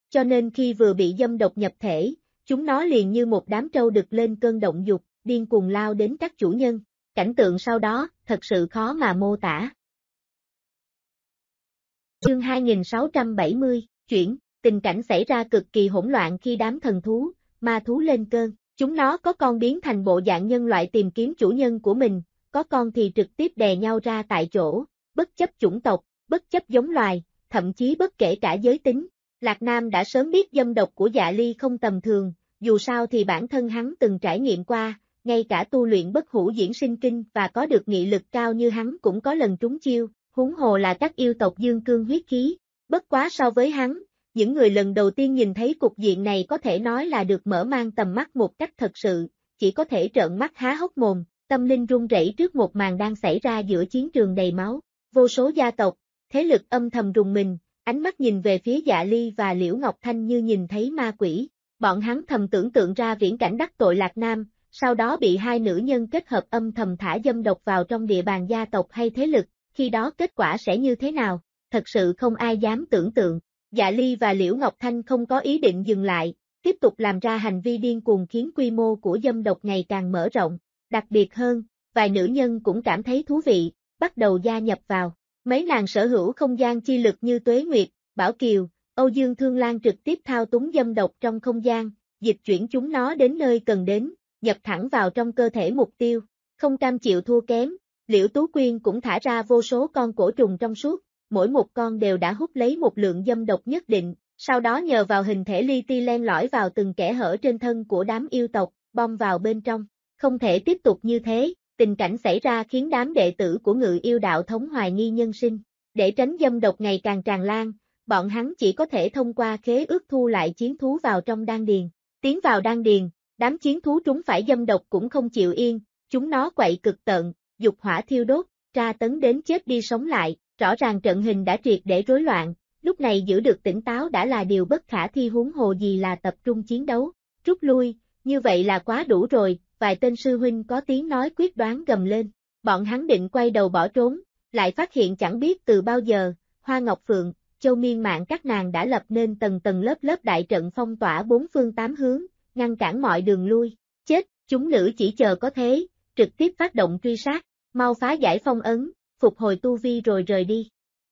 cho nên khi vừa bị dâm độc nhập thể, chúng nó liền như một đám trâu đực lên cơn động dục, điên cuồng lao đến các chủ nhân. Cảnh tượng sau đó, thật sự khó mà mô tả. Chương 2670, chuyển, tình cảnh xảy ra cực kỳ hỗn loạn khi đám thần thú, ma thú lên cơn. Chúng nó có con biến thành bộ dạng nhân loại tìm kiếm chủ nhân của mình, có con thì trực tiếp đè nhau ra tại chỗ, bất chấp chủng tộc, bất chấp giống loài, thậm chí bất kể cả giới tính. Lạc Nam đã sớm biết dâm độc của Dạ Ly không tầm thường, dù sao thì bản thân hắn từng trải nghiệm qua, ngay cả tu luyện bất hủ diễn sinh kinh và có được nghị lực cao như hắn cũng có lần trúng chiêu, huống hồ là các yêu tộc dương cương huyết khí. Bất quá so với hắn, những người lần đầu tiên nhìn thấy cục diện này có thể nói là được mở mang tầm mắt một cách thật sự, chỉ có thể trợn mắt há hốc mồm, tâm linh run rẩy trước một màn đang xảy ra giữa chiến trường đầy máu. Vô số gia tộc, thế lực âm thầm rùng mình, ánh mắt nhìn về phía Dạ Ly và Liễu Ngọc Thanh như nhìn thấy ma quỷ. Bọn hắn thầm tưởng tượng ra viễn cảnh đắc tội Lạc Nam, sau đó bị hai nữ nhân kết hợp âm thầm thả dâm độc vào trong địa bàn gia tộc hay thế lực, khi đó kết quả sẽ như thế nào, thật sự không ai dám tưởng tượng. Dạ Ly và Liễu Ngọc Thanh không có ý định dừng lại, tiếp tục làm ra hành vi điên cuồng khiến quy mô của dâm độc ngày càng mở rộng. Đặc biệt hơn, vài nữ nhân cũng cảm thấy thú vị, bắt đầu gia nhập vào. Mấy nàng sở hữu không gian chi lực như Tuế Nguyệt, Bảo Kiều, Âu Dương Thương Lan trực tiếp thao túng dâm độc trong không gian, dịch chuyển chúng nó đến nơi cần đến, nhập thẳng vào trong cơ thể mục tiêu. Không cam chịu thua kém, Liễu Tú Quyên cũng thả ra vô số con cổ trùng trong suốt, mỗi một con đều đã hút lấy một lượng dâm độc nhất định, sau đó nhờ vào hình thể li ti len lỏi vào từng kẽ hở trên thân của đám yêu tộc, bom vào bên trong. Không thể tiếp tục như thế, tình cảnh xảy ra khiến đám đệ tử của Ngự Yêu Đạo Thống hoài nghi nhân sinh. Để tránh dâm độc ngày càng tràn lan, bọn hắn chỉ có thể thông qua khế ước thu lại chiến thú vào trong đan điền. Tiến vào đan điền, đám chiến thú trúng phải dâm độc cũng không chịu yên, chúng nó quậy cực tợn, dục hỏa thiêu đốt, tra tấn đến chết đi sống lại, rõ ràng trận hình đã triệt để rối loạn, lúc này giữ được tỉnh táo đã là điều bất khả thi, huống hồ gì là tập trung chiến đấu. Rút lui, như vậy là quá đủ rồi, vài tên sư huynh có tiếng nói quyết đoán gầm lên. Bọn hắn định quay đầu bỏ trốn, lại phát hiện chẳng biết từ bao giờ, Hoa Ngọc Phượng, Châu Miên Mạng các nàng đã lập nên tầng tầng lớp lớp đại trận phong tỏa bốn phương tám hướng, ngăn cản mọi đường lui. Chết, chúng nữ chỉ chờ có thế, trực tiếp phát động truy sát, mau phá giải phong ấn, phục hồi tu vi rồi rời đi.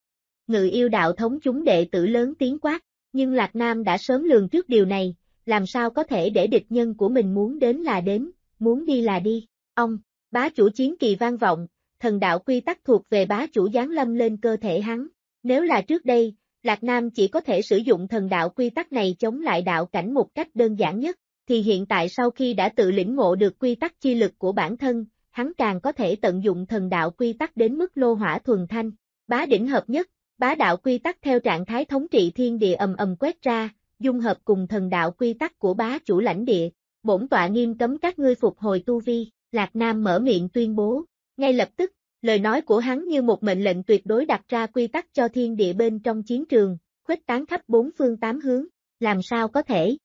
Ngự Yêu Đạo Thống chúng đệ tử lớn tiếng quát, nhưng Lạc Nam đã sớm lường trước điều này, làm sao có thể để địch nhân của mình muốn đến là đến, muốn đi là đi. Ông, bá chủ chiến kỳ vang vọng, thần đạo quy tắc thuộc về bá chủ giáng lâm lên cơ thể hắn. Nếu là trước đây, Lạc Nam chỉ có thể sử dụng thần đạo quy tắc này chống lại đạo cảnh một cách đơn giản nhất, thì hiện tại sau khi đã tự lĩnh ngộ được quy tắc chi lực của bản thân, hắn càng có thể tận dụng thần đạo quy tắc đến mức lô hỏa thuần thanh. Bá đỉnh hợp nhất, bá đạo quy tắc theo trạng thái thống trị thiên địa ầm ầm quét ra, dung hợp cùng thần đạo quy tắc của bá chủ lãnh địa. Bổn tọa nghiêm cấm các ngươi phục hồi tu vi, Lạc Nam mở miệng tuyên bố. Ngay lập tức, lời nói của hắn như một mệnh lệnh tuyệt đối đặt ra quy tắc cho thiên địa bên trong chiến trường, khuếch tán khắp bốn phương tám hướng. Làm sao có thể?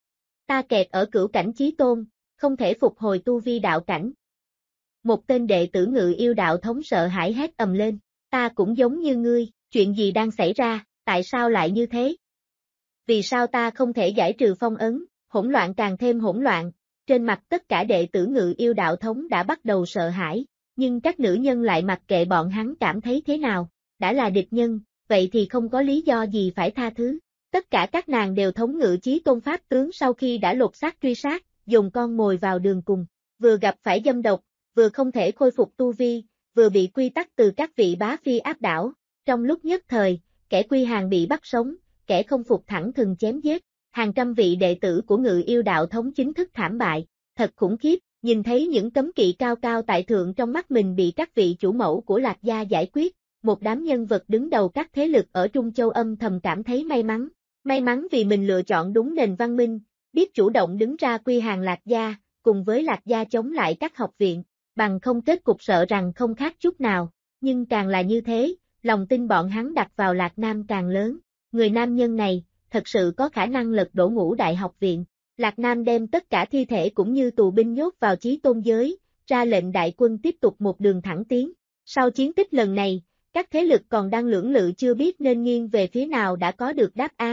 Ta kẹt ở cửu cảnh chí tôn, không thể phục hồi tu vi đạo cảnh. Một tên đệ tử Ngự Yêu Đạo Thống sợ hãi hét ầm lên. Ta cũng giống như ngươi, chuyện gì đang xảy ra, tại sao lại như thế? Vì sao ta không thể giải trừ phong ấn? Hỗn loạn càng thêm hỗn loạn, trên mặt tất cả đệ tử Ngự Yêu Đạo Thống đã bắt đầu sợ hãi, nhưng các nữ nhân lại mặc kệ bọn hắn cảm thấy thế nào, đã là địch nhân, vậy thì không có lý do gì phải tha thứ. Tất cả các nàng đều thống ngự chí tôn pháp tướng sau khi đã lột xác truy sát, dùng con mồi vào đường cùng, vừa gặp phải dâm độc, vừa không thể khôi phục tu vi, vừa bị quy tắc từ các vị bá phi áp đảo. Trong lúc nhất thời, kẻ quy hàng bị bắt sống, kẻ không phục thẳng thừng chém giết. Hàng trăm vị đệ tử của Ngự Yêu Đạo Thống chính thức thảm bại, thật khủng khiếp, nhìn thấy những cấm kỵ cao cao tại thượng trong mắt mình bị các vị chủ mẫu của Lạc gia giải quyết, một đám nhân vật đứng đầu các thế lực ở Trung Châu âm thầm cảm thấy may mắn vì mình lựa chọn đúng nền văn minh, biết chủ động đứng ra quy hàng Lạc gia, cùng với Lạc gia chống lại các học viện, bằng không kết cục sợ rằng không khác chút nào, nhưng càng là như thế, lòng tin bọn hắn đặt vào Lạc Nam càng lớn, người nam nhân này thật sự có khả năng lật đổ Ngũ Đại học viện. Lạc Nam đem tất cả thi thể cũng như tù binh nhốt vào chí tôn giới, ra lệnh đại quân tiếp tục một đường thẳng tiến. Sau chiến tích lần này, các thế lực còn đang lưỡng lự chưa biết nên nghiêng về phía nào đã có được đáp án,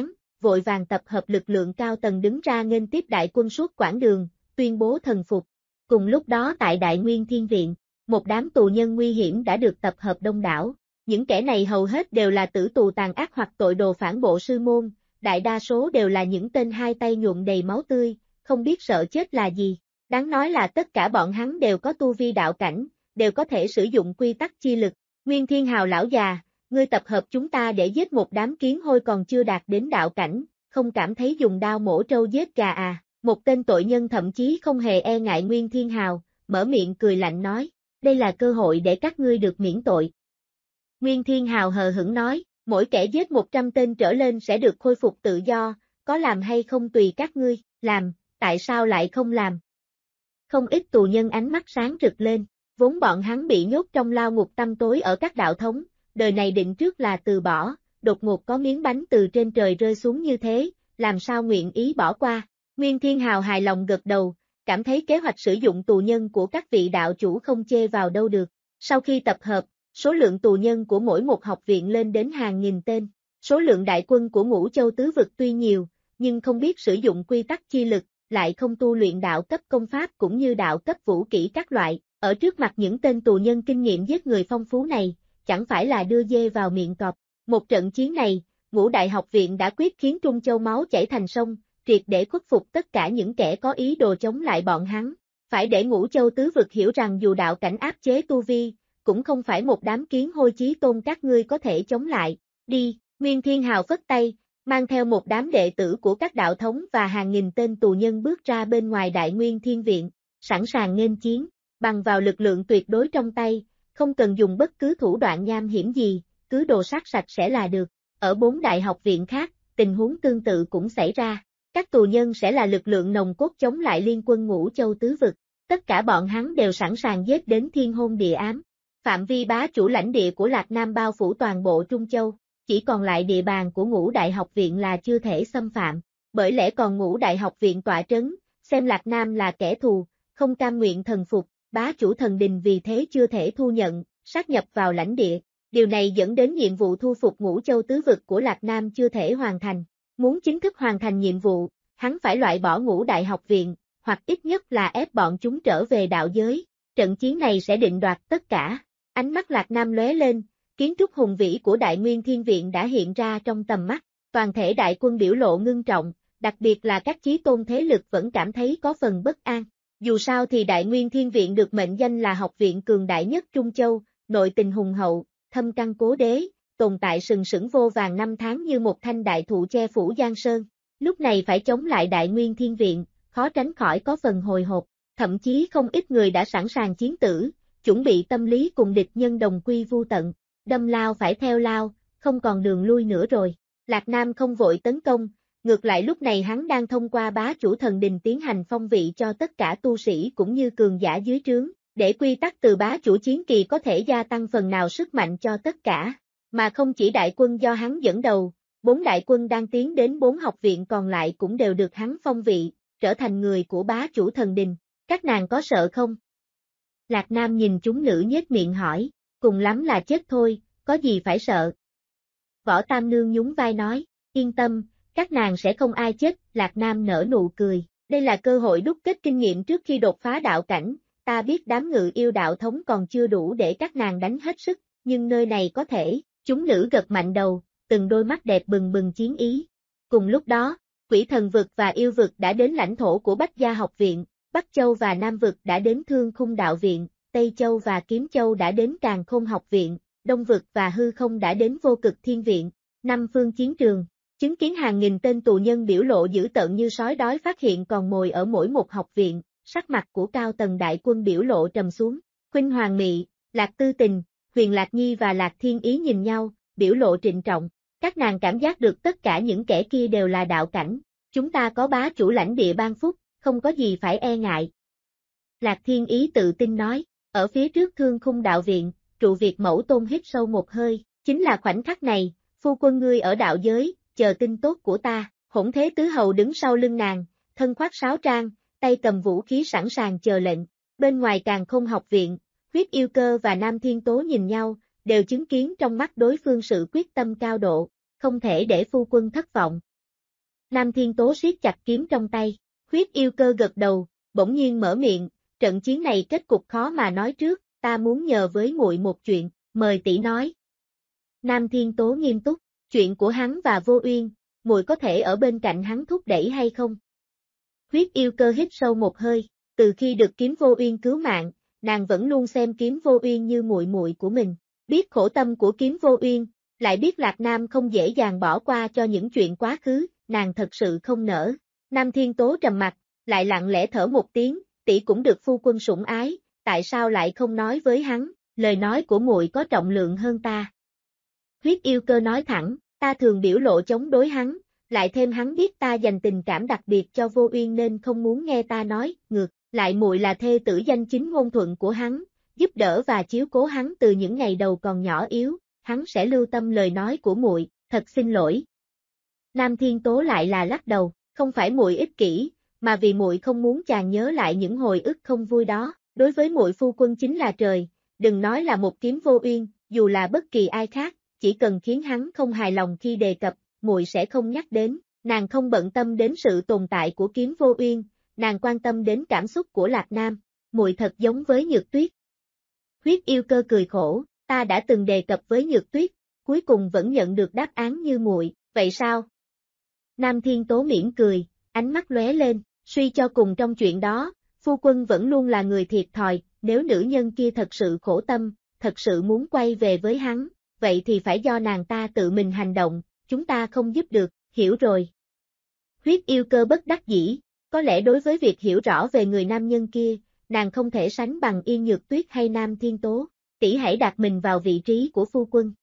vội vàng tập hợp lực lượng cao tầng đứng ra nghênh tiếp đại quân suốt quãng đường, tuyên bố thần phục. Cùng lúc đó tại Đại Nguyên Thiên Viện, một đám tù nhân nguy hiểm đã được tập hợp đông đảo. Những kẻ này hầu hết đều là tử tù tàn ác hoặc tội đồ phản bộ sư môn, đại đa số đều là những tên hai tay nhuộm đầy máu tươi, không biết sợ chết là gì. Đáng nói là tất cả bọn hắn đều có tu vi đạo cảnh, đều có thể sử dụng quy tắc chi lực. Nguyên Thiên Hào lão già, ngươi tập hợp chúng ta để giết một đám kiến hôi còn chưa đạt đến đạo cảnh, không cảm thấy dùng đao mổ trâu giết gà à? Một tên tội nhân thậm chí không hề e ngại Nguyên Thiên Hào, mở miệng cười lạnh nói, đây là cơ hội để các ngươi được miễn tội. Nguyên Thiên Hào hờ hững nói, mỗi kẻ giết 100 tên trở lên sẽ được khôi phục tự do, có làm hay không tùy các ngươi, làm, tại sao lại không làm? Không ít tù nhân ánh mắt sáng rực lên, vốn bọn hắn bị nhốt trong lao ngục tăm tối ở các đạo thống, đời này định trước là từ bỏ, đột ngột có miếng bánh từ trên trời rơi xuống như thế, làm sao nguyện ý bỏ qua? Nguyên Thiên Hào hài lòng gật đầu, cảm thấy kế hoạch sử dụng tù nhân của các vị đạo chủ không chê vào đâu được. Sau khi tập hợp, số lượng tù nhân của mỗi một học viện lên đến hàng nghìn tên. Số lượng đại quân của Ngũ Châu tứ vực tuy nhiều, nhưng không biết sử dụng quy tắc chi lực, lại không tu luyện đạo cấp công pháp cũng như đạo cấp vũ kỹ các loại. Ở trước mặt những tên tù nhân kinh nghiệm giết người phong phú này, chẳng phải là đưa dê vào miệng cọp. Một trận chiến này, Ngũ Đại học viện đã quyết khiến Trung Châu máu chảy thành sông, triệt để khuất phục tất cả những kẻ có ý đồ chống lại bọn hắn. Phải để Ngũ Châu tứ vực hiểu rằng dù đạo cảnh áp chế tu vi, cũng không phải một đám kiến hôi chí tôn các ngươi có thể chống lại. Đi, Nguyên Thiên Hào phất tay, mang theo một đám đệ tử của các đạo thống và hàng nghìn tên tù nhân bước ra bên ngoài Đại Nguyên Thiên Viện, sẵn sàng nghênh chiến, bằng vào lực lượng tuyệt đối trong tay, không cần dùng bất cứ thủ đoạn nham hiểm gì, cứ đồ sát sạch sẽ là được. Ở 4 đại học viện khác, tình huống tương tự cũng xảy ra. Các tù nhân sẽ là lực lượng nòng cốt chống lại liên quân Ngũ Châu tứ vực. Tất cả bọn hắn đều sẵn sàng giết đến thiên hôn địa ám. Phạm vi bá chủ lãnh địa của Lạc Nam bao phủ toàn bộ Trung Châu, chỉ còn lại địa bàn của Ngũ Đại học viện là chưa thể xâm phạm. Bởi lẽ còn Ngũ Đại học viện tọa trấn, xem Lạc Nam là kẻ thù, không cam nguyện thần phục, bá chủ thần đình vì thế chưa thể thu nhận, sát nhập vào lãnh địa. Điều này dẫn đến nhiệm vụ thu phục Ngũ Châu tứ vực của Lạc Nam chưa thể hoàn thành. Muốn chính thức hoàn thành nhiệm vụ, hắn phải loại bỏ Ngũ Đại học viện, hoặc ít nhất là ép bọn chúng trở về đạo giới. Trận chiến này sẽ định đoạt tất cả. Ánh mắt Lạc Nam lóe lên, kiến trúc hùng vĩ của Đại Nguyên Thiên Viện đã hiện ra trong tầm mắt. Toàn thể đại quân biểu lộ ngưng trọng, đặc biệt là các chí tôn thế lực vẫn cảm thấy có phần bất an. Dù sao thì Đại Nguyên Thiên Viện được mệnh danh là học viện cường đại nhất Trung Châu, nội tình hùng hậu, thâm căn cố đế, tồn tại sừng sững vô vàn năm tháng như một thanh đại thụ che phủ Giang Sơn. Lúc này phải chống lại Đại Nguyên Thiên Viện, khó tránh khỏi có phần hồi hộp, thậm chí không ít người đã sẵn sàng chiến tử, chuẩn bị tâm lý cùng địch nhân đồng quy vu tận, đâm lao phải theo lao, không còn đường lui nữa rồi. Lạc Nam không vội tấn công, ngược lại lúc này hắn đang thông qua bá chủ thần đình tiến hành phong vị cho tất cả tu sĩ cũng như cường giả dưới trướng, để quy tắc từ bá chủ chiến kỳ có thể gia tăng phần nào sức mạnh cho tất cả. Mà không chỉ đại quân do hắn dẫn đầu, 4 đại quân đang tiến đến 4 học viện còn lại cũng đều được hắn phong vị, trở thành người của bá chủ thần đình. Các nàng có sợ không? Lạc Nam nhìn chúng nữ nhếch miệng hỏi, cùng lắm là chết thôi, có gì phải sợ? Võ Tam Nương nhún vai nói, yên tâm, các nàng sẽ không ai chết. Lạc Nam nở nụ cười, đây là cơ hội đúc kết kinh nghiệm trước khi đột phá đạo cảnh, ta biết đám ngự yêu đạo thống còn chưa đủ để các nàng đánh hết sức, nhưng nơi này có thể. Chúng nữ gật mạnh đầu, từng đôi mắt đẹp bừng bừng chiến ý. Cùng lúc đó, Quỷ Thần vực và Yêu vực đã đến lãnh thổ của Bách Gia học viện, Bắc Châu và Nam vực đã đến Thương Khung đạo viện, Tây Châu và Kiếm Châu đã đến Càn Khôn học viện, Đông vực và Hư Không đã đến Vô Cực thiên viện. 5 phương chiến trường, chứng kiến hàng nghìn tên tù nhân biểu lộ dữ tợn như sói đói phát hiện còn mồi ở mỗi một học viện, sắc mặt của cao tầng đại quân biểu lộ trầm xuống. Khuynh Hoàng Mị, Lạc Tư Tình, Huyền Lạc Nhi và Lạc Thiên Ý nhìn nhau, biểu lộ trịnh trọng. Các nàng cảm giác được tất cả những kẻ kia đều là đạo cảnh. Chúng ta có bá chủ lãnh địa ban phúc, không có gì phải e ngại. Lạc Thiên Ý tự tin nói, ở phía trước Thương Khung đạo viện, Trụ Việt Mẫu Tôn hít sâu một hơi, chính là khoảnh khắc này, phu quân ngươi ở đạo giới, chờ tin tốt của ta. Hỗn Thế Tứ Hầu đứng sau lưng nàng, thân khoác sáo trang, tay cầm vũ khí sẵn sàng chờ lệnh. Bên ngoài Càn Khôn học viện, Huyết Yêu Cơ và Nam Thiên Tố nhìn nhau, đều chứng kiến trong mắt đối phương sự quyết tâm cao độ, không thể để phu quân thất vọng. Nam Thiên Tố siết chặt kiếm trong tay. Huyết yêu cơ gật đầu, bỗng nhiên mở miệng, trận chiến này kết cục khó mà nói trước, ta muốn nhờ với muội một chuyện, mời tỷ nói. Nam Thiên Tố nghiêm túc, chuyện của hắn và Vô Uyên, muội có thể ở bên cạnh hắn thúc đẩy hay không? Huyết yêu cơ hít sâu một hơi, từ khi được kiếm Vô Uyên cứu mạng, nàng vẫn luôn xem kiếm Vô Uyên như muội muội của mình, biết khổ tâm của kiếm Vô Uyên, lại biết Lạc Nam không dễ dàng bỏ qua cho những chuyện quá khứ, nàng thật sự không nỡ. Nam Thiên Tố trầm mặt, lại lặng lẽ thở một tiếng, tỷ cũng được phu quân sủng ái, tại sao lại không nói với hắn, lời nói của muội có trọng lượng hơn ta. Huyết yêu cơ nói thẳng, ta thường biểu lộ chống đối hắn, lại thêm hắn biết ta dành tình cảm đặc biệt cho Vô Uyên nên không muốn nghe ta nói, ngược lại muội là thê tử danh chính ngôn thuận của hắn, giúp đỡ và chiếu cố hắn từ những ngày đầu còn nhỏ yếu, hắn sẽ lưu tâm lời nói của muội, thật xin lỗi. Nam Thiên Tố lại là lắc đầu, không phải muội ích kỷ, mà vì muội không muốn chàng nhớ lại những hồi ức không vui đó, đối với muội phu quân chính là trời, đừng nói là một kiếm Vô Uyên, dù là bất kỳ ai khác, chỉ cần khiến hắn không hài lòng khi đề cập, muội sẽ không nhắc đến, nàng không bận tâm đến sự tồn tại của kiếm Vô Uyên, nàng quan tâm đến cảm xúc của Lạc Nam, muội thật giống với Nhược Tuyết. Huyết yêu cơ cười khổ, ta đã từng đề cập với Nhược Tuyết, cuối cùng vẫn nhận được đáp án như muội, vậy sao? Nam Thiên Tố mỉm cười, ánh mắt lóe lên, suy cho cùng trong chuyện đó, phu quân vẫn luôn là người thiệt thòi, nếu nữ nhân kia thật sự khổ tâm, thật sự muốn quay về với hắn, vậy thì phải do nàng ta tự mình hành động, chúng ta không giúp được, hiểu rồi. Huyết yêu cơ bất đắc dĩ, có lẽ đối với việc hiểu rõ về người nam nhân kia, nàng không thể sánh bằng Yên Nhược Tuyết hay Nam Thiên Tố, tỷ hãy đặt mình vào vị trí của phu quân.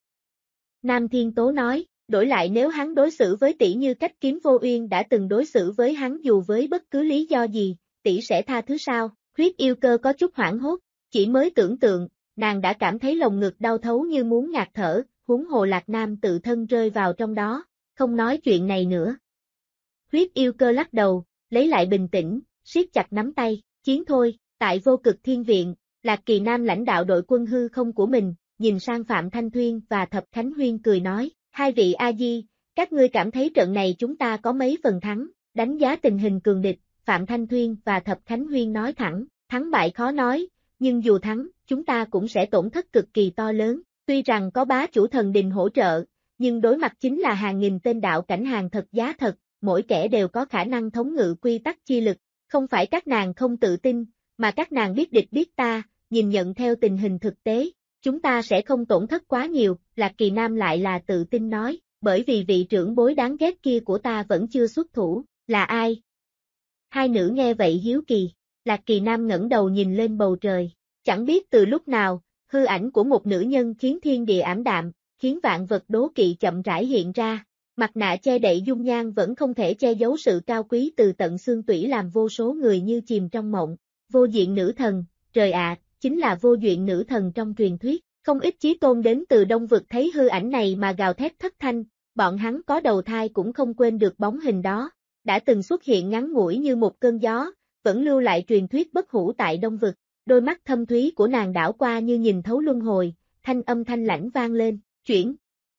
Nam Thiên Tố nói, đổi lại nếu hắn đối xử với tỷ như cách kiếm Vô Uyên đã từng đối xử với hắn dù với bất cứ lý do gì, tỷ sẽ tha thứ sao? Huyết yêu cơ có chút hoảng hốt, chỉ mới tưởng tượng, nàng đã cảm thấy lồng ngực đau thấu như muốn ngạt thở, huống hồ Lạc Nam tự thân rơi vào trong đó, không nói chuyện này nữa. Huyết yêu cơ lắc đầu, lấy lại bình tĩnh, siết chặt nắm tay, chiến thôi, tại Vô Cực Thiên Viện, Lạc Kỳ Nam lãnh đạo đội quân hư không của mình, nhìn sang Phạm Thanh Thuyên và Thập Khánh Huyên cười nói, hai vị A-di, các ngươi cảm thấy trận này chúng ta có mấy phần thắng, đánh giá tình hình cường địch, Phạm Thanh Thuyên và Thập Khánh Huyên nói thẳng, thắng bại khó nói, nhưng dù thắng, chúng ta cũng sẽ tổn thất cực kỳ to lớn, tuy rằng có bá chủ thần đình hỗ trợ, nhưng đối mặt chính là hàng nghìn tên đạo cảnh hàng thật giá thật, mỗi kẻ đều có khả năng thống ngự quy tắc chi lực, không phải các nàng không tự tin, mà các nàng biết địch biết ta, nhìn nhận theo tình hình thực tế, chúng ta sẽ không tổn thất quá nhiều, Lạc Kỳ Nam lại là tự tin nói, bởi vì vị trưởng bối đáng ghét kia của ta vẫn chưa xuất thủ, là ai? Hai nữ nghe vậy hiếu kỳ, Lạc Kỳ Nam ngẩng đầu nhìn lên bầu trời, chẳng biết từ lúc nào, hư ảnh của một nữ nhân khiến thiên địa ảm đạm, khiến vạn vật đố kỵ chậm rãi hiện ra, mặt nạ che đậy dung nhan vẫn không thể che giấu sự cao quý từ tận xương tủy làm vô số người như chìm trong mộng, vô diện nữ thần, trời ạ, chính là vô duyện nữ thần trong truyền thuyết, không ít chí tôn đến từ Đông Vực thấy hư ảnh này mà gào thét thất thanh, bọn hắn có đầu thai cũng không quên được bóng hình đó, đã từng xuất hiện ngắn ngủi như một cơn gió, vẫn lưu lại truyền thuyết bất hủ tại Đông Vực, đôi mắt thâm thúy của nàng đảo qua như nhìn thấu luân hồi, thanh âm thanh lãnh vang lên, chuyển.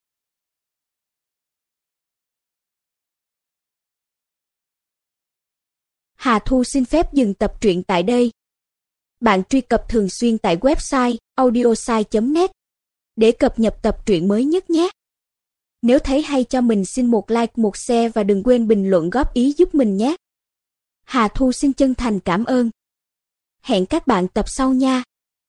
Hà Thu xin phép dừng tập truyện tại đây. Bạn truy cập thường xuyên tại website audiosai.net để cập nhật tập truyện mới nhất nhé. Nếu thấy hay cho mình xin một like, một share và đừng quên bình luận góp ý giúp mình nhé. Hà Thu xin chân thành cảm ơn. Hẹn các bạn tập sau nha.